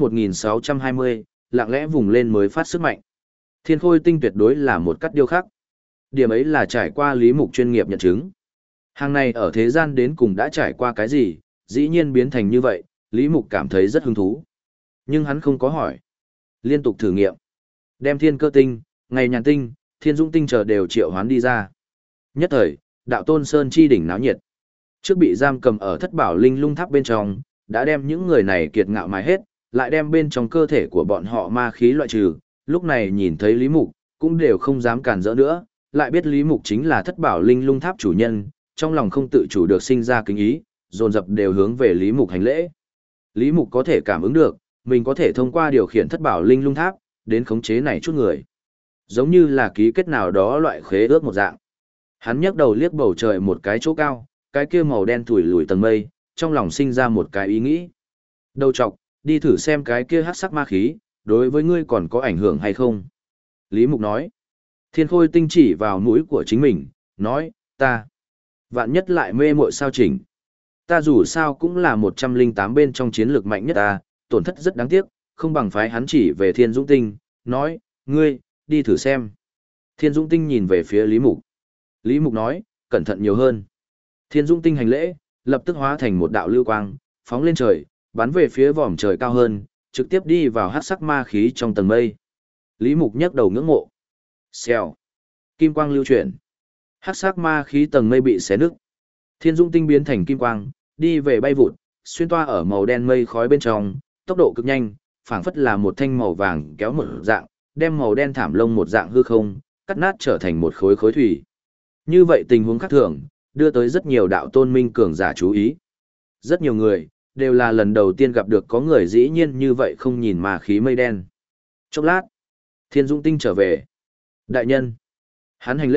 1620, lặng lẽ vùng lên mới phát sức mạnh. Thiên Khôi Tinh tuyệt đối là một cắt điêu khắc. Điểm ấy là trải qua Lý Mục chuyên nghiệp nhận chứng. Hàng này ở thế gian đến cùng đã trải qua cái gì, dĩ nhiên biến thành như vậy, Lý Mục cảm thấy rất hứng thú. Nhưng hắn không có hỏi. Liên tục thử nghiệm. Đem Thiên Cơ Tinh, Ngày Nhàn Tinh, Thiên Dũng Tinh chờ đều triệu hoán đi ra. Nhất thời, đạo Tôn Sơn chi đỉnh náo nhiệt. Trước bị giam cầm ở thất bảo linh lung tháp bên trong, đã đem những người này kiệt ngạo mài hết, lại đem bên trong cơ thể của bọn họ ma khí loại trừ, lúc này nhìn thấy Lý Mục, cũng đều không dám cản rỡ nữa, lại biết Lý Mục chính là thất bảo linh lung tháp chủ nhân, trong lòng không tự chủ được sinh ra kính ý, dồn dập đều hướng về Lý Mục hành lễ. Lý Mục có thể cảm ứng được, mình có thể thông qua điều khiển thất bảo linh lung tháp, đến khống chế này chút người. Giống như là ký kết nào đó loại khế ước một dạng. Hắn nhấc đầu liếc bầu trời một cái chỗ cao, cái kia màu đen thủi lùi tầng mây, trong lòng sinh ra một cái ý nghĩ. Đầu chọc, đi thử xem cái kia hắc sắc ma khí, đối với ngươi còn có ảnh hưởng hay không? Lý Mục nói. Thiên Khôi Tinh chỉ vào mũi của chính mình, nói, ta. Vạn nhất lại mê muội sao chỉnh. Ta dù sao cũng là 108 bên trong chiến lược mạnh nhất ta, tổn thất rất đáng tiếc, không bằng phái hắn chỉ về Thiên Dũng Tinh, nói, ngươi, đi thử xem. Thiên Dũng Tinh nhìn về phía Lý Mục. Lý Mục nói, cẩn thận nhiều hơn. Thiên Dũng Tinh hành lễ, lập tức hóa thành một đạo lưu quang, phóng lên trời, bắn về phía vòm trời cao hơn, trực tiếp đi vào hắc sắc ma khí trong tầng mây. Lý Mục nhấc đầu ngưỡng mộ. Xèo. Kim quang lưu chuyển. Hắc sắc ma khí tầng mây bị xé nứt. Thiên Dũng Tinh biến thành kim quang, đi về bay vụt, xuyên toa ở màu đen mây khói bên trong, tốc độ cực nhanh, phảng phất là một thanh màu vàng kéo một dạng, đem màu đen thảm lông một dạng hư không, cắt nát trở thành một khối khối thủy. Như vậy tình huống khác thường, đưa tới rất nhiều đạo tôn minh cường giả chú ý. Rất nhiều người, đều là lần đầu tiên gặp được có người dĩ nhiên như vậy không nhìn mà khí mây đen. Chốc lát, Thiên Dũng Tinh trở về. Đại nhân, hắn hành lễ,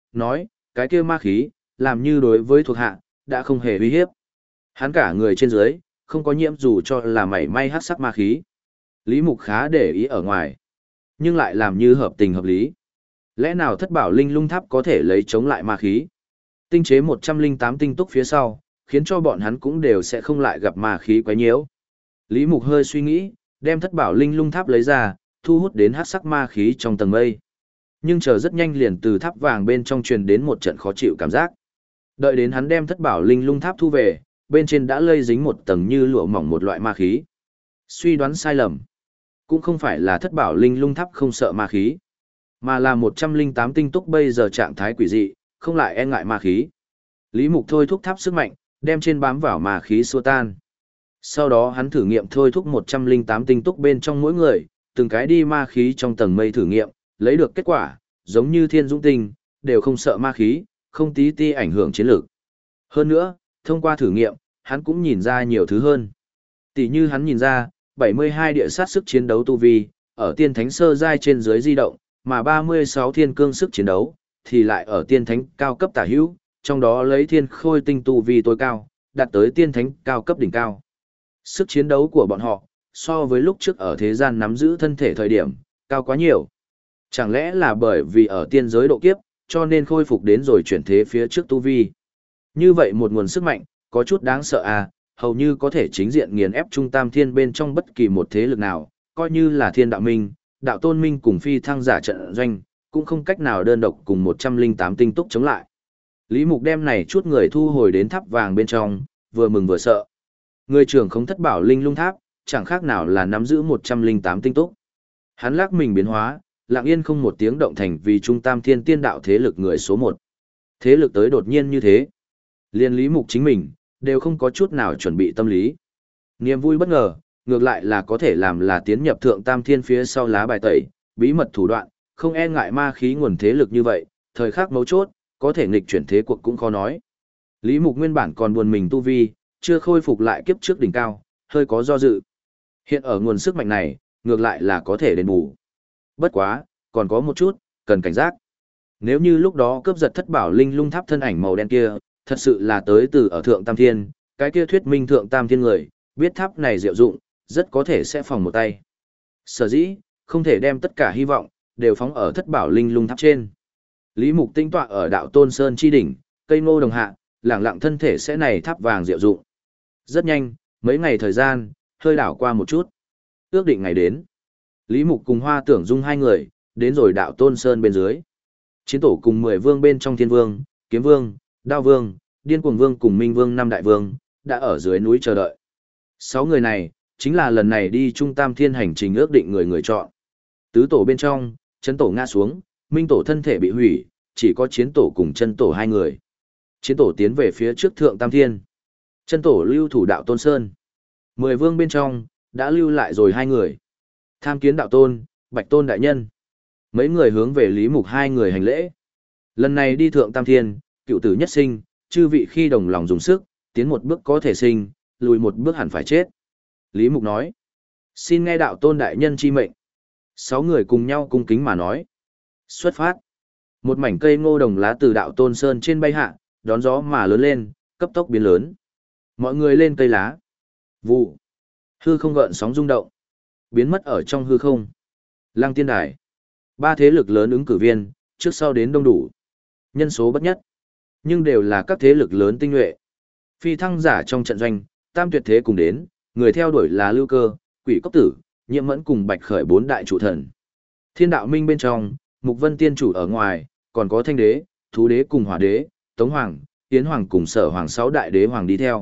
nói, cái kia ma khí, làm như đối với thuộc hạ, đã không hề uy hiếp. Hắn cả người trên dưới, không có nhiễm dù cho là mảy may hắc sắc ma khí. Lý Mục khá để ý ở ngoài, nhưng lại làm như hợp tình hợp lý. Lẽ nào thất bảo linh lung tháp có thể lấy chống lại ma khí? Tinh chế 108 tinh túc phía sau, khiến cho bọn hắn cũng đều sẽ không lại gặp ma khí quấy nhiễu. Lý Mục hơi suy nghĩ, đem thất bảo linh lung tháp lấy ra, thu hút đến hắc sắc ma khí trong tầng mây. Nhưng chờ rất nhanh liền từ tháp vàng bên trong truyền đến một trận khó chịu cảm giác. Đợi đến hắn đem thất bảo linh lung tháp thu về, bên trên đã lây dính một tầng như lụa mỏng một loại ma khí. Suy đoán sai lầm. Cũng không phải là thất bảo linh lung tháp không sợ ma khí, mà là 108 tinh túc bây giờ trạng thái quỷ dị, không lại e ngại ma khí. Lý Mục thôi thúc tháp sức mạnh, đem trên bám vào ma khí xua tan. Sau đó hắn thử nghiệm thôi thúc 108 tinh túc bên trong mỗi người, từng cái đi ma khí trong tầng mây thử nghiệm, lấy được kết quả, giống như thiên dũng tinh, đều không sợ ma khí, không tí ti ảnh hưởng chiến lược. Hơn nữa, thông qua thử nghiệm, hắn cũng nhìn ra nhiều thứ hơn. Tỷ như hắn nhìn ra, 72 địa sát sức chiến đấu tu vi, ở tiên thánh sơ giai trên dưới di động, mà 36 thiên cương sức chiến đấu, thì lại ở tiên thánh cao cấp tả hữu, trong đó lấy thiên khôi tinh tu vi tối cao, đạt tới tiên thánh cao cấp đỉnh cao. Sức chiến đấu của bọn họ, so với lúc trước ở thế gian nắm giữ thân thể thời điểm, cao quá nhiều. Chẳng lẽ là bởi vì ở tiên giới độ kiếp, cho nên khôi phục đến rồi chuyển thế phía trước tu vi. Như vậy một nguồn sức mạnh, có chút đáng sợ à, hầu như có thể chính diện nghiền ép trung tam thiên bên trong bất kỳ một thế lực nào, coi như là thiên đạo minh, đạo tôn minh cùng phi thăng giả trận doanh, cũng không cách nào đơn độc cùng 108 tinh túc chống lại. Lý Mục đem này chút người thu hồi đến tháp vàng bên trong, vừa mừng vừa sợ. Người trưởng không thất bảo linh lung tháp, chẳng khác nào là nắm giữ 108 tinh túc. Hắn lắc mình biến hóa, lặng yên không một tiếng động thành vì trung tam thiên tiên đạo thế lực người số 1. Thế lực tới đột nhiên như thế. Liên Lý Mục chính mình, đều không có chút nào chuẩn bị tâm lý. Niềm vui bất ngờ, ngược lại là có thể làm là tiến nhập thượng tam thiên phía sau lá bài tẩy, bí mật thủ đoạn, không e ngại ma khí nguồn thế lực như vậy, thời khắc mấu chốt, có thể nghịch chuyển thế cuộc cũng khó nói. Lý Mục nguyên bản còn buồn mình tu vi, chưa khôi phục lại kiếp trước đỉnh cao, hơi có do dự. Hiện ở nguồn sức mạnh này, ngược lại là có thể đền bù. Bất quá, còn có một chút, cần cảnh giác. Nếu như lúc đó cướp giật thất bảo linh lung tháp thân ảnh màu đen kia, thật sự là tới từ ở thượng tam thiên, cái kia thuyết minh thượng tam thiên người, biết tháp này diệu dụng, rất có thể sẽ phòng một tay. Sở dĩ, không thể đem tất cả hy vọng, đều phóng ở thất bảo linh lung tháp trên. Lý Mục tinh tọa ở đạo Tôn Sơn chi đỉnh, cây ngô đồng hạ, lẳng lặng thân thể sẽ này tháp vàng diệu dụng. Rất nhanh, mấy ngày thời gian, hơi đảo qua một chút. Ước định ngày đến. Lý Mục cùng Hoa Tưởng Dung hai người, đến rồi đạo Tôn Sơn bên dưới. Chiến tổ cùng 10 vương bên trong Thiên Vương, Kiếm Vương, Đao Vương, Điên Cuồng Vương cùng Minh Vương năm đại vương, đã ở dưới núi chờ đợi. 6 người này, chính là lần này đi Trung Tam Thiên hành trình ước định người chọn. Tứ tổ bên trong, chân tổ ngã xuống, Minh tổ thân thể bị hủy, chỉ có chiến tổ cùng chân tổ hai người. Chiến tổ tiến về phía trước thượng Tam Thiên. Chân tổ lưu thủ đạo Tôn Sơn. 10 vương bên trong, đã lưu lại rồi hai người. Tham kiến đạo tôn, Bạch Tôn đại nhân. Mấy người hướng về Lý Mục hai người hành lễ. Lần này đi thượng Tam Thiên, cựu tử nhất sinh, chư vị khi đồng lòng dùng sức, tiến một bước có thể sinh, lùi một bước hẳn phải chết. Lý Mục nói. Xin nghe đạo tôn đại nhân chi mệnh. 6 người cùng nhau cung kính mà nói. Xuất phát. Một mảnh cây ngô đồng lá từ đạo Tôn Sơn trên bay hạ, đón gió mà lớn lên, cấp tốc biến lớn. Mọi người lên cây lá. Vụ. Hư không gợn sóng rung động. Biến mất ở trong hư không. Lăng Tiên Đài. 3 thế lực lớn ứng cử viên, trước sau đến đông đủ. Nhân số bất nhất. Nhưng đều là các thế lực lớn tinh nhuệ. Phi thăng giả trong trận doanh, tam tuyệt thế cùng đến, người theo đuổi là Lưu Cơ, Quỷ Cốc Tử, Nhiệm Mẫn cùng Bạch Khởi 4 đại trụ thần. Thiên đạo minh bên trong, Mục Vân Tiên chủ ở ngoài, còn có Thanh Đế, Thú Đế cùng Hỏa Đế, Tống Hoàng, Tiến Hoàng cùng Sở Hoàng 6 đại đế hoàng đi theo.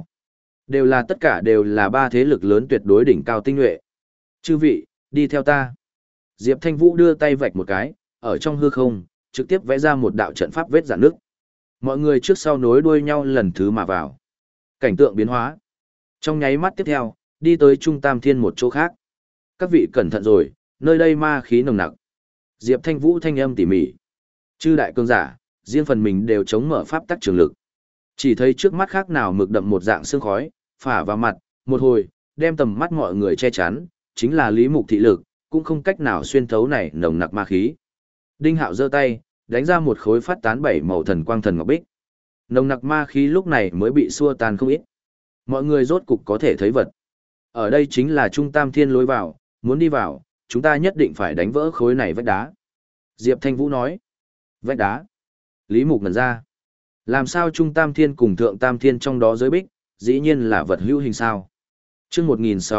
Tất cả đều là 3 thế lực lớn tuyệt đối đỉnh cao tinh nhuệ. Chư vị, đi theo ta. Diệp Thanh Vũ đưa tay vạch một cái, ở trong hư không, trực tiếp vẽ ra một đạo trận pháp vết rạn nước. Mọi người trước sau nối đuôi nhau lần thứ mà vào. Cảnh tượng biến hóa. Trong nháy mắt tiếp theo, đi tới Trung Tam Thiên một chỗ khác. Các vị cẩn thận rồi, nơi đây ma khí nồng nặc. Diệp Thanh Vũ thanh âm tỉ mỉ. Chư đại cường giả, riêng phần mình đều chống mở pháp tắc trường lực. Chỉ thấy trước mắt khác nào mực đậm một dạng sương khói, phả vào mặt, một hồi, đem tầm mắt mọi người che chắn, chính là Lý Mục thị lực, cũng không cách nào xuyên thấu này nồng nặc ma khí. Đinh Hạo giơ tay, đánh ra một khối phát tán 7 màu thần quang thần ngọc bích. Nồng nặc ma khí lúc này mới bị xua tan không ít. Mọi người rốt cục có thể thấy vật. Ở đây chính là Trung Tam Thiên lối vào, muốn đi vào, chúng ta nhất định phải đánh vỡ khối này vách đá. Diệp Thanh Vũ nói. Vách đá. Lý Mục ngẩn ra. Làm sao Trung Tam Thiên cùng Thượng Tam Thiên trong đó giới bích, dĩ nhiên là vật hữu hình sao. Chương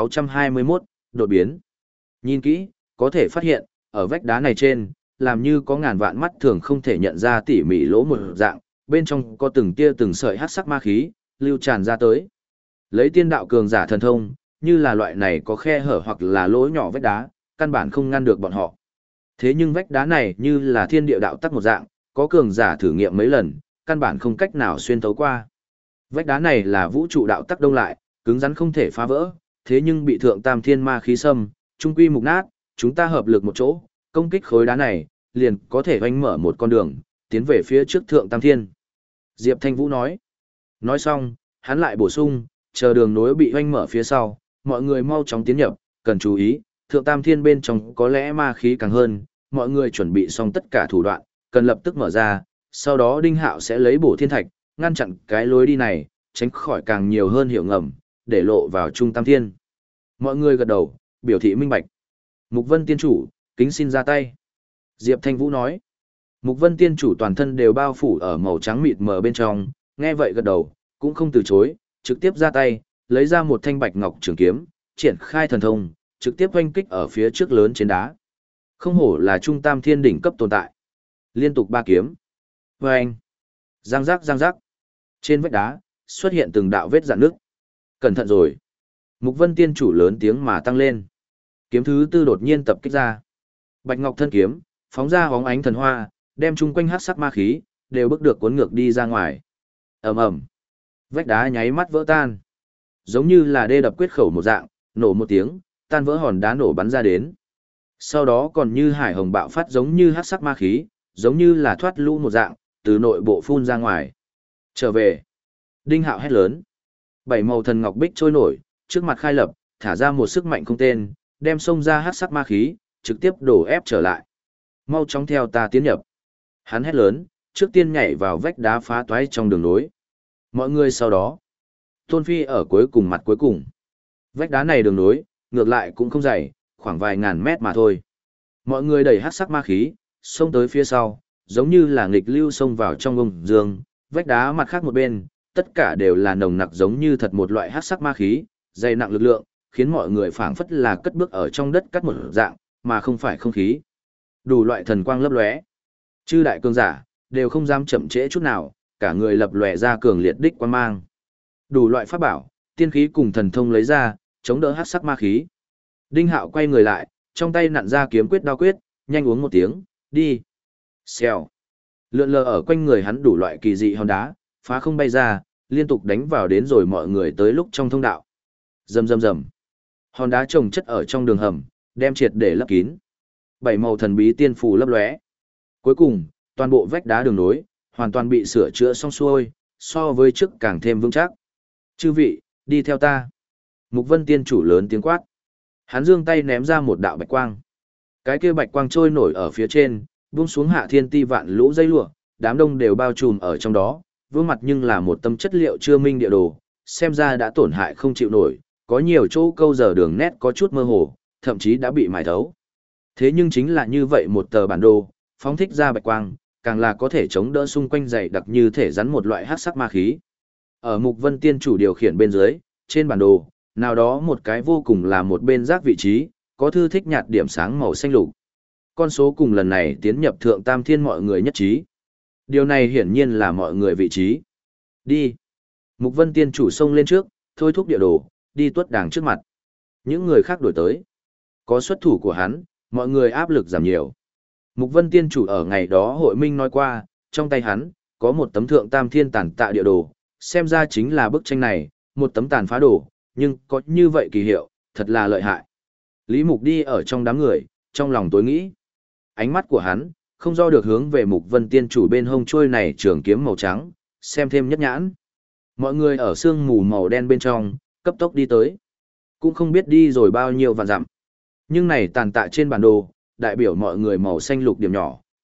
1621, đột biến. Nhìn kỹ, có thể phát hiện, ở vách đá này trên, làm như có ngàn vạn mắt thường không thể nhận ra tỉ mỉ lỗ một dạng, bên trong có từng tia từng sợi hắc sắc ma khí, lưu tràn ra tới. Lấy tiên đạo cường giả thần thông, như là loại này có khe hở hoặc là lỗ nhỏ vách đá, căn bản không ngăn được bọn họ. Thế nhưng vách đá này như là thiên địa đạo tắc một dạng, có cường giả thử nghiệm mấy lần, căn bản không cách nào xuyên thấu qua. Vách đá này là vũ trụ đạo tắc đông lại, cứng rắn không thể phá vỡ, thế nhưng bị thượng tam thiên ma khí xâm, trung quy mục nát, chúng ta hợp lực một chỗ, công kích khối đá này, liền có thể oanh mở một con đường, tiến về phía trước thượng tam thiên. Diệp Thanh Vũ nói. Nói xong, hắn lại bổ sung, chờ đường nối bị oanh mở phía sau, mọi người mau chóng tiến nhập, cần chú ý, thượng tam thiên bên trong có lẽ ma khí càng hơn, mọi người chuẩn bị xong tất cả thủ đoạn, cần lập tức mở ra, sau đó Đinh Hạo sẽ lấy bổ thiên thạch, ngăn chặn cái lối đi này, tránh khỏi càng nhiều hơn hiểu ngầm, để lộ vào trung tam thiên. Mọi người gật đầu, biểu thị minh bạch. Mục Vân tiên chủ, kính xin ra tay. Diệp Thanh Vũ nói. Mục Vân tiên chủ toàn thân đều bao phủ ở màu trắng mịt mờ bên trong, nghe vậy gật đầu, cũng không từ chối, trực tiếp ra tay, lấy ra một thanh bạch ngọc trường kiếm, triển khai thần thông, trực tiếp oanh kích ở phía trước lớn trên đá. Không hổ là trung tam thiên đỉnh cấp tồn tại. Liên tục ba kiếm. Oanh. Giang giác giang giác. Trên vách đá, xuất hiện từng đạo vết rạn nước. Cẩn thận rồi. Mục Vân tiên chủ lớn tiếng mà tăng lên. Kiếm thứ tư đột nhiên tập kích ra. Bạch ngọc thân kiếm, phóng ra hóng ánh thần hoa, đem chung quanh hắc sắc ma khí, đều bước được cuốn ngược đi ra ngoài. Ầm ầm. Vách đá nháy mắt vỡ tan. Giống như là đê đập quyết khẩu một dạng, nổ một tiếng, tan vỡ hòn đá nổ bắn ra đến. Sau đó còn như hải hồng bạo phát giống như hắc sắc ma khí, giống như là thoát lũ một dạng, từ nội bộ phun ra ngoài. Trở về. Đinh Hạo hét lớn. 7 màu thần ngọc bích trôi nổi, trước mặt khai lập, thả ra một sức mạnh không tên, đem xông ra hắc sắc ma khí, trực tiếp đổ ép trở lại. Mau chóng theo ta tiến nhập. Hắn hét lớn, trước tiên nhảy vào vách đá phá toái trong đường nối. Mọi người sau đó. Tôn Phi ở cuối cùng mặt cuối cùng. Vách đá này đường nối, ngược lại cũng không dày, khoảng vài ngàn mét mà thôi. Mọi người đẩy hắc sắc ma khí, xông tới phía sau, giống như là nghịch lưu xông vào trong ông dương, vách đá mặt khác một bên, tất cả đều là nồng nặc giống như thật một loại hắc sắc ma khí, dày nặng lực lượng, khiến mọi người phảng phất là cất bước ở trong đất cắt một dạng, mà không phải không khí. Đủ loại thần quang lấp lóe. Chư đại cường giả đều không dám chậm trễ chút nào, cả người lập lòe ra cường liệt đích quang mang. Đủ loại pháp bảo, tiên khí cùng thần thông lấy ra, chống đỡ hắc sắc ma khí. Đinh Hạo quay người lại, trong tay nặn ra kiếm quyết đao quyết, nhanh uống một tiếng, đi. Xèo. Lượn lờ ở quanh người hắn đủ loại kỳ dị hòn đá, phá không bay ra, liên tục đánh vào đến rồi mọi người tới lúc trong thông đạo. Rầm rầm rầm. Hòn đá chồng chất ở trong đường hầm, đem triệt để lấp kín. 7 màu thần bí tiên phù lấp lóe. Cuối cùng, toàn bộ vách đá đường nối hoàn toàn bị sửa chữa xong xuôi, so với trước càng thêm vững chắc. Chư vị, đi theo ta. Mục Vân tiên chủ lớn tiếng quát. Hắn giương tay ném ra một đạo bạch quang. Cái kia bạch quang trôi nổi ở phía trên, buông xuống hạ thiên ti vạn lũ dây lụa, đám đông đều bao trùm ở trong đó, vương mặt nhưng là một tâm chất liệu chưa minh địa đồ, xem ra đã tổn hại không chịu nổi, có nhiều chỗ câu giờ đường nét có chút mơ hồ, thậm chí đã bị mài thấu. Thế nhưng chính là như vậy một tờ bản đồ, phóng thích ra bạch quang, càng là có thể chống đỡ xung quanh dày đặc như thể rắn một loại hắc sắc ma khí. Ở Mục Vân tiên chủ điều khiển bên dưới, trên bản đồ, nào đó một cái vô cùng là một bên giác vị trí, có thư thích nhạt điểm sáng màu xanh lục. Con số cùng lần này tiến nhập thượng tam thiên mọi người nhất trí. Điều này hiển nhiên là mọi người vị trí. Đi. Mục Vân tiên chủ xông lên trước, thôi thúc địa đồ, đi tuất đàng trước mặt. Những người khác đổi tới. Có xuất thủ của hắn, mọi người áp lực giảm nhiều. Mục Vân tiên chủ ở ngày đó hội minh nói qua, trong tay hắn, có một tấm thượng tam thiên tàn tạ địa đồ, xem ra chính là bức tranh này, một tấm tàn phá đồ, nhưng có như vậy kỳ hiệu, thật là lợi hại. Lý Mục đi ở trong đám người, trong lòng tối nghĩ. Ánh mắt của hắn, không do được hướng về Mục Vân tiên chủ bên hông trôi này trường kiếm màu trắng, xem thêm nhất nhãn. Mọi người ở sương mù màu đen bên trong, cấp tốc đi tới. Cũng không biết đi rồi bao nhiêu vạn dặm. Nhưng này tàn tạ trên bản đồ, đại biểu mọi người màu xanh lục điểm nhỏ,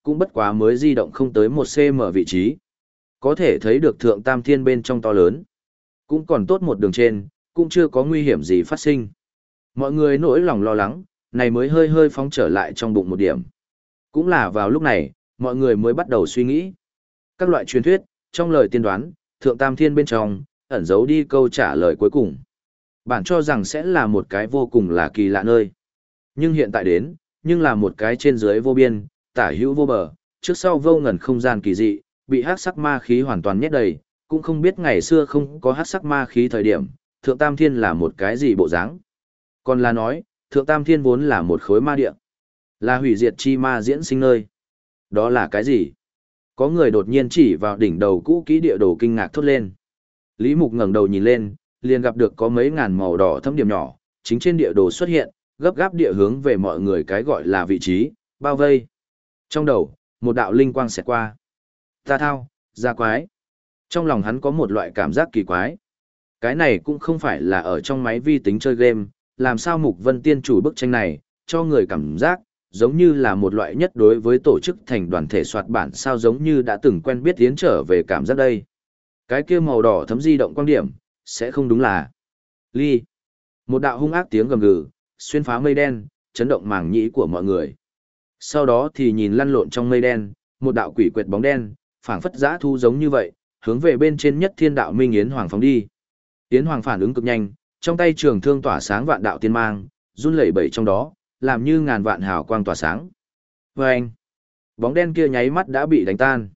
cũng bất quá mới di động không tới 1 cm vị trí. Có thể thấy được thượng tam thiên bên trong to lớn. Cũng còn tốt một đường trên, cũng chưa có nguy hiểm gì phát sinh. Mọi người nỗi lòng lo lắng, này mới hơi hơi phóng trở lại trong bụng một điểm. Cũng là vào lúc này, mọi người mới bắt đầu suy nghĩ. Các loại truyền thuyết, trong lời tiên đoán, thượng tam thiên bên trong, ẩn giấu đi câu trả lời cuối cùng. Bạn cho rằng sẽ là một cái vô cùng là kỳ lạ nơi. Nhưng hiện tại đến, nhưng là một cái trên dưới vô biên, tả hữu vô bờ, trước sau vô ngần không gian kỳ dị, bị hắc sắc ma khí hoàn toàn nhét đầy, cũng không biết ngày xưa không có hắc sắc ma khí thời điểm, thượng tam thiên là một cái gì bộ dáng. Còn là nói, thượng tam thiên vốn là một khối ma địa, là hủy diệt chi ma diễn sinh nơi. Đó là cái gì? Có người đột nhiên chỉ vào đỉnh đầu cũ kỹ địa đồ kinh ngạc thốt lên. Lý Mục ngẩng đầu nhìn lên, liền gặp được có mấy ngàn màu đỏ thâm điểm nhỏ, chính trên địa đồ xuất hiện, gấp gáp địa hướng về mọi người cái gọi là vị trí, bao vây. Trong đầu, một đạo linh quang xẹt qua. Ta thao, ra quái. Trong lòng hắn có một loại cảm giác kỳ quái. Cái này cũng không phải là ở trong máy vi tính chơi game, làm sao Mục Vân Tiên chủ bức tranh này, cho người cảm giác, giống như là một loại nhất đối với tổ chức thành đoàn thể soạt bản sao giống như đã từng quen biết tiến trở về cảm giác đây. Cái kia màu đỏ thấm di động quan điểm, sẽ không đúng là ly. Một đạo hung ác tiếng gầm gừ, xuyên phá mây đen, chấn động màng nhĩ của mọi người. Sau đó thì nhìn lăn lộn trong mây đen, một đạo quỷ quệt bóng đen, phảng phất dã thu giống như vậy, hướng về bên trên nhất thiên đạo minh Yến Hoàng phóng đi. Yến Hoàng phản ứng cực nhanh, trong tay trường thương tỏa sáng vạn đạo tiên mang, run lẩy bẩy trong đó, làm như ngàn vạn hào quang tỏa sáng. Vâng! Bóng đen kia nháy mắt đã bị đánh tan.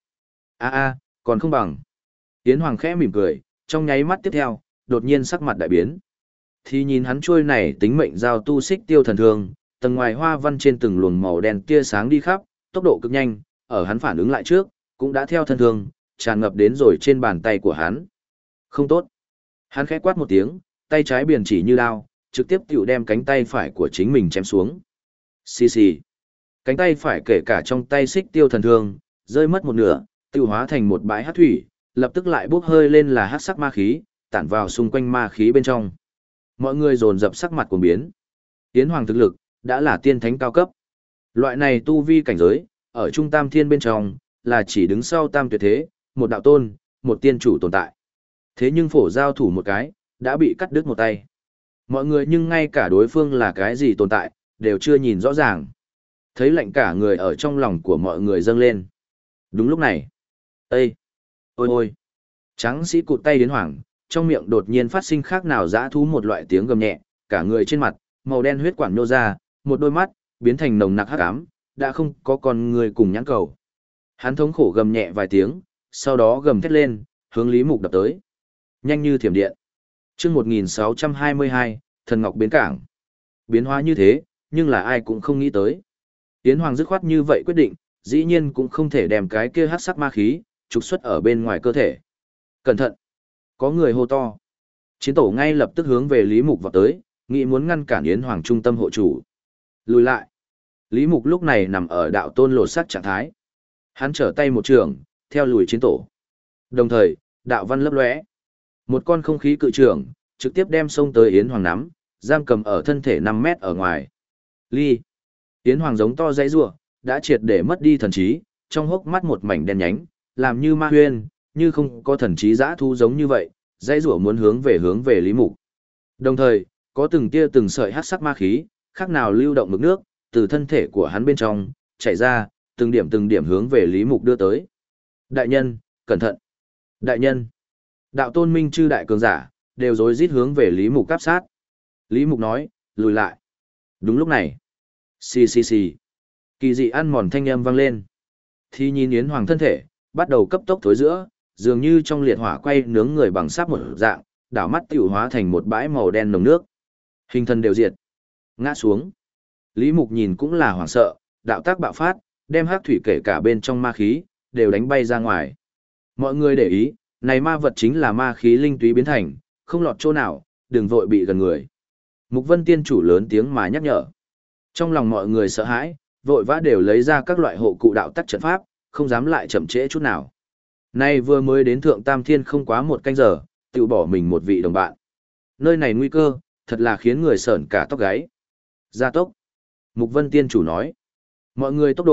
Còn không bằng. Yến Hoàng khẽ mỉm cười, trong nháy mắt tiếp theo, đột nhiên sắc mặt đại biến. Thì nhìn hắn trôi này tính mệnh giao tu xích tiêu thần thương, tầng ngoài hoa văn trên từng luồng màu đen tia sáng đi khắp, tốc độ cực nhanh, ở hắn phản ứng lại trước, cũng đã theo thân thương, tràn ngập đến rồi trên bàn tay của hắn. Không tốt. Hắn khẽ quát một tiếng, tay trái biển chỉ như đao, trực tiếp tiểu đem cánh tay phải của chính mình chém xuống. Xì xì. Cánh tay phải kể cả trong tay xích tiêu thần thương, rơi mất một nửa, tiêu hóa thành một bãi hắc thủy, lập tức lại bốc hơi lên là hắc sắc ma khí, tản vào xung quanh ma khí bên trong. Mọi người dồn dập sắc mặt cuồng biến. Yến Hoàng thực lực đã là tiên thánh cao cấp. Loại này tu vi cảnh giới, ở trung tam thiên bên trong, là chỉ đứng sau tam tuyệt thế, một đạo tôn, một tiên chủ tồn tại. Thế nhưng phổ giao thủ một cái, đã bị cắt đứt một tay. Mọi người nhưng ngay cả đối phương là cái gì tồn tại, đều chưa nhìn rõ ràng. Thấy lạnh cả người ở trong lòng của mọi người dâng lên. Đúng lúc này. Ê! Ôi ôi! Tráng sĩ cụt tay Yến Hoàng, trong miệng đột nhiên phát sinh khác nào dã thú một loại tiếng gầm nhẹ, cả người trên mặt, màu đen huyết quản nô ra, một đôi mắt, biến thành nồng nặc hắc ám, đã không có con người cùng nhãn cầu. Hắn thống khổ gầm nhẹ vài tiếng, sau đó gầm thét lên, hướng Lý Mục đập tới. Nhanh như thiểm điện. Chương 1622, Thần Ngọc Bến Cảng. Biến hóa như thế, nhưng là ai cũng không nghĩ tới. Yến Hoàng dứt khoát như vậy quyết định, dĩ nhiên cũng không thể đem cái kia hắc sắc ma khí trục xuất ở bên ngoài cơ thể. Cẩn thận! Có người hô to. Chiến tổ ngay lập tức hướng về Lý Mục vào tới, nghĩ muốn ngăn cản Yến Hoàng trung tâm hộ chủ. Lùi lại. Lý Mục lúc này nằm ở đạo tôn lột sắc trạng thái. Hắn trở tay một trường, theo lùi chiến tổ. Đồng thời, đạo văn lấp lóe. Một con không khí cự trường, trực tiếp đem xông tới Yến Hoàng nắm, giam cầm ở thân thể 5 mét ở ngoài. Ly. Yến Hoàng giống to dãy rủa, đã triệt để mất đi thần trí, trong hốc mắt một mảnh đen nhánh, làm như ma huyên, như không có thần trí dã thu giống như vậy, dãy rủa muốn hướng về Lý Mục. Đồng thời, có từng tia từng sợi hắc sắc ma khí, khác nào lưu động mực nước, từ thân thể của hắn bên trong chảy ra, từng điểm hướng về Lý Mục đưa tới. Đại nhân, cẩn thận. Đại nhân. Đạo tôn minh chư đại cường giả, đều rối rít hướng về Lý Mục cáp sát. Lý Mục nói, lùi lại. Đúng lúc này. Xì xì xì. Kỳ dị ăn mòn thanh âm vang lên. Thì nhìn Yến Hoàng thân thể, bắt đầu cấp tốc thối giữa, dường như trong liệt hỏa quay nướng người bằng sáp một dạng, đảo mắt tiểu hóa thành một bãi màu đen nồng nước. Hình thân đều diệt. Ngã xuống. Lý Mục nhìn cũng là hoảng sợ, đạo tác bạo phát, đem hắc thủy kể cả bên trong ma khí, đều đánh bay ra ngoài. Mọi người để ý, này ma vật chính là ma khí linh túy biến thành, không lọt chỗ nào, đừng vội bị gần người. Mục Vân Tiên chủ lớn tiếng mà nhắc nhở. Trong lòng mọi người sợ hãi, vội vã đều lấy ra các loại hộ cụ đạo tắc trận pháp, không dám lại chậm trễ chút nào. Nay vừa mới đến Thượng Tam Thiên không quá một canh giờ, tự bỏ mình một vị đồng bạn. Nơi này nguy cơ, thật là khiến người sởn cả tóc gáy. Gia tốc. Mục Vân Tiên chủ nói. Mọi người tốc độ,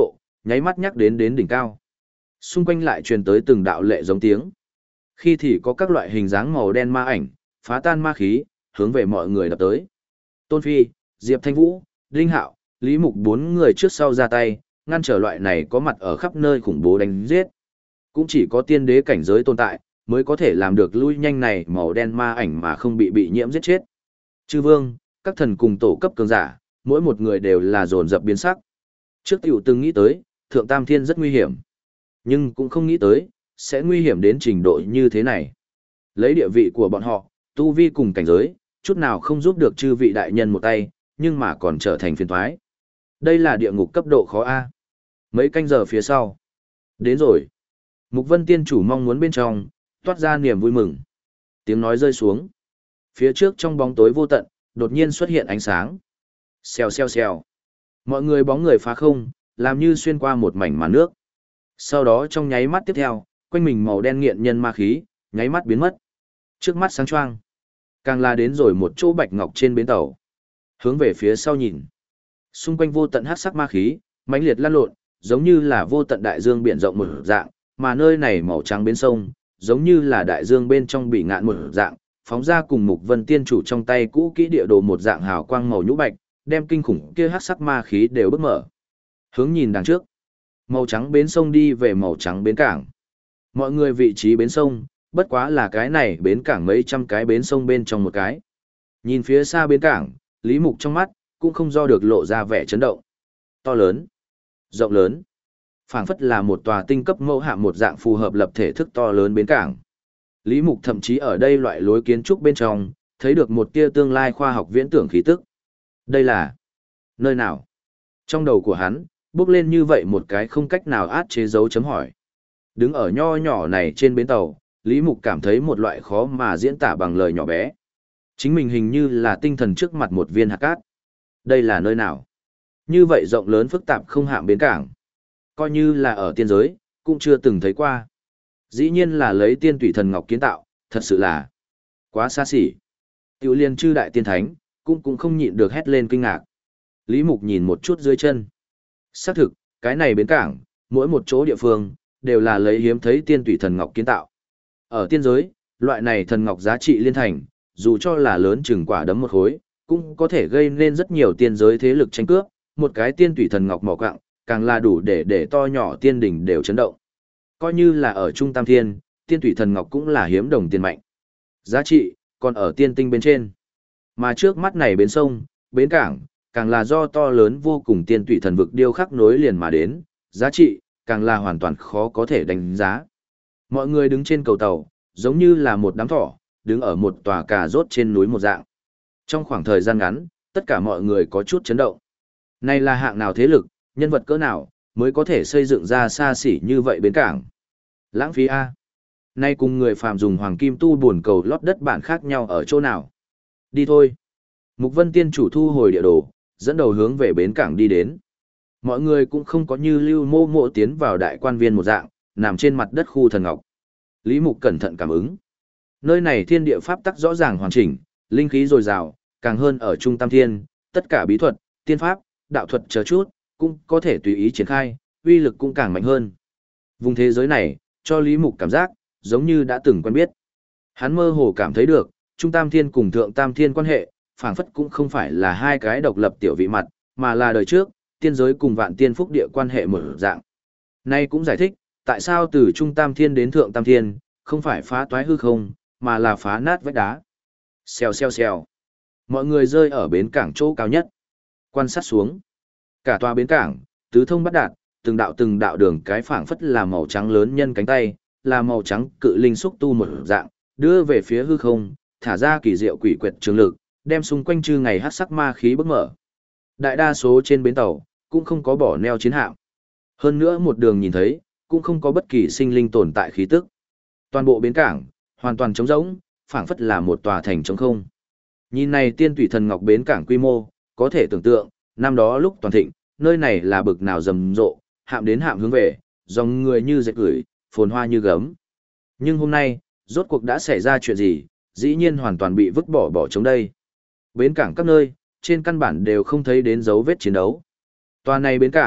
nháy mắt nhắc đến đỉnh cao. Xung quanh lại truyền tới từng đạo lệ giống tiếng. Khi thì có các loại hình dáng màu đen ma ảnh, phá tan ma khí, hướng về mọi người đập tới. Tôn Phi, Diệp Thanh Vũ, Đinh Hạo, Lý Mục bốn người trước sau ra tay, ngăn trở loại này có mặt ở khắp nơi khủng bố đánh giết. Cũng chỉ có tiên đế cảnh giới tồn tại, mới có thể làm được lui nhanh này màu đen ma ảnh mà không bị nhiễm giết chết. Chư vương, các thần cùng tổ cấp cường giả, mỗi một người đều là dồn dập biến sắc. Trước tiểu từng nghĩ tới, Thượng Tam Thiên rất nguy hiểm. Nhưng cũng không nghĩ tới, sẽ nguy hiểm đến trình độ như thế này. Lấy địa vị của bọn họ, tu vi cùng cảnh giới, chút nào không giúp được chư vị đại nhân một tay, nhưng mà còn trở thành phiền toái. Đây là địa ngục cấp độ khó A. Mấy canh giờ phía sau. Đến rồi. Mục Vân Tiên chủ mong muốn bên trong, toát ra niềm vui mừng. Tiếng nói rơi xuống. Phía trước trong bóng tối vô tận, đột nhiên xuất hiện ánh sáng. Xèo xèo xèo. Mọi người bóng người phá không, làm như xuyên qua một mảnh màn nước. Sau đó trong nháy mắt tiếp theo, quanh mình màu đen nghiện nhân ma khí, nháy mắt biến mất. Trước mắt sáng choang. Càng là đến rồi một chỗ bạch ngọc trên bến tàu. Hướng về phía sau nhìn. Xung quanh vô tận hắc sắc ma khí, mãnh liệt lan lộn, giống như là vô tận đại dương biển rộng một dạng, mà nơi này màu trắng bến sông, giống như là đại dương bên trong bị ngạn một dạng, phóng ra cùng Mục Vân Tiên chủ trong tay cũ kỹ địa đồ một dạng hào quang màu nhũ bạch, đem kinh khủng kia hắc sắc ma khí đều bức mở. Hướng nhìn đằng trước, màu trắng bến sông đi về màu trắng bến cảng. Mọi người vị trí bến sông, bất quá là cái này bến cảng mấy trăm cái bến sông bên trong một cái. Nhìn phía xa bến cảng, Lý Mục trong mắt, cũng không do được lộ ra vẻ chấn động. To lớn, rộng lớn, phảng phất là một tòa tinh cấp mẫu hạm một dạng phù hợp lập thể thức to lớn bến cảng. Lý Mục thậm chí ở đây loại lối kiến trúc bên trong, thấy được một tia tương lai khoa học viễn tưởng khí tức. Đây là nơi nào? Trong đầu của hắn, bước lên như vậy một cái không cách nào át chế dấu chấm hỏi. Đứng ở nho nhỏ này trên bến tàu, Lý Mục cảm thấy một loại khó mà diễn tả bằng lời nhỏ bé. Chính mình hình như là tinh thần trước mặt một viên hạt cát. Đây là nơi nào? Như vậy rộng lớn phức tạp không hạm bến cảng. Coi như là ở tiên giới, cũng chưa từng thấy qua. Dĩ nhiên là lấy tiên tủy thần ngọc kiến tạo, thật sự là quá xa xỉ. Tiểu liên chư đại tiên thánh, cũng không nhịn được hét lên kinh ngạc. Lý Mục nhìn một chút dưới chân. Xác thực, cái này bến cảng, mỗi một chỗ địa phương, đều là lấy hiếm thấy tiên tủy thần ngọc kiến tạo. Ở tiên giới, loại này thần ngọc giá trị liên thành, dù cho là lớn chừng quả đấm một khối, cũng có thể gây nên rất nhiều tiên giới thế lực tranh cướp, một cái tiên tủy thần ngọc mỏ quặng, càng là đủ để to nhỏ tiên đỉnh đều chấn động. Coi như là ở Trung Tam Thiên, tiên tủy thần ngọc cũng là hiếm đồng tiền mạnh. Giá trị, còn ở tiên tinh bên trên. Mà trước mắt này bến sông, bến cảng, càng là do to lớn vô cùng tiên tủy thần vực điêu khắc nối liền mà đến, giá trị, càng là hoàn toàn khó có thể đánh giá. Mọi người đứng trên cầu tàu, giống như là một đám thỏ, đứng ở một tòa cà rốt trên núi một dạng. Trong khoảng thời gian ngắn, tất cả mọi người có chút chấn động. Này là hạng nào thế lực, nhân vật cỡ nào, mới có thể xây dựng ra xa xỉ như vậy bến cảng. Lãng phí A. Nay cùng người phàm dùng hoàng kim tu buồn cầu lót đất bản khác nhau ở chỗ nào. Đi thôi. Mục Vân Tiên chủ thu hồi địa đồ, dẫn đầu hướng về bến cảng đi đến. Mọi người cũng không có như Lưu Mô Mộ tiến vào đại quan viên một dạng, nằm trên mặt đất khu thần ngọc. Lý Mục cẩn thận cảm ứng. Nơi này thiên địa pháp tắc rõ ràng hoàn chỉnh, linh khí dồi dào, càng hơn ở Trung Tam Thiên, tất cả bí thuật, tiên pháp, đạo thuật chờ chút, cũng có thể tùy ý triển khai, uy lực cũng càng mạnh hơn. Vùng thế giới này, cho Lý Mục cảm giác, giống như đã từng quen biết. Hắn mơ hồ cảm thấy được, Trung Tam Thiên cùng Thượng Tam Thiên quan hệ, phảng phất cũng không phải là hai cái độc lập tiểu vị mặt, mà là đời trước, tiên giới cùng vạn tiên phúc địa quan hệ mở dạng. Nay cũng giải thích, tại sao từ Trung Tam Thiên đến Thượng Tam Thiên, không phải phá toái hư không, mà là phá nát vách đá. Xèo xèo xèo. Mọi người rơi ở bến cảng chỗ cao nhất. Quan sát xuống. Cả tòa bến cảng, tứ thông bắt đạt, từng đạo đường cái phảng phất là màu trắng lớn nhân cánh tay, là màu trắng cự linh xúc tu một dạng, đưa về phía hư không, thả ra kỳ diệu quỷ quyệt trường lực, đem xung quanh chư ngày hắc sắc ma khí bức mở. Đại đa số trên bến tàu, cũng không có bỏ neo chiến hạm. Hơn nữa một đường nhìn thấy, cũng không có bất kỳ sinh linh tồn tại khí tức. Toàn bộ bến cảng, hoàn toàn trống rỗng, phảng phất là một tòa thành trống không. Nhìn này tiên tủy thần ngọc bến cảng quy mô, có thể tưởng tượng, năm đó lúc toàn thịnh, nơi này là bực nào rầm rộ, hạm đến hạm hướng về, dòng người như dệt gửi, phồn hoa như gấm. Nhưng hôm nay, rốt cuộc đã xảy ra chuyện gì, dĩ nhiên hoàn toàn bị vứt bỏ trống đây. Bến cảng các nơi, trên căn bản đều không thấy đến dấu vết chiến đấu. Tòa này bến cảng,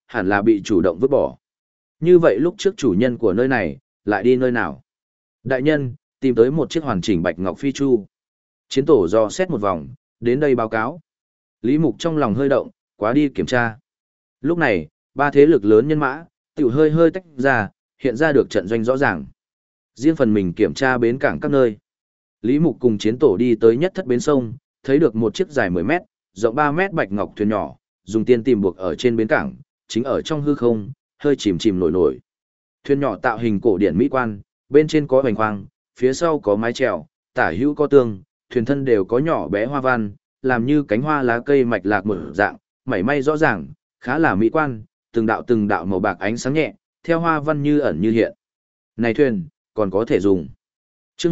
hẳn là bị chủ động vứt bỏ. Như vậy lúc trước chủ nhân của nơi này, lại đi nơi nào? Đại nhân, tìm tới một chiếc hoàn chỉnh bạch ngọc phi chu. Chiến tổ dò xét một vòng, đến đây báo cáo. Lý Mục trong lòng hơi động, quá đi kiểm tra. Lúc này, ba thế lực lớn nhân mã, tiểu hơi hơi tách ra, hiện ra được trận doanh rõ ràng. Riêng phần mình kiểm tra bến cảng các nơi. Lý Mục cùng chiến tổ đi tới nhất thất bến sông, thấy được một chiếc dài 10 mét, rộng 3 mét bạch ngọc thuyền nhỏ, dùng tiên tìm buộc ở trên bến cảng, chính ở trong hư không, hơi chìm chìm nổi nổi. Thuyền nhỏ tạo hình cổ điển mỹ quan, bên trên có hoành khoang, phía sau có mái chèo, tả hữu có tường, thuyền thân đều có nhỏ bé hoa văn, làm như cánh hoa lá cây mạch lạc một dạng, mảy may rõ ràng, khá là mỹ quan, từng đạo màu bạc ánh sáng nhẹ, theo hoa văn như ẩn như hiện. Này thuyền, còn có thể dùng. Chương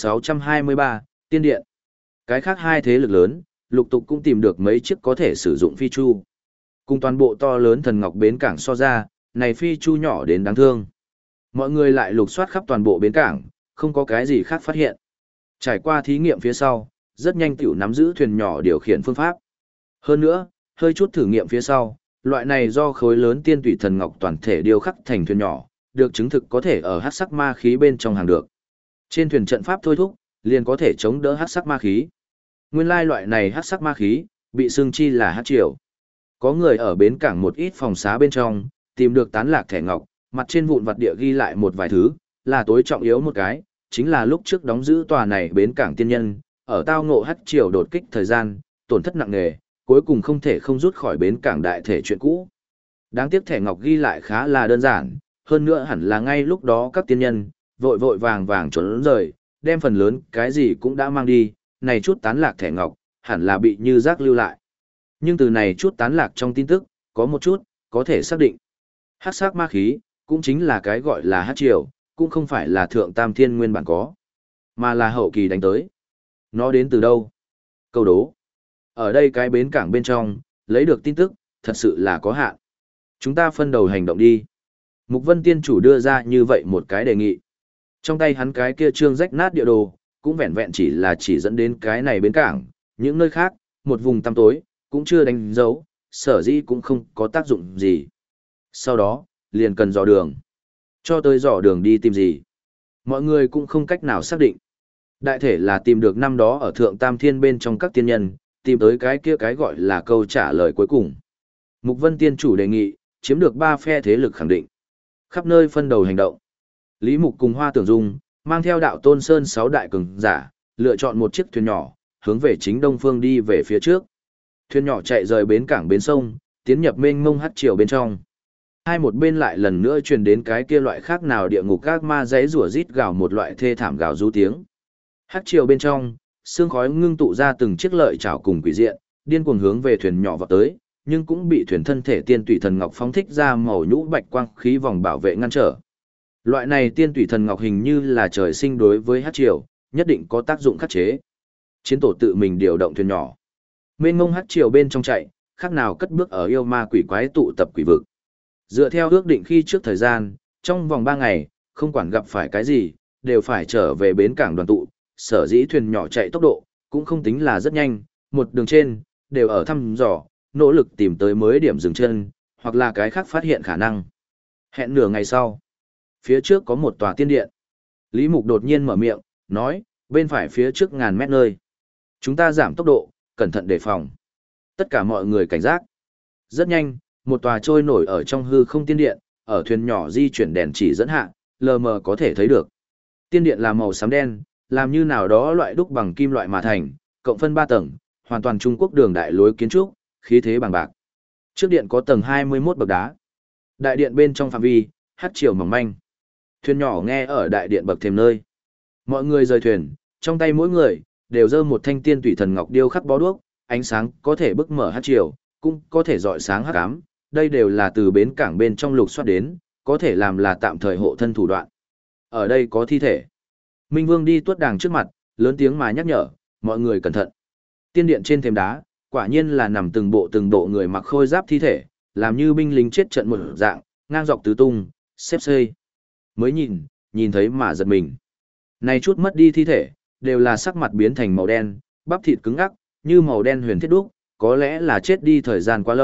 1623, Tiên Điện. Cái khác hai thế lực lớn, lục tục cũng tìm được mấy chiếc có thể sử dụng phi chu. Cùng toàn bộ to lớn thần ngọc bến cảng so ra, này phi chu nhỏ đến đáng thương. Mọi người lại lục soát khắp toàn bộ bến cảng, không có cái gì khác phát hiện. Trải qua thí nghiệm phía sau, rất nhanh tiểu nắm giữ thuyền nhỏ điều khiển phương pháp. Hơn nữa, hơi chút thử nghiệm phía sau, loại này do khối lớn tiên tủy thần ngọc toàn thể điêu khắc thành thuyền nhỏ, được chứng thực có thể ở hắc sắc ma khí bên trong hàng được. Trên thuyền trận pháp thôi thúc, liền có thể chống đỡ hắc sắc ma khí. Nguyên lai loại này hắc sắc ma khí, bị xương chi là hắc triều. Có người ở bến cảng một ít phòng xá bên trong, tìm được tán lạc thẻ ngọc, mặt trên vụn vặt địa ghi lại một vài thứ, là tối trọng yếu một cái, chính là lúc trước đóng giữ tòa này bến cảng tiên nhân, ở tao ngộ hắc triều đột kích thời gian, tổn thất nặng nề, cuối cùng không thể không rút khỏi bến cảng đại thể chuyện cũ. Đáng tiếc thẻ ngọc ghi lại khá là đơn giản, hơn nữa hẳn là ngay lúc đó các tiên nhân, vội vội vàng vàng trốn rời, đem phần lớn cái gì cũng đã mang đi, này chút tán lạc thẻ ngọc, hẳn là bị như rác lưu lại. Nhưng từ này chút tán lạc trong tin tức, có một chút, có thể xác định. Hắc sắc ma khí, cũng chính là cái gọi là hắc triều, cũng không phải là thượng tam thiên nguyên bản có, mà là hậu kỳ đánh tới. Nó đến từ đâu? Câu đố. Ở đây cái bến cảng bên trong, lấy được tin tức, thật sự là có hạn. Chúng ta phân đầu hành động đi. Mục Vân Tiên chủ đưa ra như vậy một cái đề nghị. Trong tay hắn cái kia trương rách nát địa đồ, cũng vẹn vẹn chỉ dẫn đến cái này bến cảng, những nơi khác, một vùng tăm tối, cũng chưa đánh dấu, sở dĩ cũng không có tác dụng gì. Sau đó, liền cần dò đường. Cho tới dò đường đi tìm gì? Mọi người cũng không cách nào xác định. Đại thể là tìm được năm đó ở Thượng Tam Thiên bên trong các tiên nhân, tìm tới cái kia cái gọi là câu trả lời cuối cùng. Mục Vân Tiên chủ đề nghị, chiếm được 3 phe thế lực khẳng định. Khắp nơi phân đầu hành động. Lý Mục cùng Hoa Tưởng Dung, mang theo đạo Tôn Sơn 6 đại cường giả, lựa chọn một chiếc thuyền nhỏ, hướng về chính đông phương đi về phía trước. Thuyền nhỏ chạy rời bến cảng bến sông, tiến nhập mênh mông hắc triều bên trong. Hai một bên lại lần nữa truyền đến cái kia loại khác nào địa ngục các ma giấy rủa rít gào một loại thê thảm gào rú tiếng. Hắc triều bên trong, sương khói ngưng tụ ra từng chiếc lợi chảo cùng quỷ diện, điên cuồng hướng về thuyền nhỏ vào tới, nhưng cũng bị thuyền thân thể tiên tùy thần ngọc phóng thích ra màu nhũ bạch quang khí vòng bảo vệ ngăn trở. Loại này tiên tùy thần ngọc hình như là trời sinh đối với hắc triều, nhất định có tác dụng khắc chế. Chiến tổ tự mình điều động thuyền nhỏ. Mênh mông hắc triều bên trong chạy, khác nào cất bước ở yêu ma quỷ quái tụ tập quỷ vực. Dựa theo ước định khi trước thời gian, trong vòng 3 ngày, không quản gặp phải cái gì, đều phải trở về bến cảng đoàn tụ, sở dĩ thuyền nhỏ chạy tốc độ, cũng không tính là rất nhanh, một đường trên, đều ở thăm dò, nỗ lực tìm tới mới điểm dừng chân, hoặc là cái khác phát hiện khả năng. Hẹn nửa ngày sau, phía trước có một tòa tiên điện. Lý Mục đột nhiên mở miệng, nói, bên phải phía trước ngàn mét nơi. Chúng ta giảm tốc độ, cẩn thận đề phòng. Tất cả mọi người cảnh giác. Rất nhanh, một tòa trôi nổi ở trong hư không tiên điện, ở thuyền nhỏ di chuyển đèn chỉ dẫn hạ, lờ mờ có thể thấy được. Tiên điện là màu xám đen, làm như nào đó loại đúc bằng kim loại mà thành, cộng phân 3 tầng, hoàn toàn Trung Quốc đường đại lối kiến trúc, khí thế bằng bạc. Trước điện có tầng 21 bậc đá. Đại điện bên trong phạm vi, hắc triều mỏng manh. Thuyền nhỏ nghe ở đại điện bậc thềm nơi. Mọi người rời thuyền, trong tay mỗi người đều giơ một thanh tiên tùy thần ngọc điêu khắc bó đuốc, ánh sáng có thể bức mở hắc triều, cũng có thể rọi sáng hắc ám. Đây đều là từ bến cảng bên trong lục soát đến, có thể làm là tạm thời hộ thân thủ đoạn. Ở đây có thi thể. Minh Vương đi tuốt đàng trước mặt, lớn tiếng mà nhắc nhở, mọi người cẩn thận. Tiên điện trên thềm đá, quả nhiên là nằm từng bộ người mặc khôi giáp thi thể, làm như binh lính chết trận một dạng, ngang dọc tứ tung, xếp xây. Mới nhìn thấy mà giật mình. Này chút mất đi thi thể, đều là sắc mặt biến thành màu đen, bắp thịt cứng ngắc, như màu đen huyền thiết đúc, có lẽ là chết đi thời gian quá lâu,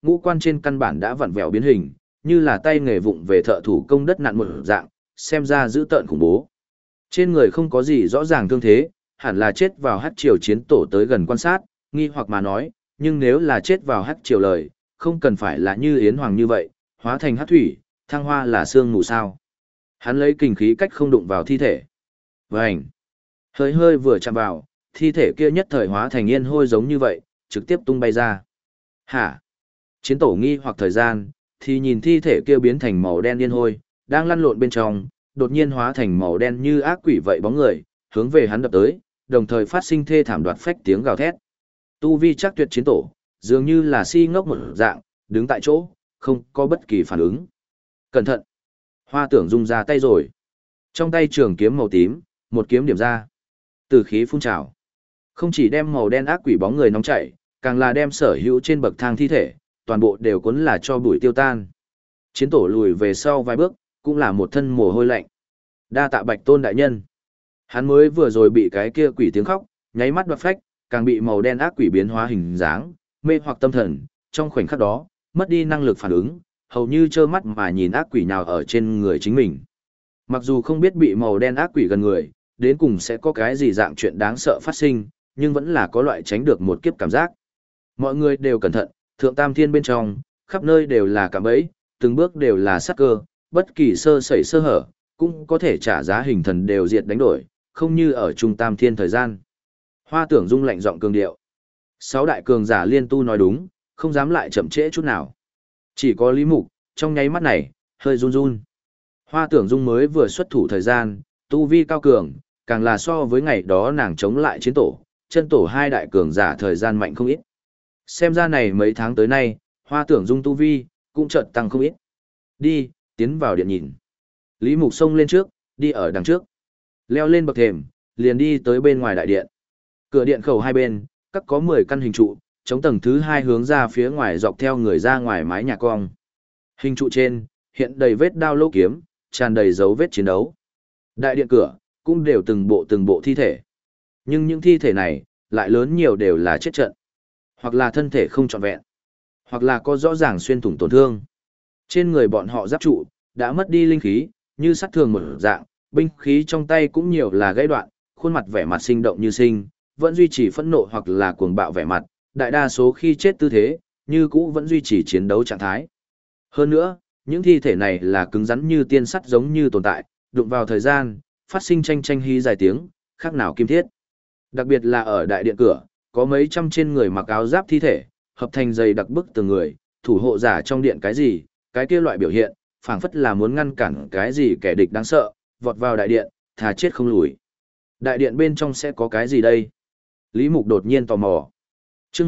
ngũ quan trên căn bản đã vặn vẹo biến hình, như là tay nghề vụng về thợ thủ công đất nặn một dạng, xem ra dữ tợn khủng bố. Trên người không có gì rõ ràng thương thế, hẳn là chết vào hắc triều chiến tổ tới gần quan sát, nghi hoặc mà nói, nhưng nếu là chết vào hắc triều lời, không cần phải là như Yến Hoàng như vậy, hóa thành hắc thủy, thăng hoa là xương mù sao. Hắn lấy kinh khí cách không đụng vào thi thể. Vành! Hơi hơi vừa chạm vào, thi thể kia nhất thời hóa thành yên hôi giống như vậy, trực tiếp tung bay ra. Hả? Chiến tổ nghi hoặc thời gian, thì nhìn thi thể kia biến thành màu đen yên hôi, đang lăn lộn bên trong, đột nhiên hóa thành màu đen như ác quỷ vậy bóng người, hướng về hắn đập tới, đồng thời phát sinh thê thảm đoạt phách tiếng gào thét. Tu vi chắc tuyệt chiến tổ, dường như là si ngốc một dạng, đứng tại chỗ, không có bất kỳ phản ứng. Cẩn thận! Hoa Tưởng Dung ra tay rồi. Trong tay trường kiếm màu tím, một kiếm điểm ra. Từ khí phun trào. Không chỉ đem màu đen ác quỷ bóng người nóng chảy, càng là đem sở hữu trên bậc thang thi thể, toàn bộ đều cuốn là cho bụi tiêu tan. Chiến tổ lùi về sau vài bước, cũng là một thân mồ hôi lạnh. Đa tạ Bạch Tôn đại nhân. Hắn mới vừa rồi bị cái kia quỷ tiếng khóc, nháy mắt đoạt phách, càng bị màu đen ác quỷ biến hóa hình dáng, mê hoặc tâm thần, trong khoảnh khắc đó, mất đi năng lực phản ứng, hầu như trơ mắt mà nhìn ác quỷ nào ở trên người chính mình. Mặc dù không biết bị màu đen ác quỷ gần người, đến cùng sẽ có cái gì dạng chuyện đáng sợ phát sinh, nhưng vẫn là có loại tránh được một kiếp cảm giác. Mọi người đều cẩn thận, thượng tam thiên bên trong, khắp nơi đều là cạm bẫy, từng bước đều là sát cơ, bất kỳ sơ sẩy sơ hở, cũng có thể trả giá hình thần đều diệt đánh đổi, không như ở trung tam thiên thời gian. Hoa Tưởng Dung lạnh giọng cường điệu. 6 đại cường giả liên tu nói đúng, không dám lại chậm trễ chút nào. Chỉ có Lý Mục, trong nháy mắt này, hơi run run. Hoa Tưởng Dung mới vừa xuất thủ thời gian, tu vi cao cường, càng là so với ngày đó nàng chống lại chiến tổ, chân tổ 2 đại cường giả thời gian mạnh không ít. Xem ra này mấy tháng tới nay, Hoa Tưởng Dung tu vi, cũng chợt tăng không ít. Đi, tiến vào điện nhìn. Lý Mục xông lên trước, đi ở đằng trước. Leo lên bậc thềm, liền đi tới bên ngoài đại điện. Cửa điện khẩu hai bên, các có 10 căn hình trụ, chống tầng thứ 2 hướng ra phía ngoài dọc theo người ra ngoài mái nhà cong. Hình trụ trên, hiện đầy vết đao lỗ kiếm, tràn đầy dấu vết chiến đấu. Đại điện cửa, cũng đều từng bộ thi thể. Nhưng những thi thể này, lại lớn nhiều đều là chết trận. Hoặc là thân thể không trọn vẹn, hoặc là có rõ ràng xuyên thủng tổn thương. Trên người bọn họ giáp trụ, đã mất đi linh khí, như sắt thường một dạng, binh khí trong tay cũng nhiều là gãy đoạn, khuôn mặt vẻ mặt sinh động như sinh, vẫn duy trì phẫn nộ hoặc là cuồng bạo vẻ mặt, đại đa số khi chết tư thế, như cũ vẫn duy trì chiến đấu trạng thái. Hơn nữa, những thi thể này là cứng rắn như tiên sắt giống như tồn tại, đụng vào thời gian, phát sinh tranh tranh hí dài tiếng, khác nào kim thiết. Đặc biệt là ở đại điện cửa, có mấy trăm trên người mặc áo giáp thi thể, hợp thành dày đặc bức từng người, thủ hộ giả trong điện cái gì, cái kia loại biểu hiện, phảng phất là muốn ngăn cản cái gì kẻ địch đáng sợ, vọt vào đại điện, thà chết không lùi. Đại điện bên trong sẽ có cái gì đây? Lý Mục đột nhiên tò mò. Chương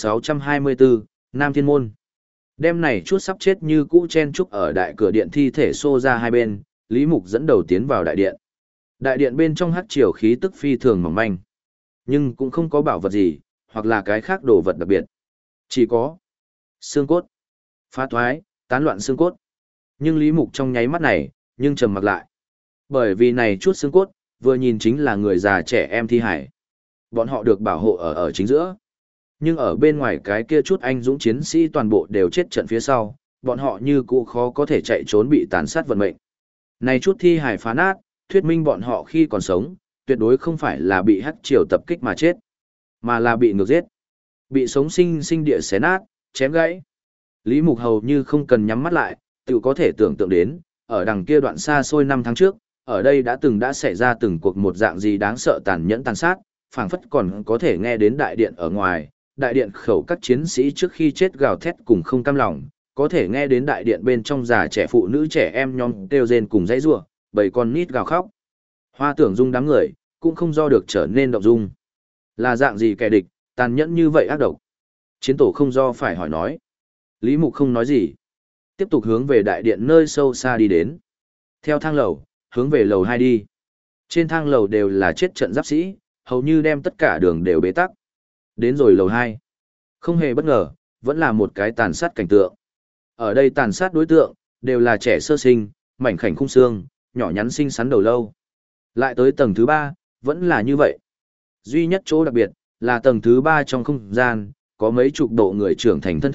1624, Nam Thiên Môn. Đêm này chút sắp chết như cũ chen chúc ở đại cửa điện thi thể xô ra hai bên, Lý Mục dẫn đầu tiến vào đại điện. Đại điện bên trong hắc triều khí tức phi thường mỏng manh, nhưng cũng không có bảo vật gì, hoặc là cái khác đồ vật đặc biệt. Chỉ có xương cốt, phá thoái, tán loạn xương cốt. Nhưng Lý Mục trong nháy mắt này, nhưng trầm mặc lại. Bởi vì này chút xương cốt, vừa nhìn chính là người già trẻ em thi hải. Bọn họ được bảo hộ ở chính giữa. Nhưng ở bên ngoài cái kia chút anh dũng chiến sĩ toàn bộ đều chết trận phía sau, bọn họ như cũ khó có thể chạy trốn bị tàn sát vận mệnh. Này chút thi hải phá nát, thuyết minh bọn họ khi còn sống, tuyệt đối không phải là bị hắc triều tập kích mà chết, mà là bị ngược giết. Bị sống sinh sinh địa xé nát, chém gãy. Lý Mục hầu như không cần nhắm mắt lại, tự có thể tưởng tượng đến, ở đằng kia đoạn xa xôi 5 tháng trước, ở đây đã xảy ra từng cuộc một dạng gì đáng sợ tàn nhẫn tàn sát, phảng phất còn có thể nghe đến đại điện ở ngoài, đại điện khẩu các chiến sĩ trước khi chết gào thét cùng không cam lòng, có thể nghe đến đại điện bên trong già trẻ phụ nữ trẻ em nhóm kêu rên cùng dãy rủa, bầy con nít gào khóc. Hoa Tưởng Dung đám người, cũng không do được trở nên động dung. Là dạng gì kẻ địch, tàn nhẫn như vậy ác độc. Chiến tổ không do phải hỏi nói. Lý Mục không nói gì. Tiếp tục hướng về đại điện nơi sâu xa đi đến. Theo thang lầu, hướng về lầu 2 đi. Trên thang lầu đều là chết trận giáp sĩ, hầu như đem tất cả đường đều bế tắc. Đến rồi lầu 2. Không hề bất ngờ, vẫn là một cái tàn sát cảnh tượng. Ở đây tàn sát đối tượng, đều là trẻ sơ sinh, mảnh khảnh khung xương, nhỏ nhắn xinh xắn đầu lâu. Lại tới tầng thứ 3, vẫn là như vậy. Duy nhất chỗ đặc biệt, là tầng thứ 3 trong không gian, có mấy chục độ người trưởng thành thân thể,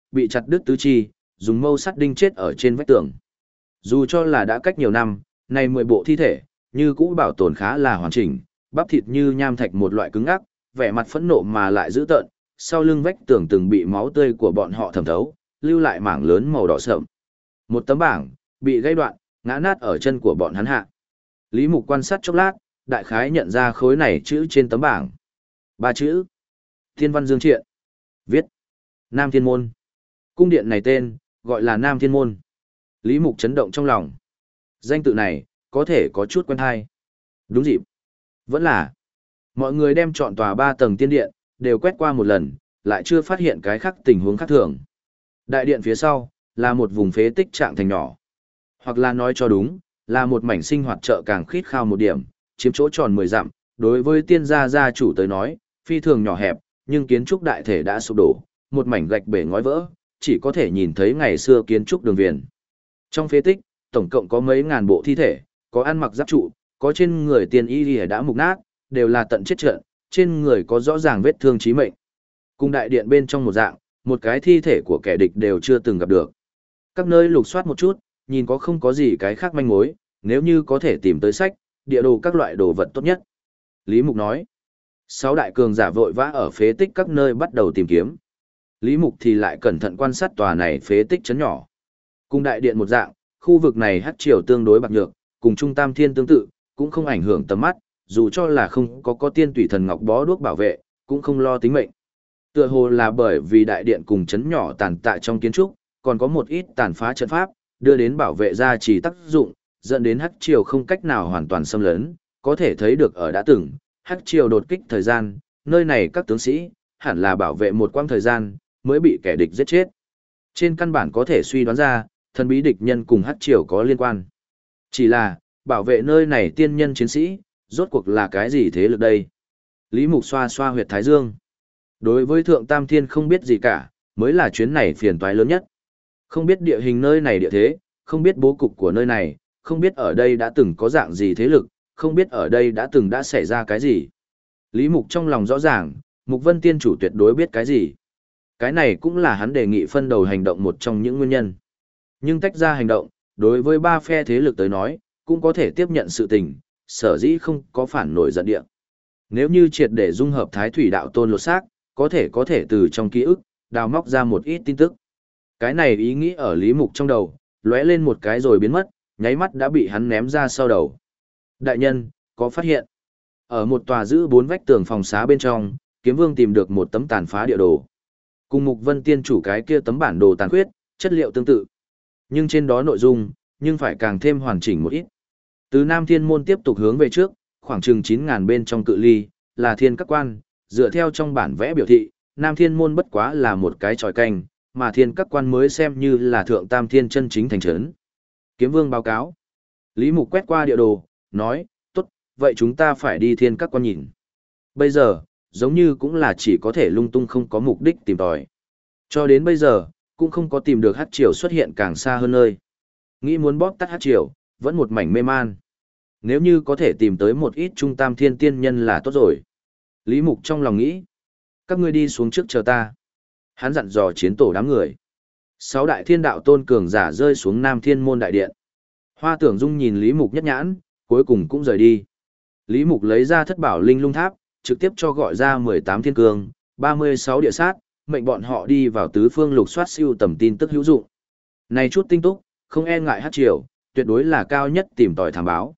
bị chặt đứt tứ chi, dùng mâu sắt đinh chết ở trên vách tường. Dù cho là đã cách nhiều năm, nay 10 bộ thi thể, như cũ bảo tồn khá là hoàn chỉnh, bắp thịt như nham thạch một loại cứng ắc, vẻ mặt phẫn nộ mà lại dữ tợn, sau lưng vách tường từng bị máu tươi của bọn họ thẩm thấu, lưu lại mảng lớn màu đỏ sậm. Một tấm bảng bị gãy đoạn, ngã nát ở chân của bọn hắn hạ. Lý Mục quan sát chốc lát, đại khái nhận ra khối này chữ trên tấm bảng. 3 chữ: Thiên Văn Dương Triện. Viết: Nam Thiên Môn. Cung điện này tên gọi là Nam Thiên Môn. Lý Mục chấn động trong lòng. Danh tự này có thể có chút quen hay. Đúng dịp. Vẫn là mọi người đem chọn tòa 3 tầng tiên điện đều quét qua một lần, lại chưa phát hiện cái khác tình huống khác thường. Đại điện phía sau là một vùng phế tích trạng thành nhỏ, hoặc là nói cho đúng, là một mảnh sinh hoạt chợ càng khít khao một điểm, chiếm chỗ tròn 10 dặm, đối với tiên gia gia chủ tới nói, phi thường nhỏ hẹp, nhưng kiến trúc đại thể đã sụp đổ, một mảnh gạch bể ngói vỡ, chỉ có thể nhìn thấy ngày xưa kiến trúc đường viền. Trong phế tích, tổng cộng có mấy ngàn bộ thi thể, có ăn mặc giáp trụ, có trên người tiên y đã mục nát, đều là tận chết trận, trên người có rõ ràng vết thương chí mệnh. Cùng đại điện bên trong một dạng, một cái thi thể của kẻ địch đều chưa từng gặp được. Các nơi lục soát một chút, nhìn có không có gì cái khác manh mối, nếu như có thể tìm tới sách, địa đồ các loại đồ vật tốt nhất. Lý Mục nói, 6 đại cường giả vội vã ở phế tích các nơi bắt đầu tìm kiếm. Lý Mục thì lại cẩn thận quan sát tòa này phế tích chấn nhỏ. Cùng đại điện một dạng, khu vực này hắc triều tương đối bạc nhược, cùng Trung Tam Thiên tương tự, cũng không ảnh hưởng tầm mắt, dù cho là không có tiên tùy thần ngọc bó đuốc bảo vệ, cũng không lo tính mệnh. Tựa hồ là bởi vì đại điện cùng chấn nhỏ tàn tạ trong kiến trúc, còn có một ít tàn phá trận pháp, đưa đến bảo vệ gia trì tác dụng, dẫn đến hắc triều không cách nào hoàn toàn xâm lấn, có thể thấy được ở đã từng, hắc triều đột kích thời gian, nơi này các tướng sĩ hẳn là bảo vệ một quãng thời gian mới bị kẻ địch giết chết. Trên căn bản có thể suy đoán ra, thần bí địch nhân cùng hắc triều có liên quan. Chỉ là, bảo vệ nơi này tiên nhân chiến sĩ, rốt cuộc là cái gì thế lực đây? Lý Mục xoa xoa huyệt thái dương. Đối với Thượng Tam Thiên không biết gì cả, mới là chuyến này phiền toái lớn nhất. Không biết địa hình nơi này địa thế, không biết bố cục của nơi này, không biết ở đây đã từng có dạng gì thế lực, không biết ở đây đã từng đã xảy ra cái gì. Lý Mục trong lòng rõ ràng, Mục Vân Tiên chủ tuyệt đối biết cái gì. Cái này cũng là hắn đề nghị phân đầu hành động một trong những nguyên nhân. Nhưng tách ra hành động, đối với 3 phe thế lực tới nói, cũng có thể tiếp nhận sự tình, sở dĩ không có phản nổi giận địa. Nếu như triệt để dung hợp Thái Thủy Đạo Tôn lột xác, có thể từ trong ký ức, đào móc ra một ít tin tức. Cái này ý nghĩ ở Lý Mục trong đầu, lóe lên một cái rồi biến mất, nháy mắt đã bị hắn ném ra sau đầu. Đại nhân, có phát hiện. Ở một tòa giữ 4 vách tường phòng xá bên trong, Kiếm Vương tìm được một tấm tàn phá địa đồ. Cùng Mục Vân Tiên chủ cái kia tấm bản đồ tàn khuyết, chất liệu tương tự. Nhưng trên đó nội dung, nhưng phải càng thêm hoàn chỉnh một ít. Từ Nam Thiên Môn tiếp tục hướng về trước, khoảng chừng 9.000 bên trong cự ly, là Thiên Các Quan, dựa theo trong bản vẽ biểu thị, Nam Thiên Môn bất quá là một cái tròi canh, mà Thiên Các Quan mới xem như là Thượng Tam Thiên chân chính thành trấn. Kiếm Vương báo cáo. Lý Mục quét qua địa đồ, nói, tốt, vậy chúng ta phải đi Thiên Các Quan nhìn. Bây giờ, giống như cũng là chỉ có thể lung tung không có mục đích tìm tòi. Cho đến bây giờ, cũng không có tìm được hắc triều xuất hiện càng xa hơn nơi. Nghĩ muốn bóp tắt hắc triều, vẫn một mảnh mê man. Nếu như có thể tìm tới một ít trung tam thiên tiên nhân là tốt rồi. Lý Mục trong lòng nghĩ. Các ngươi đi xuống trước chờ ta. Hắn dặn dò chiến tổ đám người. 6 đại thiên đạo tôn cường giả rơi xuống Nam Thiên Môn đại điện. Hoa Tưởng Dung nhìn Lý Mục nhất nhãn, cuối cùng cũng rời đi. Lý Mục lấy ra thất bảo linh lung tháp, trực tiếp cho gọi ra 18 thiên cương, 36 địa sát, mệnh bọn họ đi vào tứ phương lục soát siêu tầm tin tức hữu dụng. Này chút tinh túc, không e ngại hắc triều, tuyệt đối là cao nhất tìm tòi thám báo.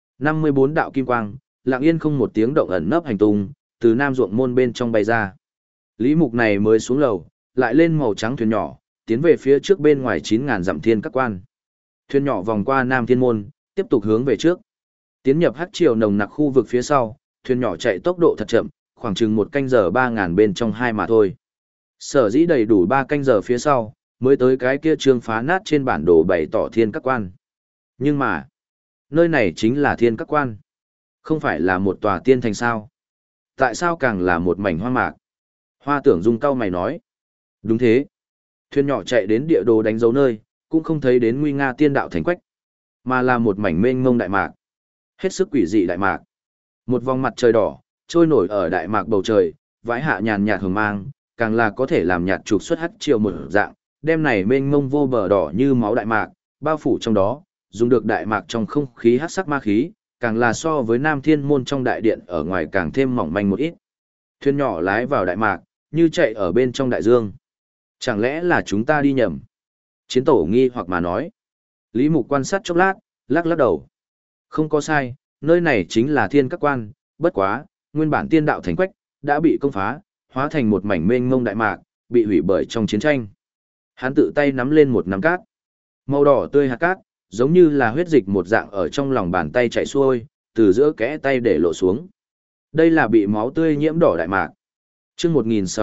54 đạo kim quang, lặng yên không một tiếng động ẩn nấp hành tung, từ nam ruộng môn bên trong bay ra. Lý Mục này mới xuống lầu, lại lên màu trắng thuyền nhỏ, tiến về phía trước bên ngoài 9.000 dặm Thiên Các Quan. Thuyền nhỏ vòng qua Nam Thiên Môn, tiếp tục hướng về trước. Tiến nhập hắc triều nồng nặc khu vực phía sau, thuyền nhỏ chạy tốc độ thật chậm, khoảng chừng 1 canh giờ 3.000 bên trong 2 mà thôi. Sở dĩ đầy đủ 3 canh giờ phía sau, mới tới cái kia trương phá nát trên bản đồ bày tỏ Thiên Các Quan. Nhưng mà, nơi này chính là Thiên Các Quan. Không phải là một tòa tiên thành sao? Tại sao càng là một mảnh hoang mạc? Hoa Tưởng Dung cau mày nói. Đúng thế. Thuyền nhỏ chạy đến địa đồ đánh dấu nơi, cũng không thấy đến nguy nga tiên đạo thành quách, mà là một mảnh mênh mông đại mạc. Hết sức quỷ dị đại mạc. Một vòng mặt trời đỏ, trôi nổi ở đại mạc bầu trời, vãi hạ nhàn nhạt hường mang, càng là có thể làm nhạt trục xuất hắc triều một dạng, đem này mênh mông vô bờ đỏ như máu đại mạc, bao phủ trong đó, dùng được đại mạc trong không khí hắc sắc ma khí, càng là so với Nam Thiên Môn trong đại điện ở ngoài càng thêm mỏng manh một ít. Thuyền nhỏ lái vào đại mạc, như chạy ở bên trong đại dương. Chẳng lẽ là chúng ta đi nhầm? Chiến tổ nghi hoặc mà nói. Lý Mục quan sát chốc lát, lắc lắc đầu. Không có sai, nơi này chính là thiên các quan, bất quá, nguyên bản tiên đạo thành quách, đã bị công phá, hóa thành một mảnh mênh mông đại mạc, bị hủy bởi trong chiến tranh. Hắn tự tay nắm lên một nắm cát. Màu đỏ tươi hạt cát, giống như là huyết dịch một dạng ở trong lòng bàn tay chảy xuôi, từ giữa kẽ tay để lộ xuống. Đây là bị máu tươi nhiễm đỏ đại mạc. Chương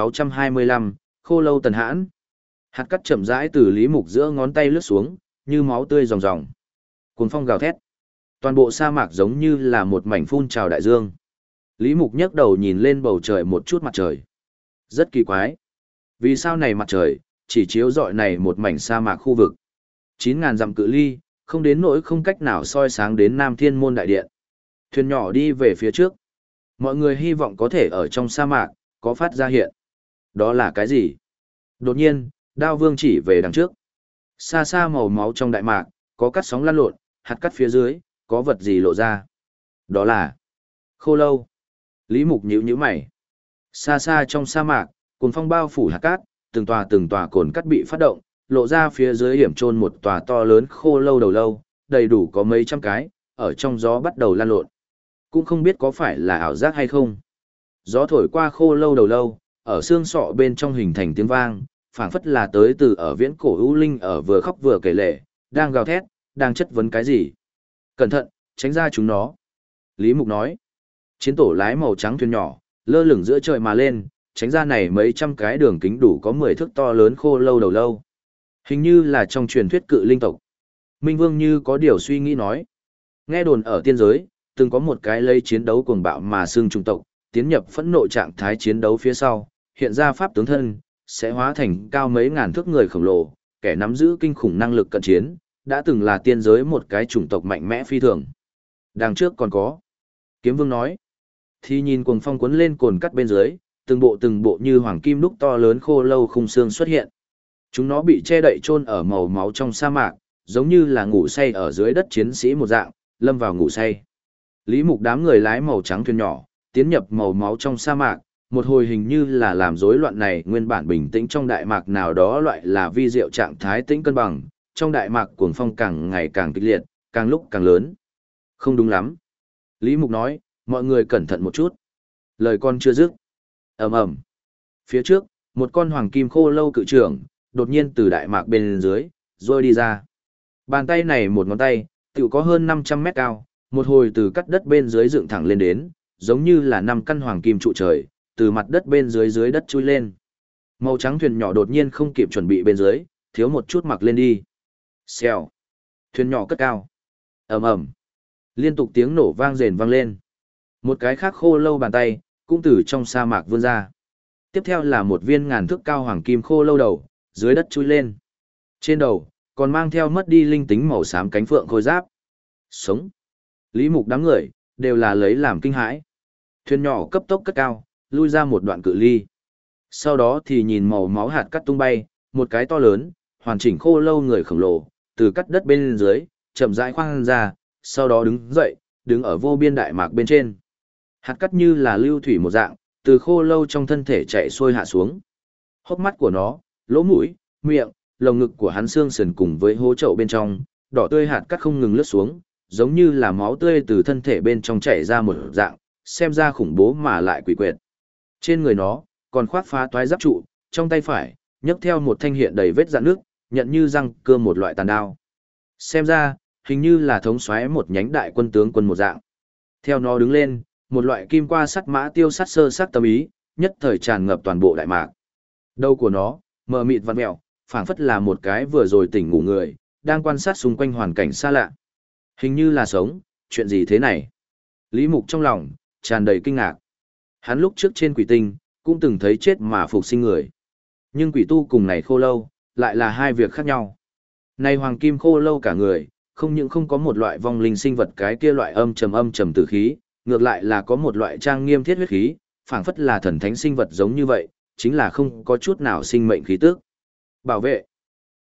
1625, Khô Lâu Tần Hãn. Hạt cát chậm rãi từ Lý Mục giữa ngón tay lướt xuống, như máu tươi ròng ròng. Cuồng phong gào thét. Toàn bộ sa mạc giống như là một mảnh phun trào đại dương. Lý Mục nhấc đầu nhìn lên bầu trời một chút mặt trời. Rất kỳ quái. Vì sao này mặt trời chỉ chiếu rọi này một mảnh sa mạc khu vực? 9.000 dặm cự ly, không đến nỗi không cách nào soi sáng đến Nam Thiên Môn đại điện. Thuyền nhỏ đi về phía trước. Mọi người hy vọng có thể ở trong sa mạc có phát ra hiện. Đó là cái gì? Đột nhiên, Đao Vương chỉ về đằng trước. Xa xa màu máu trong đại mạc, có cắt sóng lăn lộn, hạt cắt phía dưới, có vật gì lộ ra. Đó là Khô Lâu. Lý Mục nhíu mày. Xa xa trong sa mạc, cuồng phong bao phủ hạt cát, từng tòa cồn cắt bị phát động, lộ ra phía dưới hiểm chôn một tòa to lớn khô lâu đầu lâu, đầy đủ có mấy trăm cái, ở trong gió bắt đầu lan lộn. Cũng không biết có phải là ảo giác hay không. Gió thổi qua khô lâu đầu lâu, ở xương sọ bên trong hình thành tiếng vang, phảng phất là tới từ ở viễn cổ ưu linh ở vừa khóc vừa kể lể, đang gào thét, đang chất vấn cái gì. Cẩn thận, tránh ra chúng nó. Lý Mục nói. Chiến tổ lái màu trắng thuyền nhỏ, lơ lửng giữa trời mà lên, tránh ra này mấy trăm cái đường kính đủ có 10 thước to lớn khô lâu đầu lâu. Hình như là trong truyền thuyết cự linh tộc. Minh Vương như có điều suy nghĩ nói. Nghe đồn ở tiên giới, từng có một cái lấy chiến đấu cuồng bạo mà xương chủng tộc, tiến nhập phẫn nộ trạng thái chiến đấu phía sau, hiện ra pháp tướng thân, sẽ hóa thành cao mấy ngàn thước người khổng lồ, kẻ nắm giữ kinh khủng năng lực cận chiến, đã từng là tiên giới một cái chủng tộc mạnh mẽ phi thường. Đằng trước còn có. Kiếm Vương nói. Thì nhìn cuồng phong cuốn lên cồn cắt bên dưới, từng bộ như hoàng kim đúc to lớn khô lâu khung xương xuất hiện. Chúng nó bị che đậy chôn ở màu máu trong sa mạc, giống như là ngủ say ở dưới đất chiến sĩ một dạng, lâm vào ngủ say. Lý Mục đám người lái màu trắng thuyền nhỏ, tiến nhập màu máu trong sa mạc, một hồi hình như là làm rối loạn này nguyên bản bình tĩnh trong đại mạc nào đó loại là vi diệu trạng thái tĩnh cân bằng, trong đại mạc cuồng phong càng ngày càng kịch liệt, càng lúc càng lớn. Không đúng lắm. Lý Mục nói, mọi người cẩn thận một chút. Lời con chưa dứt. Ầm ầm. Phía trước, một con hoàng kim khô lâu cự trưởng, đột nhiên từ đại mạc bên dưới, rồi đi ra. Bàn tay này một ngón tay, tiểu có hơn 500 mét cao, một hồi từ cắt đất bên dưới dựng thẳng lên đến, giống như là 5 căn hoàng kim trụ trời, từ mặt đất bên dưới đất chui lên. Màu trắng thuyền nhỏ đột nhiên không kịp chuẩn bị bên dưới, thiếu một chút mặc lên đi. Xèo. Thuyền nhỏ cất cao. Ầm ầm. Liên tục tiếng nổ vang rền vang lên. Một cái khác khô lâu bàn tay, cũng từ trong sa mạc vươn ra. Tiếp theo là một viên ngàn thước cao hoàng kim khô lâu đầu, dưới đất chui lên. Trên đầu, còn mang theo mất đi linh tính màu xám cánh phượng khôi giáp. Sống. Lý Mục đám người, đều là lấy làm kinh hãi. Thuyền nhỏ cấp tốc cất cao, lui ra một đoạn cự ly. Sau đó thì nhìn màu máu hạt cắt tung bay, một cái to lớn, hoàn chỉnh khô lâu người khổng lồ, từ cắt đất bên dưới, chậm rãi khoan ra, sau đó đứng dậy, đứng ở vô biên đại mạc bên trên. Hạt cắt như là lưu thủy một dạng, từ khô lâu trong thân thể chạy xuôi hạ xuống. Hốc mắt của nó, lỗ mũi, miệng, lồng ngực của hắn xương sườn cùng với hố chậu bên trong, đỏ tươi hạt cắt không ngừng lướt xuống, giống như là máu tươi từ thân thể bên trong chảy ra một dạng, xem ra khủng bố mà lại quỷ quyệt. Trên người nó, còn khoác phá toái giáp trụ, trong tay phải, nhấc theo một thanh hiện đầy vết rạn nước, nhận như răng cưa một loại tàn đao. Xem ra, hình như là thống soái một nhánh đại quân tướng quân một dạng. Theo nó đứng lên, một loại kim qua sắt mã tiêu sắt sơ sắc tâm ý, nhất thời tràn ngập toàn bộ đại mạc. Đầu của nó, mờ mịt vặn mẹo, phảng phất là một cái vừa rồi tỉnh ngủ người, đang quan sát xung quanh hoàn cảnh xa lạ. Hình như là sống, chuyện gì thế này? Lý Mục trong lòng, tràn đầy kinh ngạc. Hắn lúc trước trên quỷ tinh, cũng từng thấy chết mà phục sinh người. Nhưng quỷ tu cùng này khô lâu, lại là hai việc khác nhau. Này hoàng kim khô lâu cả người, không những không có một loại vong linh sinh vật cái kia loại âm trầm tử khí, ngược lại là có một loại trang nghiêm thiết huyết khí, phảng phất là thần thánh sinh vật giống như vậy, chính là không có chút nào sinh mệnh khí tức. Bảo vệ.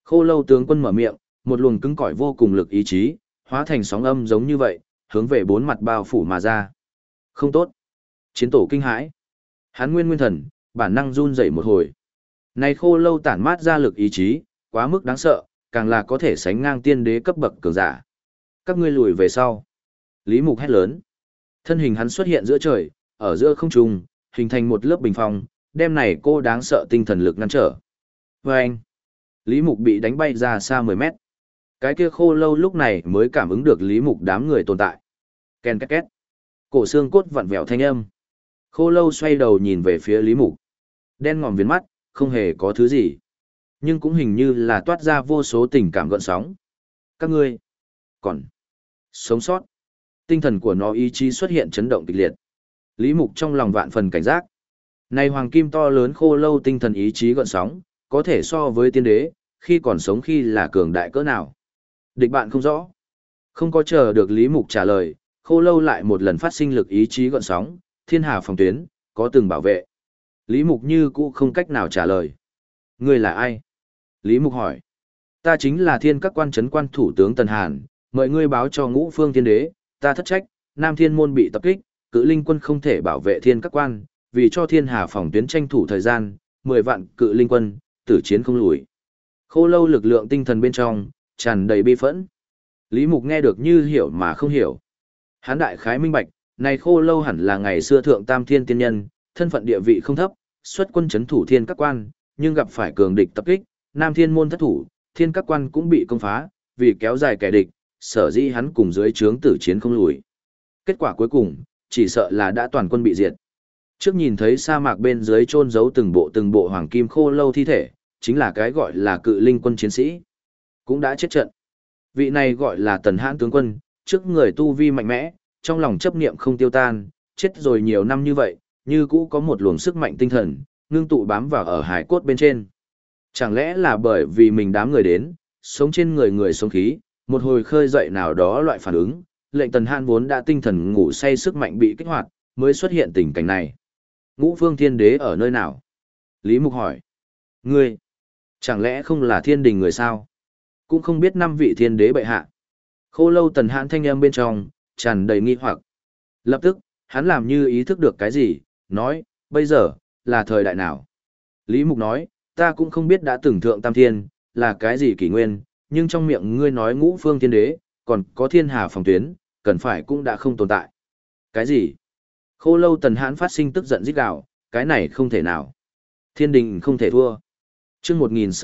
Khô Lâu tướng quân mở miệng, một luồng cứng cỏi vô cùng lực ý chí, hóa thành sóng âm giống như vậy, hướng về bốn mặt bao phủ mà ra. Không tốt. Chiến tổ kinh hãi. Hắn nguyên thần, bản năng run rẩy một hồi. Này Khô Lâu tản mát ra lực ý chí, quá mức đáng sợ, càng là có thể sánh ngang tiên đế cấp bậc cường giả. Các ngươi lùi về sau. Lý Mục hét lớn. Thân hình hắn xuất hiện giữa trời, ở giữa không trung, hình thành một lớp bình phong, đem này cô đáng sợ tinh thần lực ngăn trở. Vâng! Lý Mục bị đánh bay ra xa 10 mét. Cái kia Khô Lâu lúc này mới cảm ứng được Lý Mục đám người tồn tại. Ken két két. Cổ xương cốt vặn vẹo thanh âm. Khô Lâu xoay đầu nhìn về phía Lý Mục. Đen ngòm viền mắt, không hề có thứ gì. Nhưng cũng hình như là toát ra vô số tình cảm gợn sóng. Các ngươi còn sống sót. Tinh thần của nó ý chí xuất hiện chấn động kịch liệt. Lý Mục trong lòng vạn phần cảnh giác. Này hoàng kim to lớn Khô Lâu tinh thần ý chí gợn sóng, có thể so với tiên đế, khi còn sống khi là cường đại cỡ nào. Địch bạn không rõ. Không có chờ được Lý Mục trả lời, Khô Lâu lại một lần phát sinh lực ý chí gợn sóng, thiên hà phòng tuyến, có từng bảo vệ. Lý Mục như cũ không cách nào trả lời. Ngươi là ai? Lý Mục hỏi. Ta chính là thiên các quan trấn quan thủ tướng Tần Hàn, mời ngươi báo cho Ngũ Phương Thiên Đế, ta thất trách, Nam Thiên môn bị tập kích, Cự Linh quân không thể bảo vệ thiên các quan, vì cho thiên hà phòng tuyến tranh thủ thời gian, 10 vạn Cự Linh quân, tử chiến không lùi. Khô Lâu lực lượng tinh thần bên trong, tràn đầy bi phẫn. Lý Mục nghe được như hiểu mà không hiểu. Hán đại khái minh bạch, này Khô Lâu hẳn là ngày xưa thượng tam thiên tiên nhân, thân phận địa vị không thấp, xuất quân chấn thủ thiên các quan, nhưng gặp phải cường địch tập kích, Nam Thiên môn thất thủ, thiên các quan cũng bị công phá, vì kéo dài kẻ địch, sở dĩ hắn cùng dưới trướng tử chiến không lùi. Kết quả cuối cùng, chỉ sợ là đã toàn quân bị diệt. Trước nhìn thấy sa mạc bên dưới chôn giấu từng bộ hoàng kim Khô Lâu thi thể, chính là cái gọi là Cự Linh quân chiến sĩ, cũng đã chết trận. Vị này gọi là Tần Hãn tướng quân, trước người tu vi mạnh mẽ, trong lòng chấp niệm không tiêu tan, chết rồi nhiều năm như vậy, như cũ có một luồng sức mạnh tinh thần, ngưng tụ bám vào ở hải cốt bên trên. Chẳng lẽ là bởi vì mình đám người đến, sống trên người người sống khí, một hồi khơi dậy nào đó loại phản ứng, lệnh Tần Hãn vốn đã tinh thần ngủ say sức mạnh bị kích hoạt, mới xuất hiện tình cảnh này. Ngũ Phương Thiên Đế ở nơi nào? Lý Mục hỏi. Ngươi, chẳng lẽ không là thiên đình người sao? Cũng không biết 5 vị thiên đế bệ hạ. Khô Lâu Tần Hãn thanh âm bên trong, tràn đầy nghi hoặc. Lập tức, hắn làm như ý thức được cái gì, nói, bây giờ, là thời đại nào? Lý Mục nói, ta cũng không biết đã từng thượng tam thiên, là cái gì kỷ nguyên, nhưng trong miệng ngươi nói Ngũ Phương Thiên Đế, còn có thiên hà phòng tuyến, cần phải cũng đã không tồn tại. Cái gì? Khô Lâu Tần Hãn phát sinh tức giận rít gào, cái này không thể nào. Thiên đình không thể thua. Chương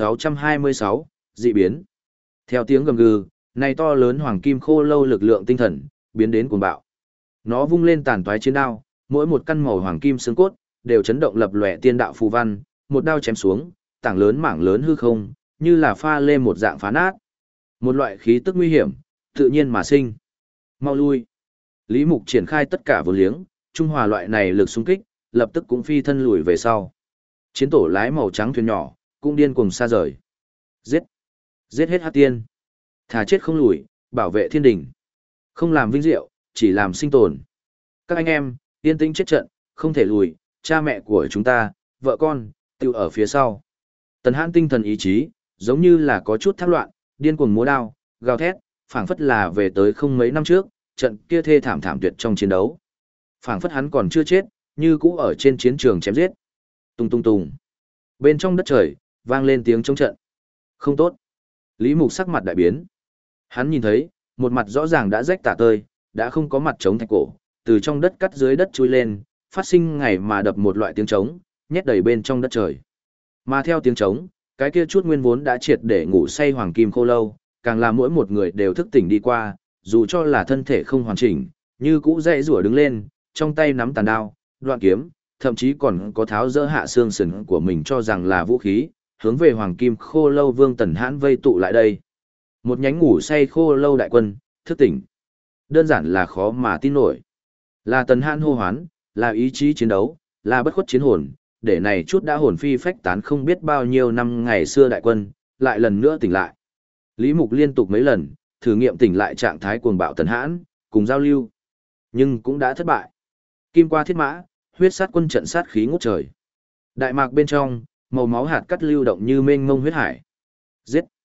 1626, dị biến. Theo tiếng gầm gừ, này to lớn hoàng kim Khô Lâu lực lượng tinh thần, biến đến cuồng bạo. Nó vung lên tàn toái chiến đao, mỗi một căn màu hoàng kim xương cốt, đều chấn động lập lòe tiên đạo phù văn, một đao chém xuống, tảng lớn mảng lớn hư không, như là pha lê một dạng phá nát. Một loại khí tức nguy hiểm, tự nhiên mà sinh. Mau lui. Lý Mục triển khai tất cả vô liếng, trung hòa loại này lực xung kích, lập tức cũng phi thân lùi về sau. Chiến tổ lái màu trắng thuyền nhỏ, cũng điên cuồng xa rời. Giết. Giết hết hắc tiên. Thà chết không lùi, bảo vệ thiên đình. Không làm vinh diệu, chỉ làm sinh tồn. Các anh em, yên tĩnh chết trận, không thể lùi, cha mẹ của chúng ta, vợ con, tiêu ở phía sau. Tần Hãn tinh thần ý chí, giống như là có chút thác loạn, điên cuồng múa đao, gào thét, phảng phất là về tới không mấy năm trước, trận kia thê thảm thảm tuyệt trong chiến đấu. Phảng phất hắn còn chưa chết, như cũ ở trên chiến trường chém giết. Tung tung tung. Bên trong đất trời, vang lên tiếng chống trận. Không tốt. Lý Mục sắc mặt đại biến. Hắn nhìn thấy, một mặt rõ ràng đã rách tả tơi, đã không có mặt chống thạch cổ, từ trong đất cắt dưới đất chui lên, phát sinh ngày mà đập một loại tiếng trống, nhét đầy bên trong đất trời. Mà theo tiếng trống, cái kia chút nguyên vốn đã triệt để ngủ say hoàng kim Khô Lâu, càng là mỗi một người đều thức tỉnh đi qua, dù cho là thân thể không hoàn chỉnh, như cũ dậy rủa đứng lên, trong tay nắm tàn đao, đoạn kiếm, thậm chí còn có tháo dỡ hạ xương sườn của mình cho rằng là vũ khí, hướng về hoàng kim Khô Lâu Vương Tần Hãn vây tụ lại đây. Một nhánh ngủ say Khô Lâu đại quân, thức tỉnh. Đơn giản là khó mà tin nổi. Là Tần Hãn hô hoán, là ý chí chiến đấu, là bất khuất chiến hồn, để này chút đã hồn phi phách tán không biết bao nhiêu năm ngày xưa đại quân, lại lần nữa tỉnh lại. Lý Mục liên tục mấy lần, thử nghiệm tỉnh lại trạng thái cuồng bạo Tần Hãn, cùng giao lưu. Nhưng cũng đã thất bại. Kim qua thiết mã, huyết sát quân trận sát khí ngút trời. Đại mạc bên trong, màu máu hạt cắt lưu động như mênh mông huyết hải. Giết!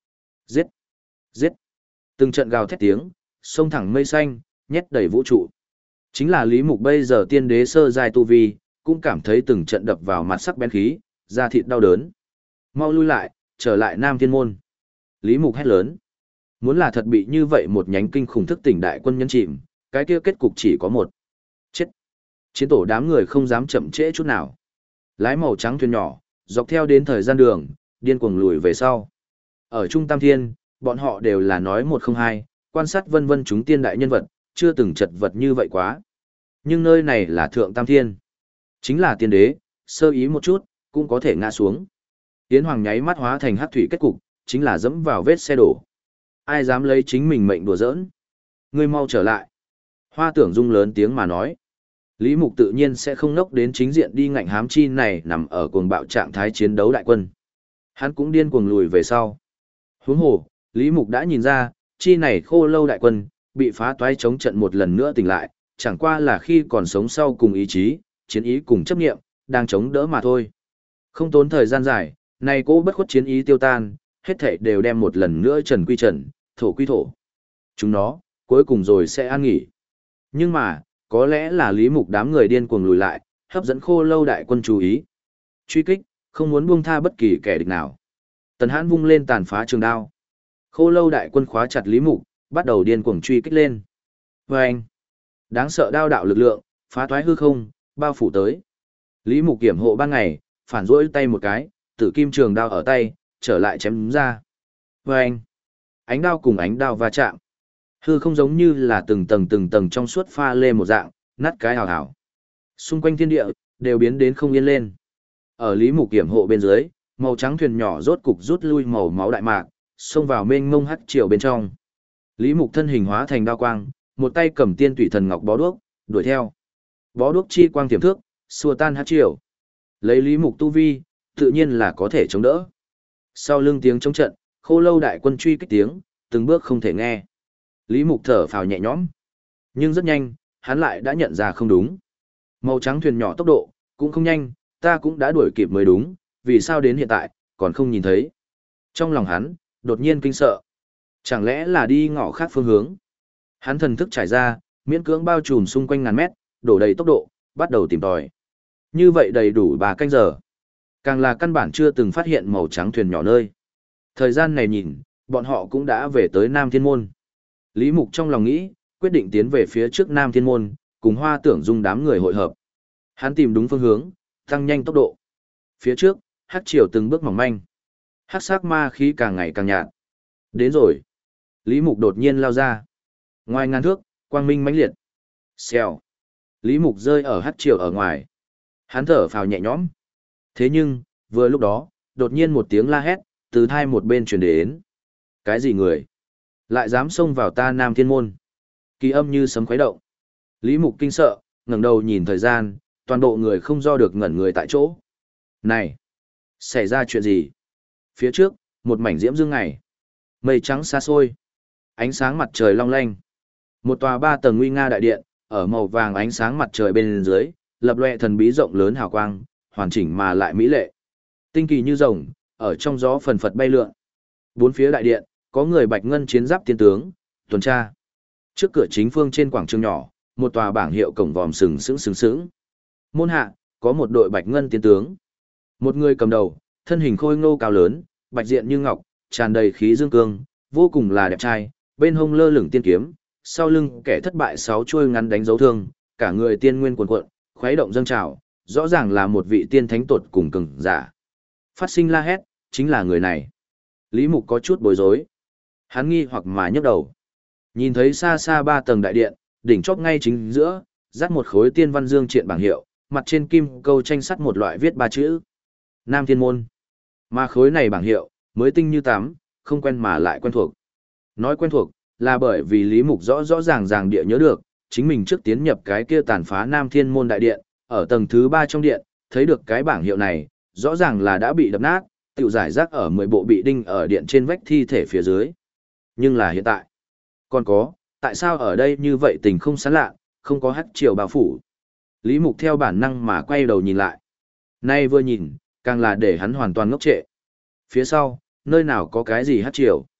Giết! Giết! Từng trận gào thét tiếng, xông thẳng mây xanh, nhét đầy vũ trụ. Chính là Lý Mục bây giờ tiên đế sơ giai tu vi, cũng cảm thấy từng trận đập vào mặt sắc bén khí, da thịt đau đớn. Mau lui lại, trở lại Nam Thiên Môn. Lý Mục hét lớn. Muốn là thật bị như vậy một nhánh kinh khủng thức tỉnh đại quân nhân chìm, cái kia kết cục chỉ có một. Chết. Chiến tổ đám người không dám chậm trễ chút nào. Lái màu trắng thuyền nhỏ, dọc theo đến thời gian đường, điên cuồng lùi về sau. Ở Trung Tam Thiên, bọn họ đều là nói một không hai, quan sát vân vân chúng tiên đại nhân vật, chưa từng chật vật như vậy quá. Nhưng nơi này là Thượng Tam Thiên. Chính là tiên đế, sơ ý một chút, cũng có thể ngã xuống. Tiến Hoàng nháy mắt hóa thành hắc thủy kết cục, chính là dẫm vào vết xe đổ. Ai dám lấy chính mình mệnh đùa giỡn? Ngươi mau trở lại. Hoa Tưởng Dung lớn tiếng mà nói. Lý Mục tự nhiên sẽ không nốc đến chính diện đi ngạnh hám chi này nằm ở cuồng bạo trạng thái chiến đấu đại quân. Hắn cũng điên cuồng lùi về sau. Huống hồ, Lý Mục đã nhìn ra, chi này khô lâu đại quân, bị phá toái chống trận một lần nữa tỉnh lại, chẳng qua là khi còn sống sau cùng ý chí, chiến ý cùng chấp nghiệm, đang chống đỡ mà thôi. Không tốn thời gian dài, này cô bất khuất chiến ý tiêu tan, hết thảy đều đem một lần nữa trần quy trần, thổ quy thổ. Chúng nó, cuối cùng rồi sẽ an nghỉ. Nhưng mà, có lẽ là Lý Mục đám người điên cuồng lùi lại, hấp dẫn khô lâu đại quân chú ý. Truy kích, không muốn buông tha bất kỳ kẻ địch nào. Tần Hãn vung lên tàn phá trường đao. Khô lâu đại quân khóa chặt Lý Mục, bắt đầu điên cuồng truy kích lên. Vâng! Đáng sợ đao đạo lực lượng, phá thoái hư không, bao phủ tới. Lý Mục kiểm hộ ban ngày, phản rỗi tay một cái, tử kim trường đao ở tay, trở lại chém đúng ra. Vâng! Ánh đao cùng ánh đao va chạm. Hư không giống như là từng tầng trong suốt pha lê một dạng, nát cái hào hào. Xung quanh thiên địa, đều biến đến không yên lên. Ở Lý Mục kiểm hộ bên dưới, màu trắng thuyền nhỏ rốt cục rút lui màu máu đại mạc, xông vào mênh mông hắc triều bên trong. Lý Mục thân hình hóa thành đao quang, một tay cầm tiên tủy thần ngọc bó đuốc, đuổi theo. Bó đuốc chi quang tiềm thước, xua tan hắc triều. Lấy Lý Mục tu vi, tự nhiên là có thể chống đỡ. Sau lưng tiếng chống trận, khô lâu đại quân truy kích tiếng, từng bước không thể nghe. Lý Mục thở phào nhẹ nhõm. Nhưng rất nhanh, hắn lại đã nhận ra không đúng. Màu trắng thuyền nhỏ tốc độ, cũng không nhanh, ta cũng đã đuổi kịp mới đúng, vì sao đến hiện tại, còn không nhìn thấy. Trong lòng hắn, đột nhiên kinh sợ. Chẳng lẽ là đi ngõ khác phương hướng? Hắn thần thức trải ra, miễn cưỡng bao trùm xung quanh ngàn mét, đổ đầy tốc độ, bắt đầu tìm tòi. Như vậy đầy đủ 3 canh giờ. Càng là căn bản chưa từng phát hiện màu trắng thuyền nhỏ nơi. Thời gian này nhìn, bọn họ cũng đã về tới Nam Thiên Môn. Lý Mục trong lòng nghĩ, quyết định tiến về phía trước Nam Thiên Môn, cùng Hoa Tưởng Dung đám người hội hợp. Hắn tìm đúng phương hướng, tăng nhanh tốc độ. Phía trước, hắc triều từng bước mỏng manh. Hắc sắc ma khí càng ngày càng nhạt. Đến rồi. Lý Mục đột nhiên lao ra. Ngoài ngàn thước, quang minh mãnh liệt. Xèo. Lý Mục rơi ở hắc triều ở ngoài. Hắn thở phào nhẹ nhõm. Thế nhưng, vừa lúc đó, đột nhiên một tiếng la hét, từ thai một bên truyền đến. Cái gì người? Lại dám xông vào ta Nam Thiên Môn. Kỳ âm như sấm khuấy động. Lý Mục kinh sợ, ngẩng đầu nhìn thời gian, toàn bộ người không do được ngẩn người tại chỗ. Này! Xảy ra chuyện gì? Phía trước, một mảnh diễm dương ngày. Mây trắng xa xôi. Ánh sáng mặt trời long lanh. Một tòa 3 tầng nguy nga đại điện, ở màu vàng ánh sáng mặt trời bên dưới, lập loè thần bí rộng lớn hào quang, hoàn chỉnh mà lại mỹ lệ. Tinh kỳ như rồng, ở trong gió phần phật bay lượn. Bốn phía đại điện, có người bạch ngân chiến giáp tiên tướng, tuần tra. Trước cửa chính phương trên quảng trường nhỏ, một tòa bảng hiệu cổng vòm sừng sững. Môn hạ, có một đội bạch ngân tiên tướng. Một người cầm đầu, thân hình khôi ngô cao lớn, bạch diện như ngọc, tràn đầy khí dương cương, vô cùng là đẹp trai, bên hông lơ lửng tiên kiếm, sau lưng kẻ thất bại 6 chuôi ngắn đánh dấu thương, cả người tiên nguyên cuồn cuộn, khuấy động dâng trào, rõ ràng là một vị tiên thánh tuột cùng cường giả. Phát sinh la hét, chính là người này. Lý Mục có chút bối rối. Hắn nghi hoặc mà nhấc đầu. Nhìn thấy xa xa 3 tầng đại điện, đỉnh chóp ngay chính giữa, dắt một khối tiên văn dương triện bảng hiệu, mặt trên kim câu tranh sắt một loại viết 3 chữ. Nam Thiên Môn. Mà khối này bảng hiệu, mới tinh như tắm, không quen mà lại quen thuộc. Nói quen thuộc, là bởi vì Lý Mục rõ ràng địa nhớ được, chính mình trước tiến nhập cái kia tàn phá Nam Thiên Môn đại điện, ở tầng thứ 3 trong điện, thấy được cái bảng hiệu này, rõ ràng là đã bị đập nát, tiểu giải rác ở 10 bộ bị đinh ở điện trên vách thi thể phía dưới. Nhưng là hiện tại, còn có, tại sao ở đây như vậy tình không sán lạ, không có hắc triều bao phủ. Lý Mục theo bản năng mà quay đầu nhìn lại. Nay vừa nhìn, càng là để hắn hoàn toàn ngốc trệ. Phía sau, nơi nào có cái gì hắc triều.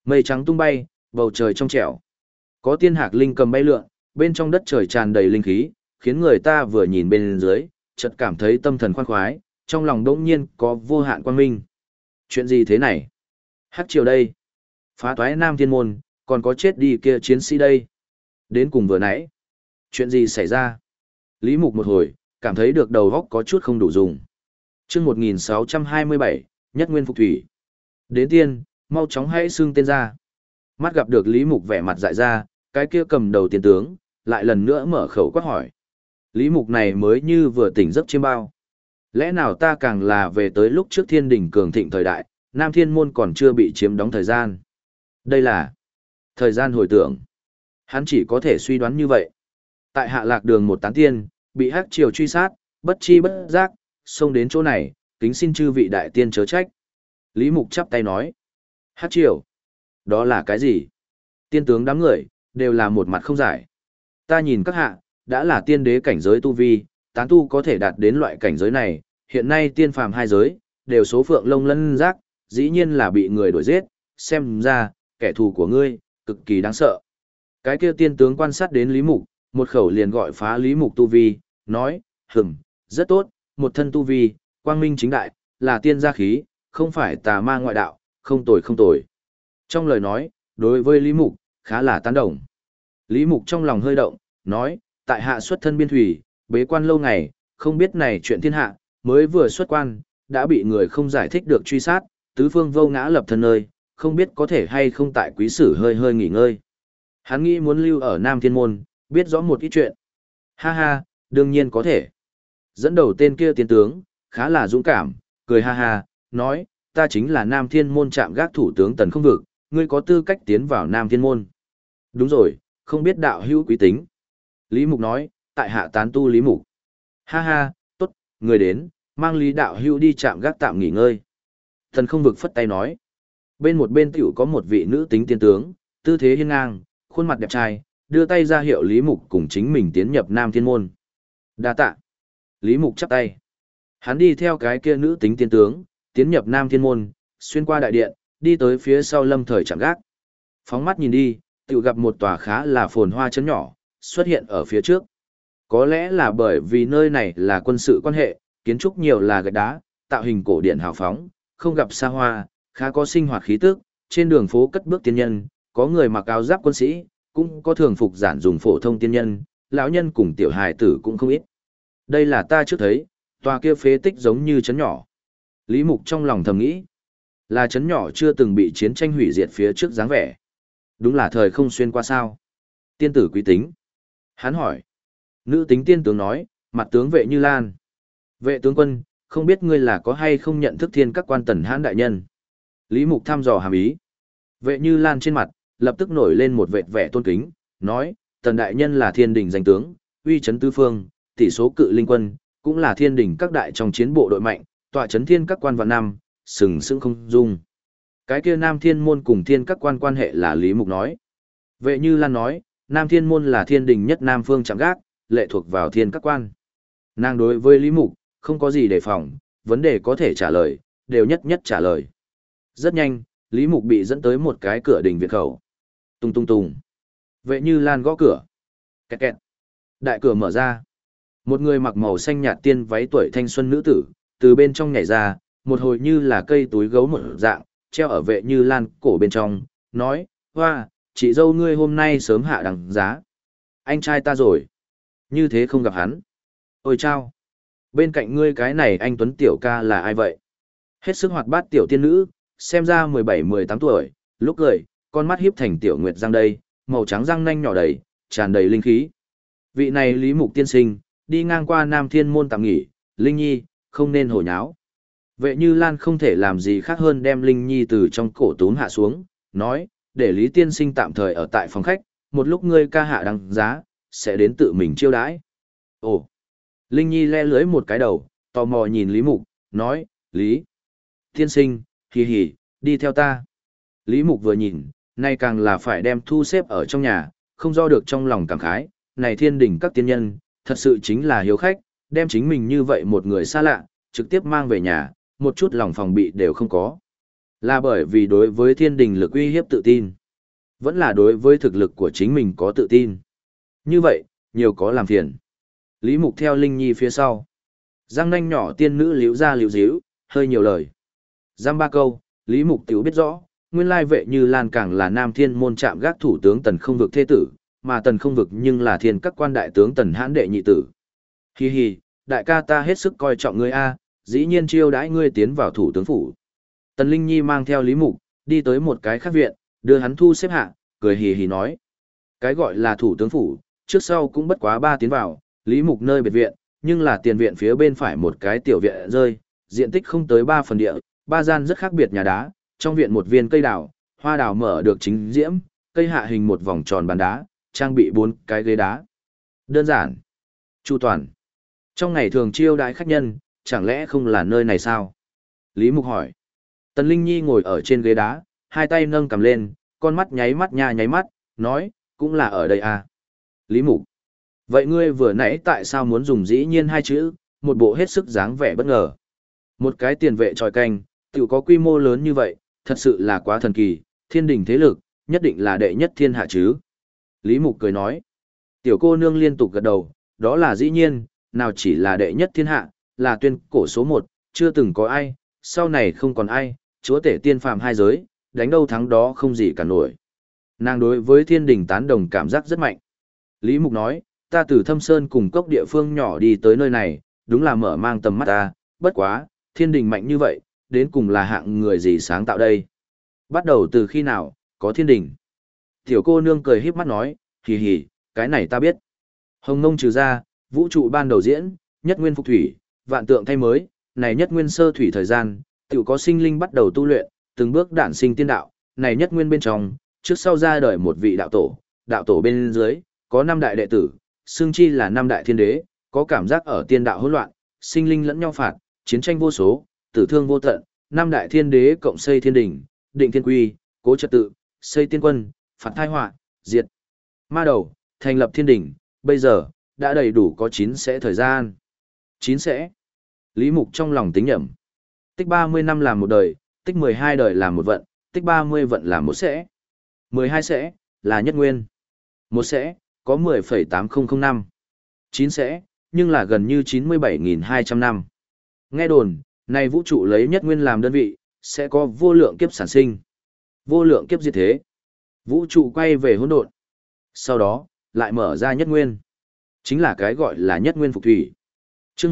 Mây trắng tung bay, bầu trời trong trẻo. Có tiên hạc linh cầm bay lượn, bên trong đất trời tràn đầy linh khí, khiến người ta vừa nhìn bên dưới, chợt cảm thấy tâm thần khoan khoái, trong lòng đỗng nhiên có vô hạn quang minh. Chuyện gì thế này? Hắc triều đây. Phá toái Nam Thiên Môn, còn có chết đi kia chiến sĩ đây. Đến cùng vừa nãy. Chuyện gì xảy ra? Lý Mục một hồi, cảm thấy được đầu óc có chút không đủ dùng. Chương 1627, Nhất Nguyên Phục Thủy. Đến tiên, mau chóng hãy xưng tên ra. Mắt gặp được Lý Mục vẻ mặt dại ra, cái kia cầm đầu tiền tướng, lại lần nữa mở khẩu quát hỏi. Lý Mục này mới như vừa tỉnh giấc chiêm bao. Lẽ nào ta càng là về tới lúc trước thiên đình cường thịnh thời đại, Nam Thiên Môn còn chưa bị chiếm đóng thời gian. Đây là thời gian hồi tưởng. Hắn chỉ có thể suy đoán như vậy. Tại hạ lạc đường một tán tiên, bị hắc triều truy sát, bất chi bất giác, xông đến chỗ này, kính xin chư vị đại tiên chớ trách. Lý Mục chắp tay nói. Hắc triều? Đó là cái gì? Tiên tướng đám người, đều là một mặt không giải. Ta nhìn các hạ, đã là tiên đế cảnh giới tu vi, tán tu có thể đạt đến loại cảnh giới này, hiện nay tiên phàm hai giới, đều số phượng lông lân giác, dĩ nhiên là bị người đuổi giết, xem ra, kẻ thù của ngươi, cực kỳ đáng sợ. Cái kia tiên tướng quan sát đến Lý Mục, một khẩu liền gọi phá Lý Mục tu vi, nói, rất tốt, một thân tu vi, quang minh chính đại, là tiên gia khí, không phải tà ma ngoại đạo, không tồi không tồi. Trong lời nói, đối với Lý Mục, khá là tán đồng. Lý Mục trong lòng hơi động, nói, tại hạ xuất thân biên thủy, bế quan lâu ngày, không biết này chuyện thiên hạ, mới vừa xuất quan, đã bị người không giải thích được truy sát, tứ phương vô ngã lập thân nơi, không biết có thể hay không tại quý sử hơi hơi nghỉ ngơi. Hắn nghĩ muốn lưu ở Nam Thiên Môn, biết rõ một ít chuyện. Ha ha, đương nhiên có thể. Dẫn đầu tên kia tiến tướng, khá là dũng cảm, cười ha ha, nói, ta chính là Nam Thiên Môn trạm gác thủ tướng Tần Không Vực, ngươi có tư cách tiến vào Nam Thiên Môn. Đúng rồi, không biết đạo hữu quý tính. Lý Mục nói, tại hạ tán tu Lý Mục. Ha ha, tốt, người đến, mang Lý đạo hữu đi trạm gác tạm nghỉ ngơi. Tần Không Vực phất tay nói. Bên một bên tiểu có một vị nữ tính tiên tướng, tư thế hiên ngang, khuôn mặt đẹp trai, đưa tay ra hiệu Lý Mục cùng chính mình tiến nhập Nam Thiên Môn. Đa tạ. Lý Mục chắp tay. Hắn đi theo cái kia nữ tính tiên tướng, tiến nhập Nam Thiên Môn, xuyên qua đại điện, đi tới phía sau lâm thời trạm gác. Phóng mắt nhìn đi, tự gặp một tòa khá là phồn hoa trấn nhỏ, xuất hiện ở phía trước. Có lẽ là bởi vì nơi này là quân sự quan hệ, kiến trúc nhiều là gạch đá, tạo hình cổ điển hào phóng, không gặp xa hoa, khá có sinh hoạt khí tức, trên đường phố cất bước tiên nhân, có người mặc áo giáp quân sĩ, cũng có thường phục giản dùng phổ thông tiên nhân, lão nhân cùng tiểu hài tử cũng không ít. Đây là ta trước thấy, tòa kia phế tích giống như trấn nhỏ. Lý Mục trong lòng thầm nghĩ, là trấn nhỏ chưa từng bị chiến tranh hủy diệt phía trước dáng vẻ. Đúng là thời không xuyên qua sao. Tiên tử quý tính. Hắn hỏi. Nữ tính tiên tướng nói, mặt tướng Vệ Như Lan. Vệ tướng quân, không biết ngươi là có hay không nhận thức thiên các quan Tần Hãn đại nhân. Lý Mục thăm dò hàm ý. Vệ Như Lan trên mặt, lập tức nổi lên một vệt vẻ tôn kính, nói, Tần đại nhân là thiên đình danh tướng, uy chấn tứ phương, tỷ số cự linh quân, cũng là thiên đình các đại trong chiến bộ đội mạnh, tọa chấn thiên các quan vạn năm, sừng sững không dung. Cái kia Nam Thiên Môn cùng thiên các quan quan hệ là Lý Mục nói. Vệ Như Lan nói, Nam Thiên Môn là thiên đình nhất Nam phương trạm gác, lệ thuộc vào thiên các quan. Nàng đối với Lý Mục, không có gì đề phòng, vấn đề có thể trả lời, đều nhất nhất trả lời. Rất nhanh, Lý Mục bị dẫn tới một cái cửa đình viện khẩu. Tung tung tung. Vệ Như Lan gõ cửa. Kẹt kẹt. Đại cửa mở ra. Một người mặc màu xanh nhạt tiên váy tuổi thanh xuân nữ tử, từ bên trong nhảy ra, một hồi như là cây túi gấu một dạng, treo ở Vệ Như Lan cổ bên trong, nói, hoa, chị dâu ngươi hôm nay sớm hạ đằng giá. Anh trai ta rồi. Như thế không gặp hắn. Ôi chao. Bên cạnh ngươi cái này anh Tuấn tiểu ca là ai vậy? Hết sức hoạt bát tiểu tiên nữ, xem ra 17-18 tuổi, lúc cười, con mắt hiếp thành tiểu nguyệt răng đây, màu trắng răng nanh nhỏ đầy, tràn đầy linh khí. Vị này Lý Mục tiên sinh, đi ngang qua Nam Thiên Môn tạm nghỉ, Linh Nhi, không nên hồ nháo. Vệ Như Lan không thể làm gì khác hơn đem Linh Nhi từ trong cổ túm hạ xuống, nói, để Lý tiên sinh tạm thời ở tại phòng khách, một lúc ngươi ca hạ đăng giá, sẽ đến tự mình chiêu đãi. Ồ! Linh Nhi le lưới một cái đầu, tò mò nhìn Lý Mục, nói, Lý tiên sinh, hì hì, đi theo ta. Lý Mục vừa nhìn, nay càng là phải đem thu xếp ở trong nhà, không do được trong lòng cảm khái, này thiên đình các tiên nhân, thật sự chính là hiếu khách, đem chính mình như vậy một người xa lạ, trực tiếp mang về nhà, một chút lòng phòng bị đều không có. Là bởi vì đối với thiên đình lực uy hiếp tự tin. Vẫn là đối với thực lực của chính mình có tự tin. Như vậy, nhiều có làm phiền. Lý Mục theo Linh Nhi phía sau. Răng nanh nhỏ tiên nữ liếu ra liếu díu, hơi nhiều lời. Giam ba câu, Lý Mục tiểu biết rõ, nguyên lai vệ như Lan càng là nam thiên môn trạm gác thủ tướng Tần Không Vực thế tử, mà Tần Không Vực nhưng là thiên các quan đại tướng Tần Hãn đệ nhị tử. Hi hi, đại ca ta hết sức coi trọng ngươi a, dĩ nhiên chiêu đãi ngươi tiến vào thủ tướng phủ. Tần Linh Nhi mang theo Lý Mục, đi tới một cái khác viện, đưa hắn thu xếp hạ, cười hì hì nói. Cái gọi là thủ tướng phủ, trước sau cũng bất quá 3 tiến vào, Lý Mục nơi biệt viện, nhưng là tiền viện phía bên phải một cái tiểu viện rơi, diện tích không tới 3 phần địa, 3 gian rất khác biệt nhà đá, trong viện một viên cây đào, hoa đào mở được chính diễm, cây hạ hình một vòng tròn bàn đá, trang bị 4 cái ghế đá. Đơn giản, chu toàn. Trong ngày thường chiêu đãi khách nhân, chẳng lẽ không là nơi này sao? Lý Mục hỏi. Tần Linh Nhi ngồi ở trên ghế đá, hai tay nâng cầm lên, con mắt nháy mắt nha nháy mắt, nói, cũng là ở đây à. Lý Mục. Vậy ngươi vừa nãy tại sao muốn dùng dĩ nhiên 2 chữ, một bộ hết sức dáng vẻ bất ngờ. Một cái tiền vệ tròi canh, tự có quy mô lớn như vậy, thật sự là quá thần kỳ, thiên đình thế lực, nhất định là đệ nhất thiên hạ chứ. Lý Mục cười nói. Tiểu cô nương liên tục gật đầu, đó là dĩ nhiên, nào chỉ là đệ nhất thiên hạ, là tuyên cổ số 1, chưa từng có ai, sau này không còn ai, chúa tể tiên phàm 2 giới, đánh đâu thắng đó không gì cả nổi. Nàng đối với thiên đình tán đồng cảm giác rất mạnh. Lý Mục nói, ta từ Thâm Sơn cùng cốc địa phương nhỏ đi tới nơi này, đúng là mở mang tầm mắt ta, bất quá, thiên đình mạnh như vậy, đến cùng là hạng người gì sáng tạo đây? Bắt đầu từ khi nào, có thiên đình? Tiểu cô nương cười híp mắt nói, hì hì, cái này ta biết. Hồng Nông trừ ra, vũ trụ ban đầu diễn, nhất nguyên phục thủy, vạn tượng thay mới, này nhất nguyên sơ thủy thời gian, tự có sinh linh bắt đầu tu luyện, từng bước đản sinh tiên đạo, này nhất nguyên bên trong, trước sau ra đời một vị đạo tổ bên dưới, có 5 đại đệ tử, xương chi là 5 đại thiên đế, có cảm giác ở tiên đạo hỗn loạn, sinh linh lẫn nhau phạt, chiến tranh vô số, tử thương vô tận, 5 đại thiên đế cộng xây thiên đình, định thiên quy, cố trật tự, xây tiên quân, phạt thai họa, diệt ma đầu, thành lập thiên đình, bây giờ, đã đầy đủ có 9 sẽ thời gian. 9 sẽ. Lý Mục trong lòng tính nhẩm. Tích 30 năm làm một đời, tích 12 đời làm một vận, tích 30 vận làm một sẽ. 12 sẽ, là nhất nguyên. Một sẽ, có 10,8005 năm. 9 sẽ, nhưng là gần như 97.200 năm. Nghe đồn, này vũ trụ lấy nhất nguyên làm đơn vị, sẽ có vô lượng kiếp sản sinh. Vô lượng kiếp diệt thế. Vũ trụ quay về hỗn độn. Sau đó, lại mở ra nhất nguyên. Chính là cái gọi là nhất nguyên phục thủy. Chương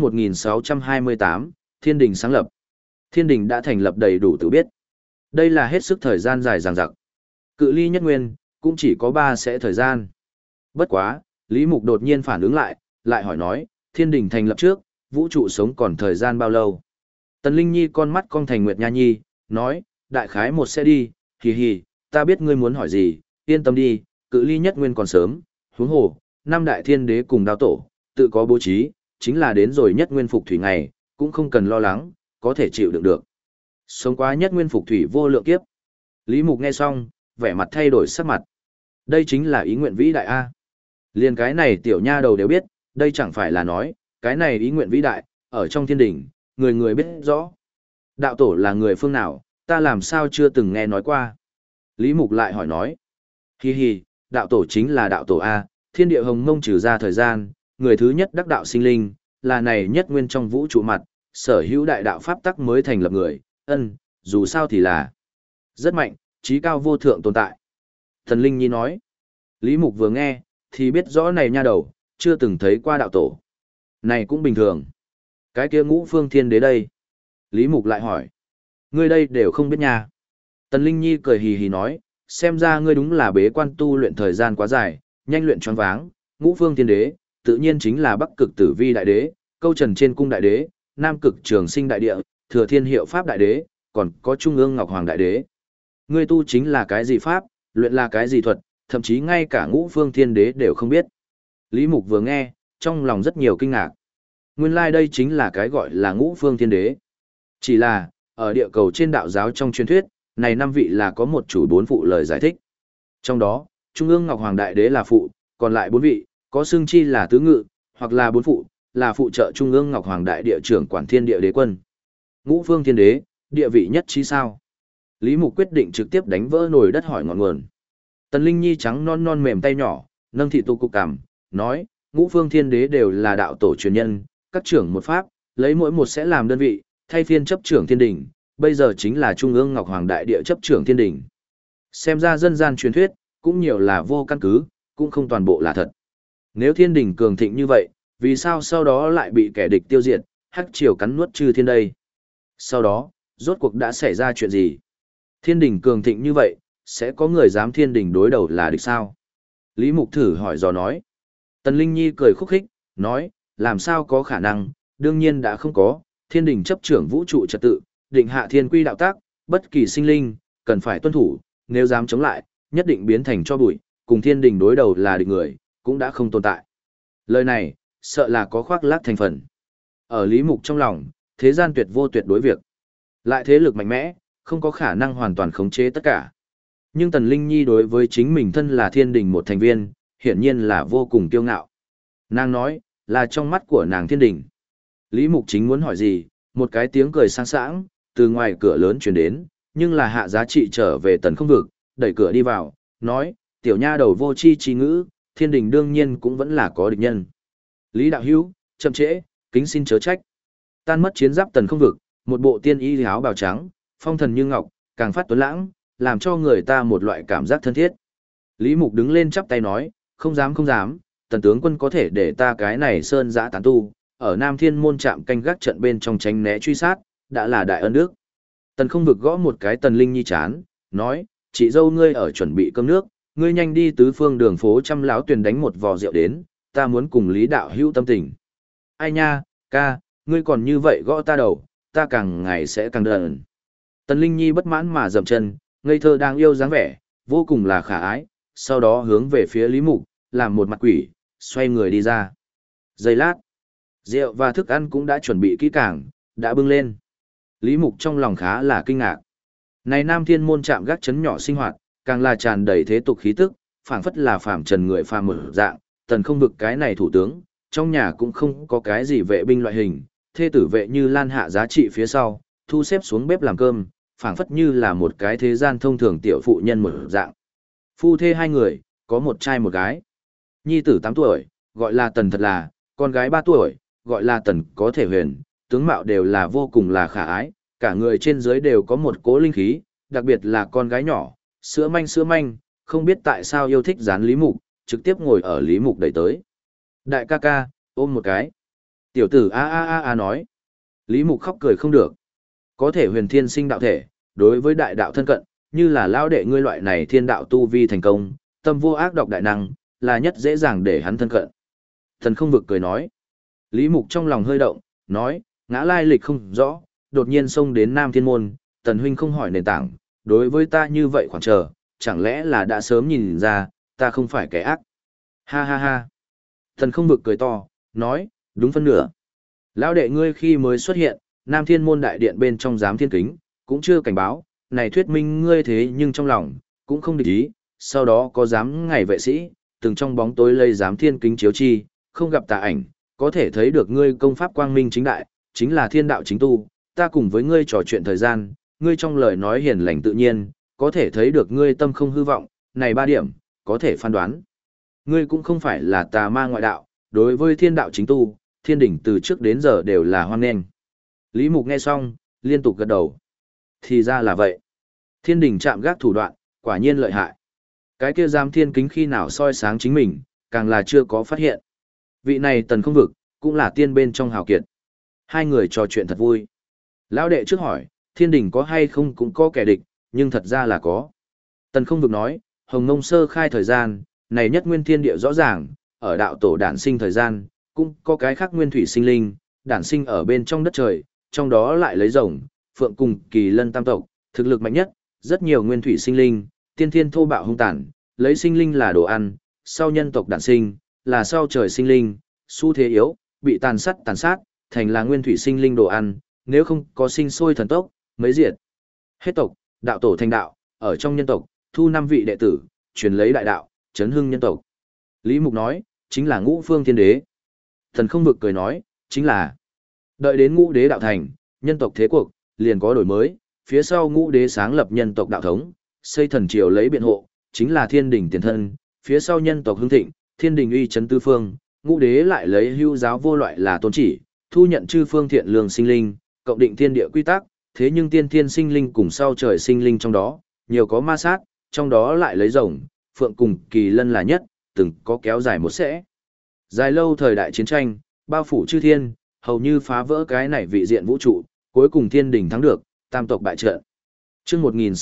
1628, Thiên đình sáng lập. Thiên đình đã thành lập đầy đủ tự biết. Đây là hết sức thời gian dài dằng dặc. Cự ly nhất nguyên, cũng chỉ có 3 sẽ thời gian. Bất quá, Lý Mục đột nhiên phản ứng lại hỏi nói, thiên đình thành lập trước, vũ trụ sống còn thời gian bao lâu? Tần Linh Nhi con mắt cong thành Nguyệt Nha Nhi, nói, đại khái một sẽ đi, hì hì, ta biết ngươi muốn hỏi gì, yên tâm đi, cự ly nhất nguyên còn sớm, huống hồ, 5 đại thiên đế cùng đao tổ, tự có bố trí, chính là đến rồi nhất nguyên phục thủy ngày, cũng không cần lo lắng, có thể chịu đựng được. Sống quá nhất nguyên phục thủy vô lượng kiếp. Lý Mục nghe xong, vẻ mặt thay đổi sắc mặt. Đây chính là ý nguyện vĩ đại A. Liên cái này tiểu nha đầu đều biết, đây chẳng phải là nói, cái này ý nguyện vĩ đại, ở trong thiên đình, người người biết rõ. Đạo tổ là người phương nào, ta làm sao chưa từng nghe nói qua. Lý Mục lại hỏi nói. Hi hi, đạo tổ chính là đạo tổ A, thiên địa hồng mông trừ ra thời gian, người thứ nhất đắc đạo sinh linh, là này nhất nguyên trong vũ trụ mặt, sở hữu đại đạo pháp tắc mới thành lập người, dù sao thì là rất mạnh, trí cao vô thượng tồn tại. Thần Linh Nhi nói. Lý Mục vừa nghe, thì biết rõ này nha đầu, chưa từng thấy qua đạo tổ. Này cũng bình thường. Cái kia Ngũ Phương Thiên Đế đây. Lý Mục lại hỏi. Ngươi đây đều không biết nha. Tần Linh Nhi cười hì hì nói, xem ra ngươi đúng là bế quan tu luyện thời gian quá dài, nhanh luyện choáng váng. Ngũ Phương Thiên Đế, tự nhiên chính là Bắc Cực Tử Vi Đại Đế, Câu Trần Trên Cung Đại Đế, Nam Cực Trường Sinh Đại Địa, Thừa Thiên Hiệu Pháp Đại Đế, còn có Trung ương Ngọc Hoàng Đại Đế. Ngươi tu chính là cái gì pháp, luyện là cái gì thuật, thậm chí ngay cả Ngũ Phương Thiên Đế đều không biết. Lý Mục vừa nghe, trong lòng rất nhiều kinh ngạc. Nguyên lai đây chính là cái gọi là Ngũ Phương Thiên Đế. Chỉ là, ở địa cầu trên đạo giáo trong truyền thuyết, này 5 vị là có một chủ 4 phụ lời giải thích. Trong đó, Trung ương Ngọc Hoàng Đại Đế là phụ, còn lại 4 vị, có xưng chi là tứ ngự, hoặc là 4 phụ, là phụ trợ Trung ương Ngọc Hoàng Đại Địa trưởng quản thiên địa đế quân. Ngũ Phương Thiên Đế, địa vị nhất trí sao? Lý Mục quyết định trực tiếp đánh vỡ nồi đất hỏi ngọn nguồn. Tần Linh Nhi trắng non non mềm tay nhỏ, nâng thị tu cục cằm, nói, ngũ phương thiên đế đều là đạo tổ truyền nhân, các trưởng một pháp, lấy mỗi một sẽ làm đơn vị, thay phiên chấp trưởng thiên đình, bây giờ chính là Trung ương Ngọc Hoàng Đại Địa chấp trưởng thiên đình. Xem ra dân gian truyền thuyết, cũng nhiều là vô căn cứ, cũng không toàn bộ là thật. Nếu thiên đình cường thịnh như vậy, vì sao sau đó lại bị kẻ địch tiêu diệt, hắc triều cắn nuốt chư thiên đây? Sau đó, rốt cuộc đã xảy ra chuyện gì? Thiên đình cường thịnh như vậy, sẽ có người dám thiên đình đối đầu là địch sao? Lý Mục thử hỏi dò nói. Tần Linh Nhi cười khúc khích, nói, làm sao có khả năng, đương nhiên đã không có, thiên đình chấp trưởng vũ trụ trật tự, định hạ thiên quy đạo tác, bất kỳ sinh linh, cần phải tuân thủ, nếu dám chống lại, nhất định biến thành cho bụi, cùng thiên đình đối đầu là địch người, cũng đã không tồn tại. Lời này, sợ là có khoác lác thành phần. Ở Lý Mục trong lòng, thế gian tuyệt vô tuyệt đối việc. Lại thế lực mạnh mẽ, không có khả năng hoàn toàn khống chế tất cả. Nhưng Tần Linh Nhi đối với chính mình thân là thiên đình một thành viên, hiển nhiên là vô cùng kiêu ngạo. Nàng nói, là trong mắt của nàng thiên đình. Lý Mục chính muốn hỏi gì, một cái tiếng cười sang sảng, từ ngoài cửa lớn truyền đến, nhưng là Hạ Giá Trị trở về Tần không vực, đẩy cửa đi vào, nói, tiểu nha đầu vô chi trí ngữ, thiên đình đương nhiên cũng vẫn là có địch nhân. Lý đạo hữu, chậm trễ, kính xin chớ trách. Tan mất chiến giáp Tần không vực, một bộ tiên y áo bào trắng, phong thần như ngọc, càng phát tuấn lãng, làm cho người ta một loại cảm giác thân thiết. Lý Mục đứng lên chắp tay nói, không dám không dám, Tần tướng quân có thể để ta cái này sơn giã tán tu, ở Nam Thiên môn trạm canh gác trận bên trong tránh né truy sát, đã là đại ân đức. Tần không vực gõ một cái Tần Linh Nhi chán, nói, chị dâu ngươi ở chuẩn bị cơm nước, ngươi nhanh đi tứ phương đường phố Trăm Lão Tuyền đánh một vò rượu đến, ta muốn cùng Lý đạo hữu tâm tình. Ai nha, ca, ngươi còn như vậy gõ ta đầu, ta càng ngày sẽ càng đờn. Tần Linh Nhi bất mãn mà dậm chân, ngây thơ đang yêu dáng vẻ, vô cùng là khả ái, sau đó hướng về phía Lý Mục, làm một mặt quỷ, xoay người đi ra. Giây lát, rượu và thức ăn cũng đã chuẩn bị kỹ càng, đã bưng lên. Lý Mục trong lòng khá là kinh ngạc. Này Nam Thiên môn trạm gác chấn nhỏ sinh hoạt, càng là tràn đầy thế tục khí tức, phảng phất là phàm trần người phàm mở dạng, Tần không vực cái này thủ tướng, trong nhà cũng không có cái gì vệ binh loại hình, thê tử vệ như Lan Hạ Giá Trị phía sau, thu xếp xuống bếp làm cơm, phảng phất như là một cái thế gian thông thường tiểu phụ nhân mở dạng. Phu thê hai người, có một trai một gái. Nhi tử 8 tuổi, gọi là Tần thật là, con gái 3 tuổi, gọi là Tần có thể huyền, tướng mạo đều là vô cùng là khả ái, cả người trên dưới đều có một cỗ linh khí, đặc biệt là con gái nhỏ, sữa manh, không biết tại sao yêu thích dán Lý Mục, trực tiếp ngồi ở Lý Mục đẩy tới. Đại ca ca, ôm một cái. Tiểu tử a nói. Lý Mục khóc cười không được. Có thể huyền thiên sinh đạo thể, đối với đại đạo thân cận, như là lao đệ ngươi loại này thiên đạo tu vi thành công, tâm vô ác độc đại năng, là nhất dễ dàng để hắn thân cận. Thần không vực cười nói. Lý Mục trong lòng hơi động, nói, ngã lai lịch không rõ, đột nhiên xông đến Nam Thiên Môn, Tần huynh không hỏi nền tảng, đối với ta như vậy khoảng chờ, chẳng lẽ là đã sớm nhìn ra, ta không phải kẻ ác. Ha ha ha. Thần không vực cười to, nói, đúng phân nửa. Lão đệ ngươi khi mới xuất hiện, Nam Thiên Môn đại điện bên trong giám thiên kính, cũng chưa cảnh báo, này thuyết minh ngươi thế nhưng trong lòng, cũng không địch ý, sau đó có giám ngày vệ sĩ, từng trong bóng tối lây giám thiên kính chiếu chi, không gặp tà ảnh, có thể thấy được ngươi công pháp quang minh chính đại, chính là thiên đạo chính tu, ta cùng với ngươi trò chuyện thời gian, ngươi trong lời nói hiền lành tự nhiên, có thể thấy được ngươi tâm không hư vọng, này 3 điểm, có thể phán đoán. Ngươi cũng không phải là tà ma ngoại đạo, đối với thiên đạo chính tu, thiên đỉnh từ trước đến giờ đều là hoan nghênh. Lý Mục nghe xong, liên tục gật đầu. Thì ra là vậy. Thiên đỉnh chạm gác thủ đoạn, quả nhiên lợi hại. Cái kia giám thiên kính khi nào soi sáng chính mình, càng là chưa có phát hiện. Vị này Tần không vực, cũng là tiên bên trong hào kiệt. Hai người trò chuyện thật vui. Lão đệ trước hỏi, thiên đình có hay không cũng có kẻ địch, nhưng thật ra là có. Tần không vực nói, Hồng Ngông sơ khai thời gian, này nhất nguyên thiên địa rõ ràng, ở đạo tổ đản sinh thời gian, cũng có cái khác nguyên thủy sinh linh, đản sinh ở bên trong đất trời, trong đó lại lấy rồng, phượng cùng kỳ lân tam tộc, thực lực mạnh nhất, rất nhiều nguyên thủy sinh linh, tiên thiên thô bạo hung tàn, lấy sinh linh là đồ ăn, sau nhân tộc đản sinh, là sau trời sinh linh, xu thế yếu, bị tàn sát, thành là nguyên thủy sinh linh đồ ăn, nếu không có sinh sôi thần tốc, mấy diệt. Hết tộc, đạo tổ thành đạo, ở trong nhân tộc, thu 5 vị đệ tử, truyền lấy đại đạo, chấn hưng nhân tộc. Lý Mục nói, chính là ngũ phương thiên đế. Thần không vực cười nói, chính là đợi đến ngũ đế đạo thành, nhân tộc thế cuộc, liền có đổi mới, phía sau ngũ đế sáng lập nhân tộc đạo thống, xây thần triều lấy biện hộ, chính là thiên đình tiền thân, phía sau nhân tộc hưng thịnh, thiên đình uy chấn tứ phương, ngũ đế lại lấy hưu giáo vô loại là tôn chỉ, thu nhận chư phương thiện lương sinh linh, cộng định thiên địa quy tắc, thế nhưng tiên thiên sinh linh cùng sau trời sinh linh trong đó, nhiều có ma sát, trong đó lại lấy rồng, phượng cùng kỳ lân là nhất, từng có kéo dài một sẽ. Dài lâu thời đại chiến tranh, bao phủ chư thiên, hầu như phá vỡ cái này vị diện vũ trụ, cuối cùng thiên đình thắng được, tam tộc bại trận. Chương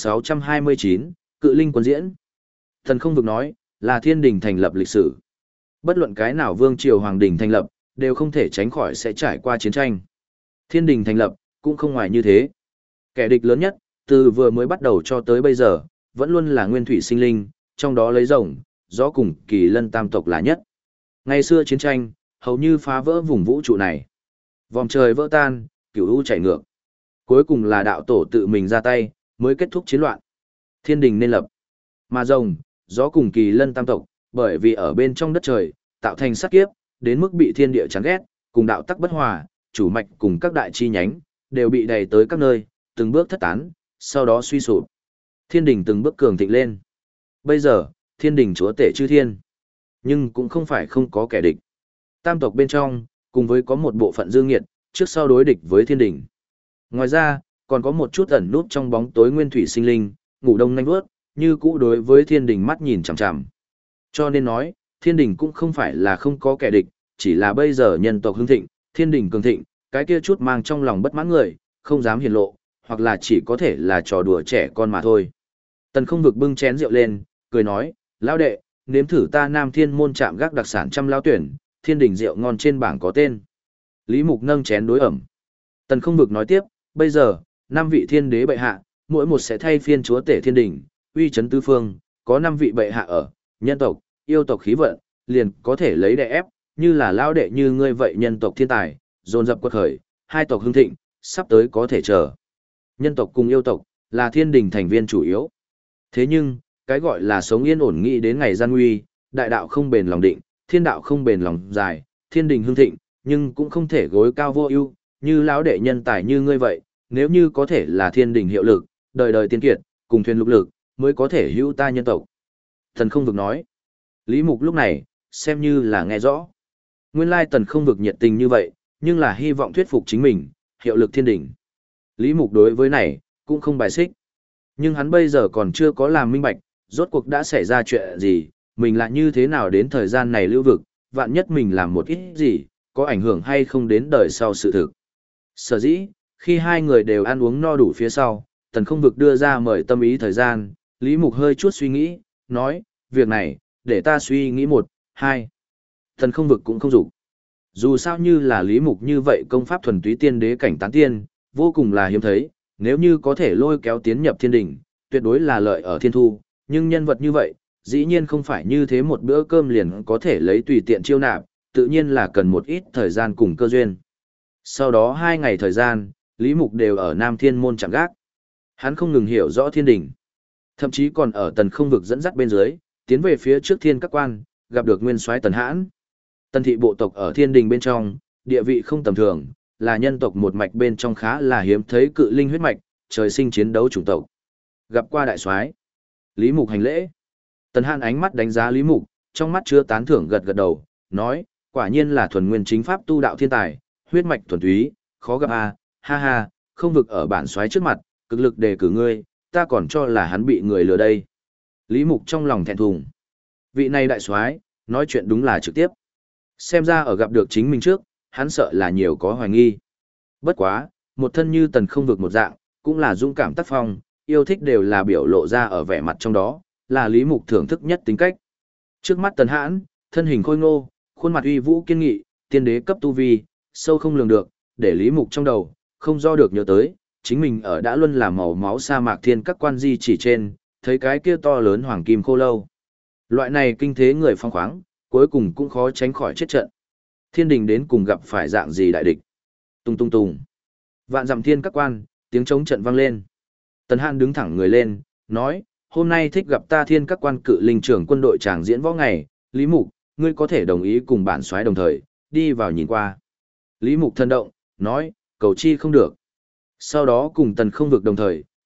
1629, Cự Linh quân diễn. Thần không vực nói, là thiên đình thành lập lịch sử. Bất luận cái nào vương triều hoàng đình thành lập, đều không thể tránh khỏi sẽ trải qua chiến tranh. Thiên đình thành lập, cũng không ngoài như thế. Kẻ địch lớn nhất, từ vừa mới bắt đầu cho tới bây giờ, vẫn luôn là nguyên thủy sinh linh, trong đó lấy rồng, gió cùng kỳ lân tam tộc là nhất. Ngày xưa chiến tranh, hầu như phá vỡ vùng vũ trụ này. Vòng trời vỡ tan, cửu u chảy ngược. Cuối cùng là đạo tổ tự mình ra tay, mới kết thúc chiến loạn. Thiên đình nên lập. Mà rồng, gió cùng kỳ lân tam tộc, bởi vì ở bên trong đất trời, tạo thành sát kiếp, đến mức bị thiên địa chán ghét, cùng đạo tắc bất hòa, chủ mạch cùng các đại chi nhánh, đều bị đẩy tới các nơi, từng bước thất tán, sau đó suy sụp. Thiên đình từng bước cường thịnh lên. Bây giờ, thiên đình chúa tể chư thiên. Nhưng cũng không phải không có kẻ địch. Tam tộc bên trong, cùng với có một bộ phận dương nghiệt, trước sau đối địch với thiên đình. Ngoài ra, còn có một chút ẩn nút trong bóng tối nguyên thủy sinh linh, ngủ đông nhanh vớt, như cũ đối với thiên đình mắt nhìn chằm chằm. Cho nên nói, thiên đình cũng không phải là không có kẻ địch, chỉ là bây giờ nhân tộc hưng thịnh, thiên đình cường thịnh, cái kia chút mang trong lòng bất mãn người, không dám hiển lộ, hoặc là chỉ có thể là trò đùa trẻ con mà thôi. Tần không vực bưng chén rượu lên, cười nói, lão đệ, nếm thử ta Nam Thiên môn chạm gác đặc sản trăm lao tuyển, thiên đình rượu ngon trên bảng có tên. Lý Mục nâng chén đối ẩm. Tần không vực nói tiếp, bây giờ, 5 vị thiên đế bệ hạ, mỗi một sẽ thay phiên chúa tể thiên đình, uy chấn tứ phương, có 5 vị bệ hạ ở, nhân tộc, yêu tộc khí vận, liền có thể lấy đè ép, như là lao đệ như ngươi vậy nhân tộc thiên tài, dồn dập quật khởi, hai tộc hưng thịnh, sắp tới có thể chờ. Nhân tộc cùng yêu tộc, là thiên đình thành viên chủ yếu. Thế nhưng, cái gọi là sống yên ổn nghĩ đến ngày gian nguy, đại đạo không bền lòng định, thiên đạo không bền lòng dài, thiên đình hưng thịnh, nhưng cũng không thể gối cao vô ưu, như lão đệ nhân tài như ngươi vậy, nếu như có thể là thiên đình hiệu lực, đời đời tiên kiệt, cùng thuyền lục lực, mới có thể hữu ta nhân tộc. Thần không vực nói. Lý Mục lúc này, xem như là nghe rõ. Nguyên lai tần không vực nhiệt tình như vậy, nhưng là hy vọng thuyết phục chính mình, hiệu lực thiên đình. Lý Mục đối với này, cũng không bài xích. Nhưng hắn bây giờ còn chưa có làm minh bạch, rốt cuộc đã xảy ra chuyện gì, mình lại như thế nào đến thời gian này lưu vực, vạn nhất mình làm một ít gì, có ảnh hưởng hay không đến đời sau sự thực. Sở dĩ, khi hai người đều ăn uống no đủ phía sau, tần không vực đưa ra mời tâm ý thời gian, Lý Mục hơi chút suy nghĩ, nói, việc này, để ta suy nghĩ 1, 2. Tần không vực cũng không dục. Dù sao như là Lý Mục như vậy công pháp thuần túy tiên đế cảnh tán tiên, vô cùng là hiếm thấy, nếu như có thể lôi kéo tiến nhập thiên đỉnh, tuyệt đối là lợi ở thiên thu, nhưng nhân vật như vậy, dĩ nhiên không phải như thế một bữa cơm liền có thể lấy tùy tiện chiêu nạp, tự nhiên là cần một ít thời gian cùng cơ duyên. Sau đó 2 ngày thời gian, Lý Mục đều ở Nam Thiên môn chạm gác. Hắn không ngừng hiểu rõ thiên đỉnh, thậm chí còn ở tần không vực dẫn dắt bên dưới, tiến về phía trước thiên các quan, gặp được nguyên soái Tần Hãn. Tần thị bộ tộc ở thiên đình bên trong, địa vị không tầm thường, là nhân tộc một mạch bên trong khá là hiếm thấy cự linh huyết mạch, trời sinh chiến đấu chủng tộc. Gặp qua đại soái, Lý Mục hành lễ. Tần Hãn ánh mắt đánh giá Lý Mục, trong mắt chứa tán thưởng gật gật đầu, nói, quả nhiên là thuần nguyên chính pháp tu đạo thiên tài, huyết mạch thuần túy, khó gặp a, ha ha, không vực ở bản soái trước mặt, cực lực đề cử ngươi, ta còn cho là hắn bị người lừa đây. Lý Mục trong lòng thẹn thùng. Vị này đại soái, nói chuyện đúng là trực tiếp. Xem ra ở gặp được chính mình trước, hắn sợ là nhiều có hoài nghi. Bất quá, một thân như tần không vực một dạng, cũng là dũng cảm tác phong, yêu thích đều là biểu lộ ra ở vẻ mặt trong đó, là Lý Mục thưởng thức nhất tính cách. Trước mắt Tần Hãn, thân hình khôi ngô, khuôn mặt uy vũ kiên nghị, tiên đế cấp tu vi, sâu không lường được, để Lý Mục trong đầu, không do được nhớ tới, chính mình ở đã luôn là màu máu sa mạc thiên các quan di chỉ trên, thấy cái kia to lớn hoàng kim khô lâu. Loại này kinh thế người phong khoáng, cuối cùng cũng khó tránh khỏi chết trận. Thiên đình đến cùng gặp phải dạng gì đại địch. Tung tung tung. Vạn dặm thiên các quan, tiếng trống trận vang lên. Tần Hãn đứng thẳng người lên, nói, hôm nay thích gặp ta thiên các quan cự linh trưởng quân đội tràng diễn võ ngày, Lý Mục, ngươi có thể đồng ý cùng bản soái đồng thời, đi vào nhìn qua. Lý Mục thân động, nói, cầu chi không được. Sau đó cùng tần không vực đồng thời,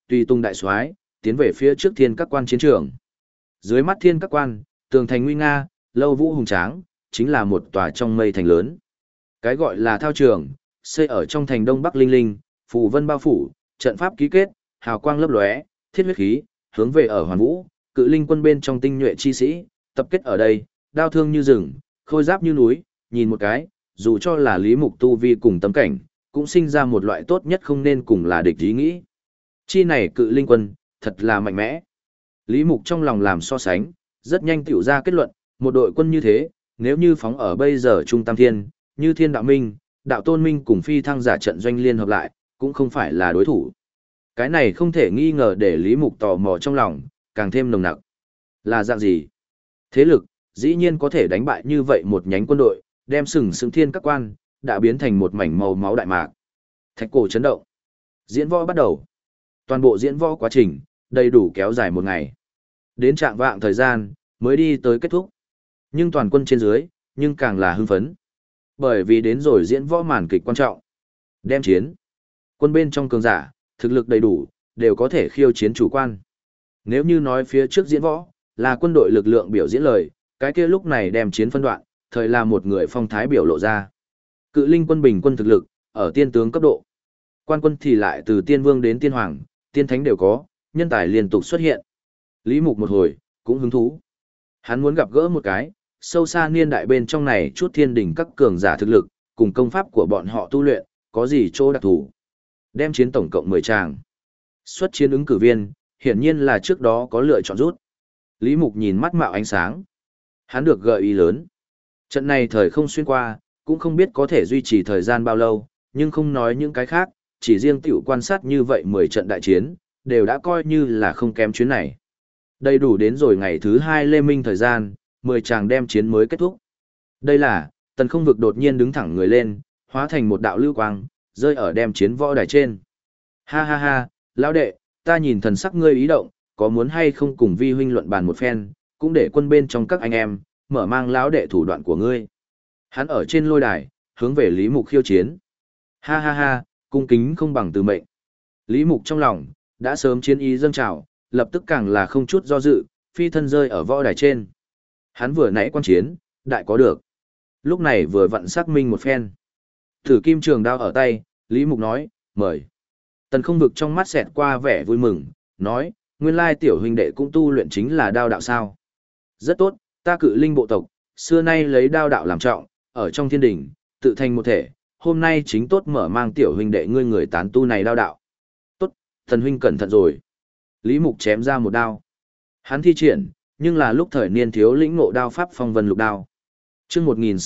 tùy tung đại soái tiến về phía trước thiên các quan chiến trường. Dưới mắt thiên các quan, tường thành nguy nga, lâu vũ hùng tráng, chính là một tòa trong mây thành lớn. Cái gọi là thao trường, xây ở trong thành đông bắc linh linh, phù vân bao phủ, trận pháp ký kết, hào quang lấp lóe, thiết huyết khí, hướng về ở hoàn vũ, cự linh quân bên trong tinh nhuệ chi sĩ, tập kết ở đây, đao thương như rừng, khôi giáp như núi, nhìn một cái, dù cho là Lý Mục tu vi cùng tấm cảnh, cũng sinh ra một loại tốt nhất không nên cùng là địch ý nghĩ. Chi này cự linh quân, thật là mạnh mẽ. Lý Mục trong lòng làm so sánh, rất nhanh tiểu ra kết luận, một đội quân như thế, nếu như phóng ở bây giờ Trung Tam Thiên, như Thiên Đạo Minh, Đạo Tôn Minh cùng phi thăng giả trận doanh liên hợp lại, cũng không phải là đối thủ. Cái này không thể nghi ngờ để Lý Mục tò mò trong lòng, càng thêm nồng nặc. Là dạng gì? Thế lực, dĩ nhiên có thể đánh bại như vậy một nhánh quân đội, đem sừng sững thiên các quan, đã biến thành một mảnh màu máu đại mạc. Thạch cổ chấn động. Diễn võ bắt đầu. Toàn bộ diễn võ quá trình, đầy đủ kéo dài một ngày. Đến trạng vạng thời gian, mới đi tới kết thúc. Nhưng toàn quân trên dưới, nhưng càng là hưng phấn. Bởi vì đến rồi diễn võ màn kịch quan trọng. Đem chiến. Quân bên trong cường giả, thực lực đầy đủ, đều có thể khiêu chiến chủ quan. Nếu như nói phía trước diễn võ, là quân đội lực lượng biểu diễn lời, cái kia lúc này đem chiến phân đoạn, thời là một người phong thái biểu lộ ra. Cự linh quân bình quân thực lực, ở tiên tướng cấp độ. Quan quân thì lại từ tiên vương đến tiên hoàng, tiên thánh đều có, nhân tài liên tục xuất hiện. Lý Mục một hồi, cũng hứng thú. Hắn muốn gặp gỡ một cái, sâu xa niên đại bên trong này chút thiên đỉnh các cường giả thực lực, cùng công pháp của bọn họ tu luyện, có gì chỗ đặc thù. Đem chiến tổng cộng 10 tràng. Xuất chiến ứng cử viên, hiển nhiên là trước đó có lựa chọn rút. Lý Mục nhìn mắt mạo ánh sáng. Hắn được gợi ý lớn. Trận này thời không xuyên qua, cũng không biết có thể duy trì thời gian bao lâu, nhưng không nói những cái khác, chỉ riêng tiểu quan sát như vậy 10 trận đại chiến, đều đã coi như là không kém chuyến này. Đầy đủ đến rồi ngày thứ 2 lê minh thời gian, 10 chàng đem chiến mới kết thúc. Đây là, tần không vực đột nhiên đứng thẳng người lên, hóa thành một đạo lưu quang, rơi ở đem chiến võ đài trên. Ha ha ha, lão đệ, ta nhìn thần sắc ngươi ý động, có muốn hay không cùng vi huynh luận bàn một phen, cũng để quân bên trong các anh em, mở mang lão đệ thủ đoạn của ngươi. Hắn ở trên lôi đài, hướng về Lý Mục khiêu chiến. Ha ha ha, cung kính không bằng từ mệnh. Lý Mục trong lòng, đã sớm chiến ý dâng trào, lập tức càng là không chút do dự, phi thân rơi ở võ đài trên. Hắn vừa nãy quan chiến, đại có được. Lúc này vừa vặn xác minh một phen. Thử kim trường đao ở tay, Lý Mục nói, mời. Tần không vực trong mắt xẹt qua vẻ vui mừng, nói, nguyên lai tiểu huynh đệ cũng tu luyện chính là đao đạo sao. Rất tốt, ta cự linh bộ tộc, xưa nay lấy đao đạo làm trọng, ở trong thiên đỉnh, tự thành một thể, hôm nay chính tốt mở mang tiểu huynh đệ ngươi người tán tu này đao đạo. Tốt, thần huynh cẩn thận rồi. Lý Mục chém ra một đao. Hắn thi triển, nhưng là lúc thời niên thiếu lĩnh ngộ đao pháp phong vân lục đao. Chương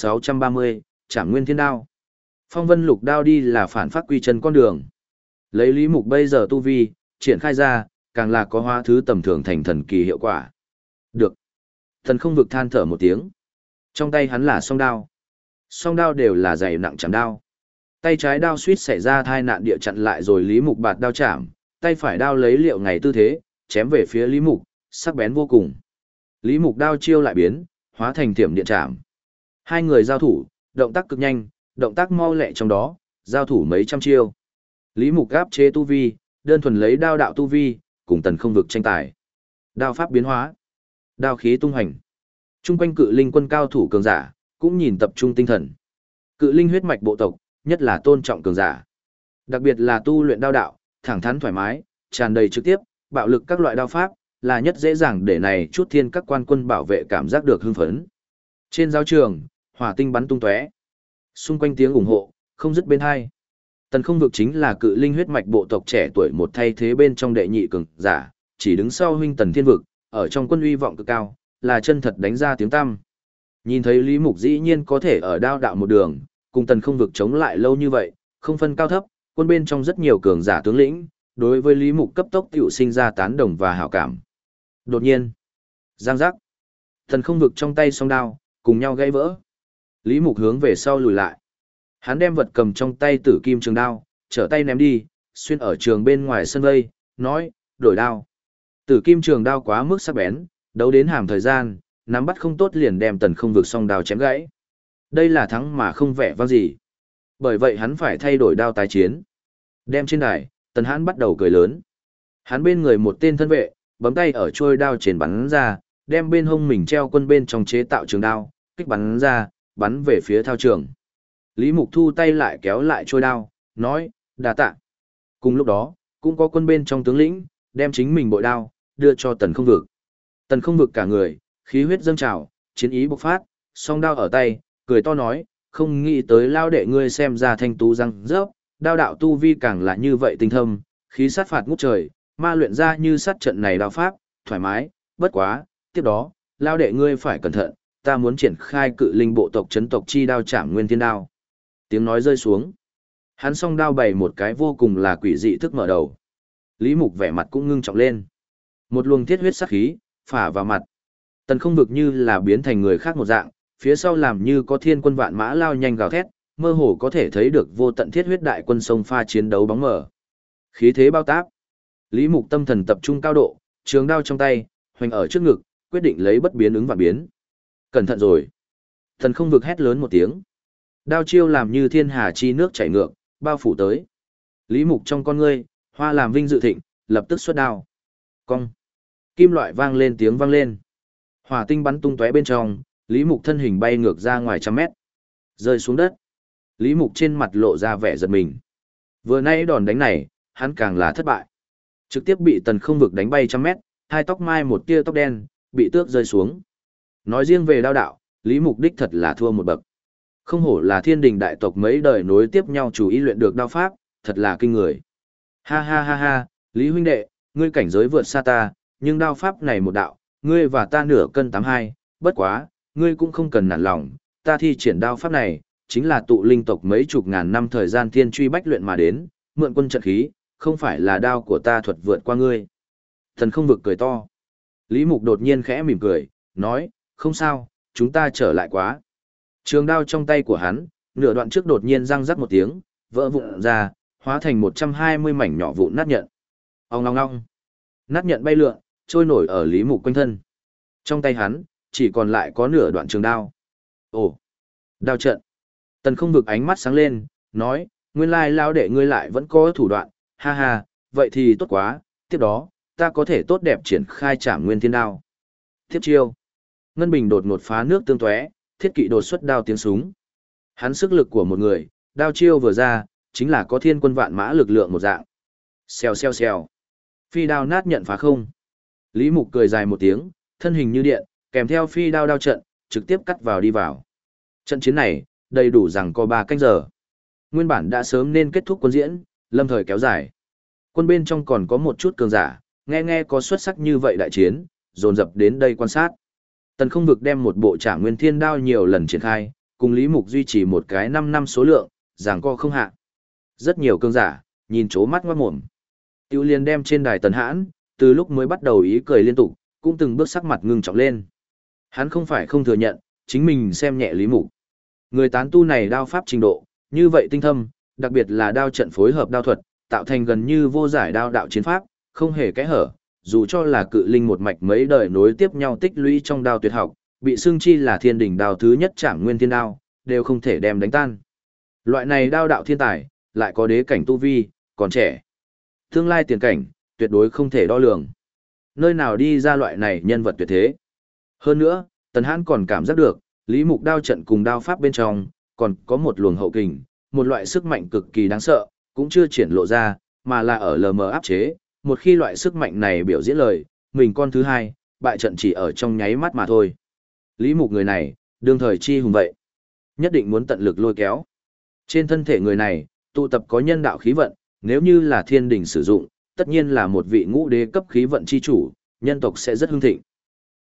1630, Trảm Nguyên Thiên Đao. Phong vân lục đao đi là phản phát quy chân con đường. Lấy Lý Mục bây giờ tu vi, triển khai ra, càng là có hóa thứ tầm thường thành thần kỳ hiệu quả. Được. Thần không vực than thở một tiếng. Trong tay hắn là song đao. Song đao đều là dày nặng chạm đao. Tay trái đao suýt xảy ra tai nạn địa chặn lại rồi Lý Mục bạt đao chạm, tay phải đao lấy liệu ngày tư thế, chém về phía Lý Mục, sắc bén vô cùng. Lý Mục đao chiêu lại biến, hóa thành thiểm điện chạm. Hai người giao thủ, động tác cực nhanh, động tác mau lẹ trong đó, giao thủ mấy trăm chiêu. Lý Mục áp chế tu vi, đơn thuần lấy đao đạo tu vi, cùng tần không vực tranh tài. Đao pháp biến hóa, đao khí tung hành. Trung quanh cự linh quân cao thủ cường giả, cũng nhìn tập trung tinh thần. Cự linh huyết mạch bộ tộc, nhất là tôn trọng cường giả. Đặc biệt là tu luyện đao đạo, thẳng thắn thoải mái, tràn đầy trực tiếp, bạo lực các loại đao pháp, là nhất dễ dàng để này chút thiên các quan quân bảo vệ cảm giác được hưng phấn. Trên giáo trường, hỏa tinh bắn tung tóe. Xung quanh tiếng ủng hộ, không dứt bên hai. Tần không vực chính là cự linh huyết mạch bộ tộc trẻ tuổi một thay thế bên trong đệ nhị cường giả, chỉ đứng sau huynh Tần Thiên vực, ở trong quân uy vọng cực cao, là chân thật đánh ra tiếng tăm. Nhìn thấy Lý Mục dĩ nhiên có thể ở đao đạo một đường, cùng tần không vực chống lại lâu như vậy, không phân cao thấp, quân bên trong rất nhiều cường giả tướng lĩnh, đối với Lý Mục cấp tốc tiểu sinh ra tán đồng và hảo cảm. Đột nhiên, giang giác, tần không vực trong tay song đao, cùng nhau gãy vỡ. Lý Mục hướng về sau lùi lại. Hắn đem vật cầm trong tay tử kim trường đao, trở tay ném đi, xuyên ở trường bên ngoài sân vây, nói, đổi đao. Tử kim trường đao quá mức sắc bén, đấu đến hàm thời gian, nắm bắt không tốt liền đem tần không vực song đao chém gãy. Đây là thắng mà không vẻ vang gì. Bởi vậy hắn phải thay đổi đao tái chiến. Đem trên đài, tần hãn bắt đầu cười lớn. Hắn bên người một tên thân vệ, bấm tay ở trôi đao trên bắn ra, đem bên hông mình treo quân bên trong chế tạo trường đao, kích bắn ra, bắn về phía thao trường. Lý Mục thu tay lại kéo lại trôi đao, nói, đa tạ. Cùng lúc đó, cũng có quân bên trong tướng lĩnh, đem chính mình bội đao, đưa cho Tần Không Vực. Tần Không Vực cả người, khí huyết dâng trào, chiến ý bộc phát, song đao ở tay, cười to nói, không nghĩ tới lao đệ ngươi xem ra thanh tú răng rớp, đao đạo tu vi càng là như vậy tinh thâm, khí sát phạt ngút trời, ma luyện ra như sát trận này đao pháp, thoải mái, bất quá, tiếp đó, lao đệ ngươi phải cẩn thận, ta muốn triển khai cự linh bộ tộc chấn tộc chi đao chạm nguyên thiên đao. Tiếng nói rơi xuống. Hắn song đao bày một cái vô cùng là quỷ dị thức mở đầu. Lý Mục vẻ mặt cũng ngưng trọng lên. Một luồng thiết huyết sắc khí, phả vào mặt. Tần Không Vực như là biến thành người khác một dạng, phía sau làm như có thiên quân vạn mã lao nhanh gào thét, mơ hồ có thể thấy được vô tận thiết huyết đại quân sông pha chiến đấu bóng mờ. Khí thế bao táp. Lý Mục tâm thần tập trung cao độ, trường đao trong tay, hoành ở trước ngực, quyết định lấy bất biến ứng vạn biến. Cẩn thận rồi. Tần Không Vực hét lớn một tiếng. Đao chiêu làm như thiên hà chi nước chảy ngược, bao phủ tới. Lý Mục trong con ngươi, hoa làm vinh dự thịnh, lập tức xuất đao. Cong. Kim loại vang lên tiếng vang lên. Hỏa tinh bắn tung tóe bên trong, Lý Mục thân hình bay ngược ra ngoài trăm mét. Rơi xuống đất. Lý Mục trên mặt lộ ra vẻ giật mình. Vừa nay đòn đánh này, hắn càng là thất bại. Trực tiếp bị Tần Không Vực đánh bay trăm mét, hai tóc mai một tia tóc đen, bị tước rơi xuống. Nói riêng về đao đạo, Lý Mục đích thật là thua một bậc. Không hổ là thiên đình đại tộc mấy đời nối tiếp nhau chủ ý luyện được đao pháp, thật là kinh người. Ha ha ha ha, Lý huynh đệ, ngươi cảnh giới vượt xa ta, nhưng đao pháp này một đạo, ngươi và ta nửa cân 82, bất quá, ngươi cũng không cần nản lòng, ta thi triển đao pháp này, chính là tụ linh tộc mấy chục ngàn năm thời gian thiên truy bách luyện mà đến, mượn quân trận khí, không phải là đao của ta thuật vượt qua ngươi. Thần Không Vực cười to. Lý Mục đột nhiên khẽ mỉm cười, nói, không sao, chúng ta trở lại quá. Trường đao trong tay của hắn, nửa đoạn trước đột nhiên răng rắc một tiếng, vỡ vụn ra, hóa thành 120 mảnh nhỏ vụn nát nhận. Ong ong ong. Nát nhận bay lượn, trôi nổi ở Lý Mục quanh thân. Trong tay hắn, chỉ còn lại có nửa đoạn trường đao. Ồ, đao trận. Tần Không Vực ánh mắt sáng lên, nói, nguyên lai lao đệ ngươi lại vẫn có thủ đoạn, ha ha, vậy thì tốt quá, tiếp đó, ta có thể tốt đẹp triển khai trảm nguyên thiên đao. Tiếp chiêu. Ngân bình đột ngột phá nước tương tóe, thiết kỵ đột xuất đao tiếng súng. Hắn sức lực của một người, đao chiêu vừa ra, chính là có thiên quân vạn mã lực lượng một dạng. Xèo xèo xèo. Phi đao nát nhận phá không. Lý Mục cười dài một tiếng, thân hình như điện, kèm theo phi đao đao trận, trực tiếp cắt vào đi vào. Trận chiến này, đầy đủ rằng có 3 canh giờ. Nguyên bản đã sớm nên kết thúc quân diễn, lâm thời kéo dài. Quân bên trong còn có một chút cường giả, nghe có xuất sắc như vậy đại chiến, dồn dập đến đây quan sát. Tần Không Vực đem một bộ Trảm Nguyên Thiên Đao nhiều lần triển khai, cùng Lý Mục duy trì một cái 5 năm số lượng, giằng co không hạ. Rất nhiều cường giả, nhìn chố mắt ngoát mồm. Tiêu Liên đem trên đài Tần Hãn, từ lúc mới bắt đầu ý cười liên tục, cũng từng bước sắc mặt ngưng trọng lên. Hắn không phải không thừa nhận, chính mình xem nhẹ Lý Mục. Người tán tu này đao pháp trình độ, như vậy tinh thâm, đặc biệt là đao trận phối hợp đao thuật, tạo thành gần như vô giải đao đạo chiến pháp, không hề kẽ hở, dù cho là cự linh một mạch mấy đời nối tiếp nhau tích lũy trong đao tuyệt học, bị xưng chi là thiên đỉnh đao thứ nhất Trảm Nguyên Thiên Đao, đều không thể đem đánh tan. Loại này đao đạo thiên tài, lại có đế cảnh tu vi, còn trẻ. Tương lai tiền cảnh, tuyệt đối không thể đo lường. Nơi nào đi ra loại này nhân vật tuyệt thế. Hơn nữa, Tần Hãn còn cảm giác được, Lý Mục đao trận cùng đao pháp bên trong, còn có một luồng hậu kình, một loại sức mạnh cực kỳ đáng sợ, cũng chưa triển lộ ra, mà là ở lờ mờ áp chế. Một khi loại sức mạnh này biểu diễn lời, mình con thứ hai, bại trận chỉ ở trong nháy mắt mà thôi. Lý Mục người này, đương thời chi hùng vậy. Nhất định muốn tận lực lôi kéo. Trên thân thể người này, tụ tập có nhân đạo khí vận, nếu như là thiên đình sử dụng, tất nhiên là một vị ngũ đế cấp khí vận chi chủ, nhân tộc sẽ rất hưng thịnh.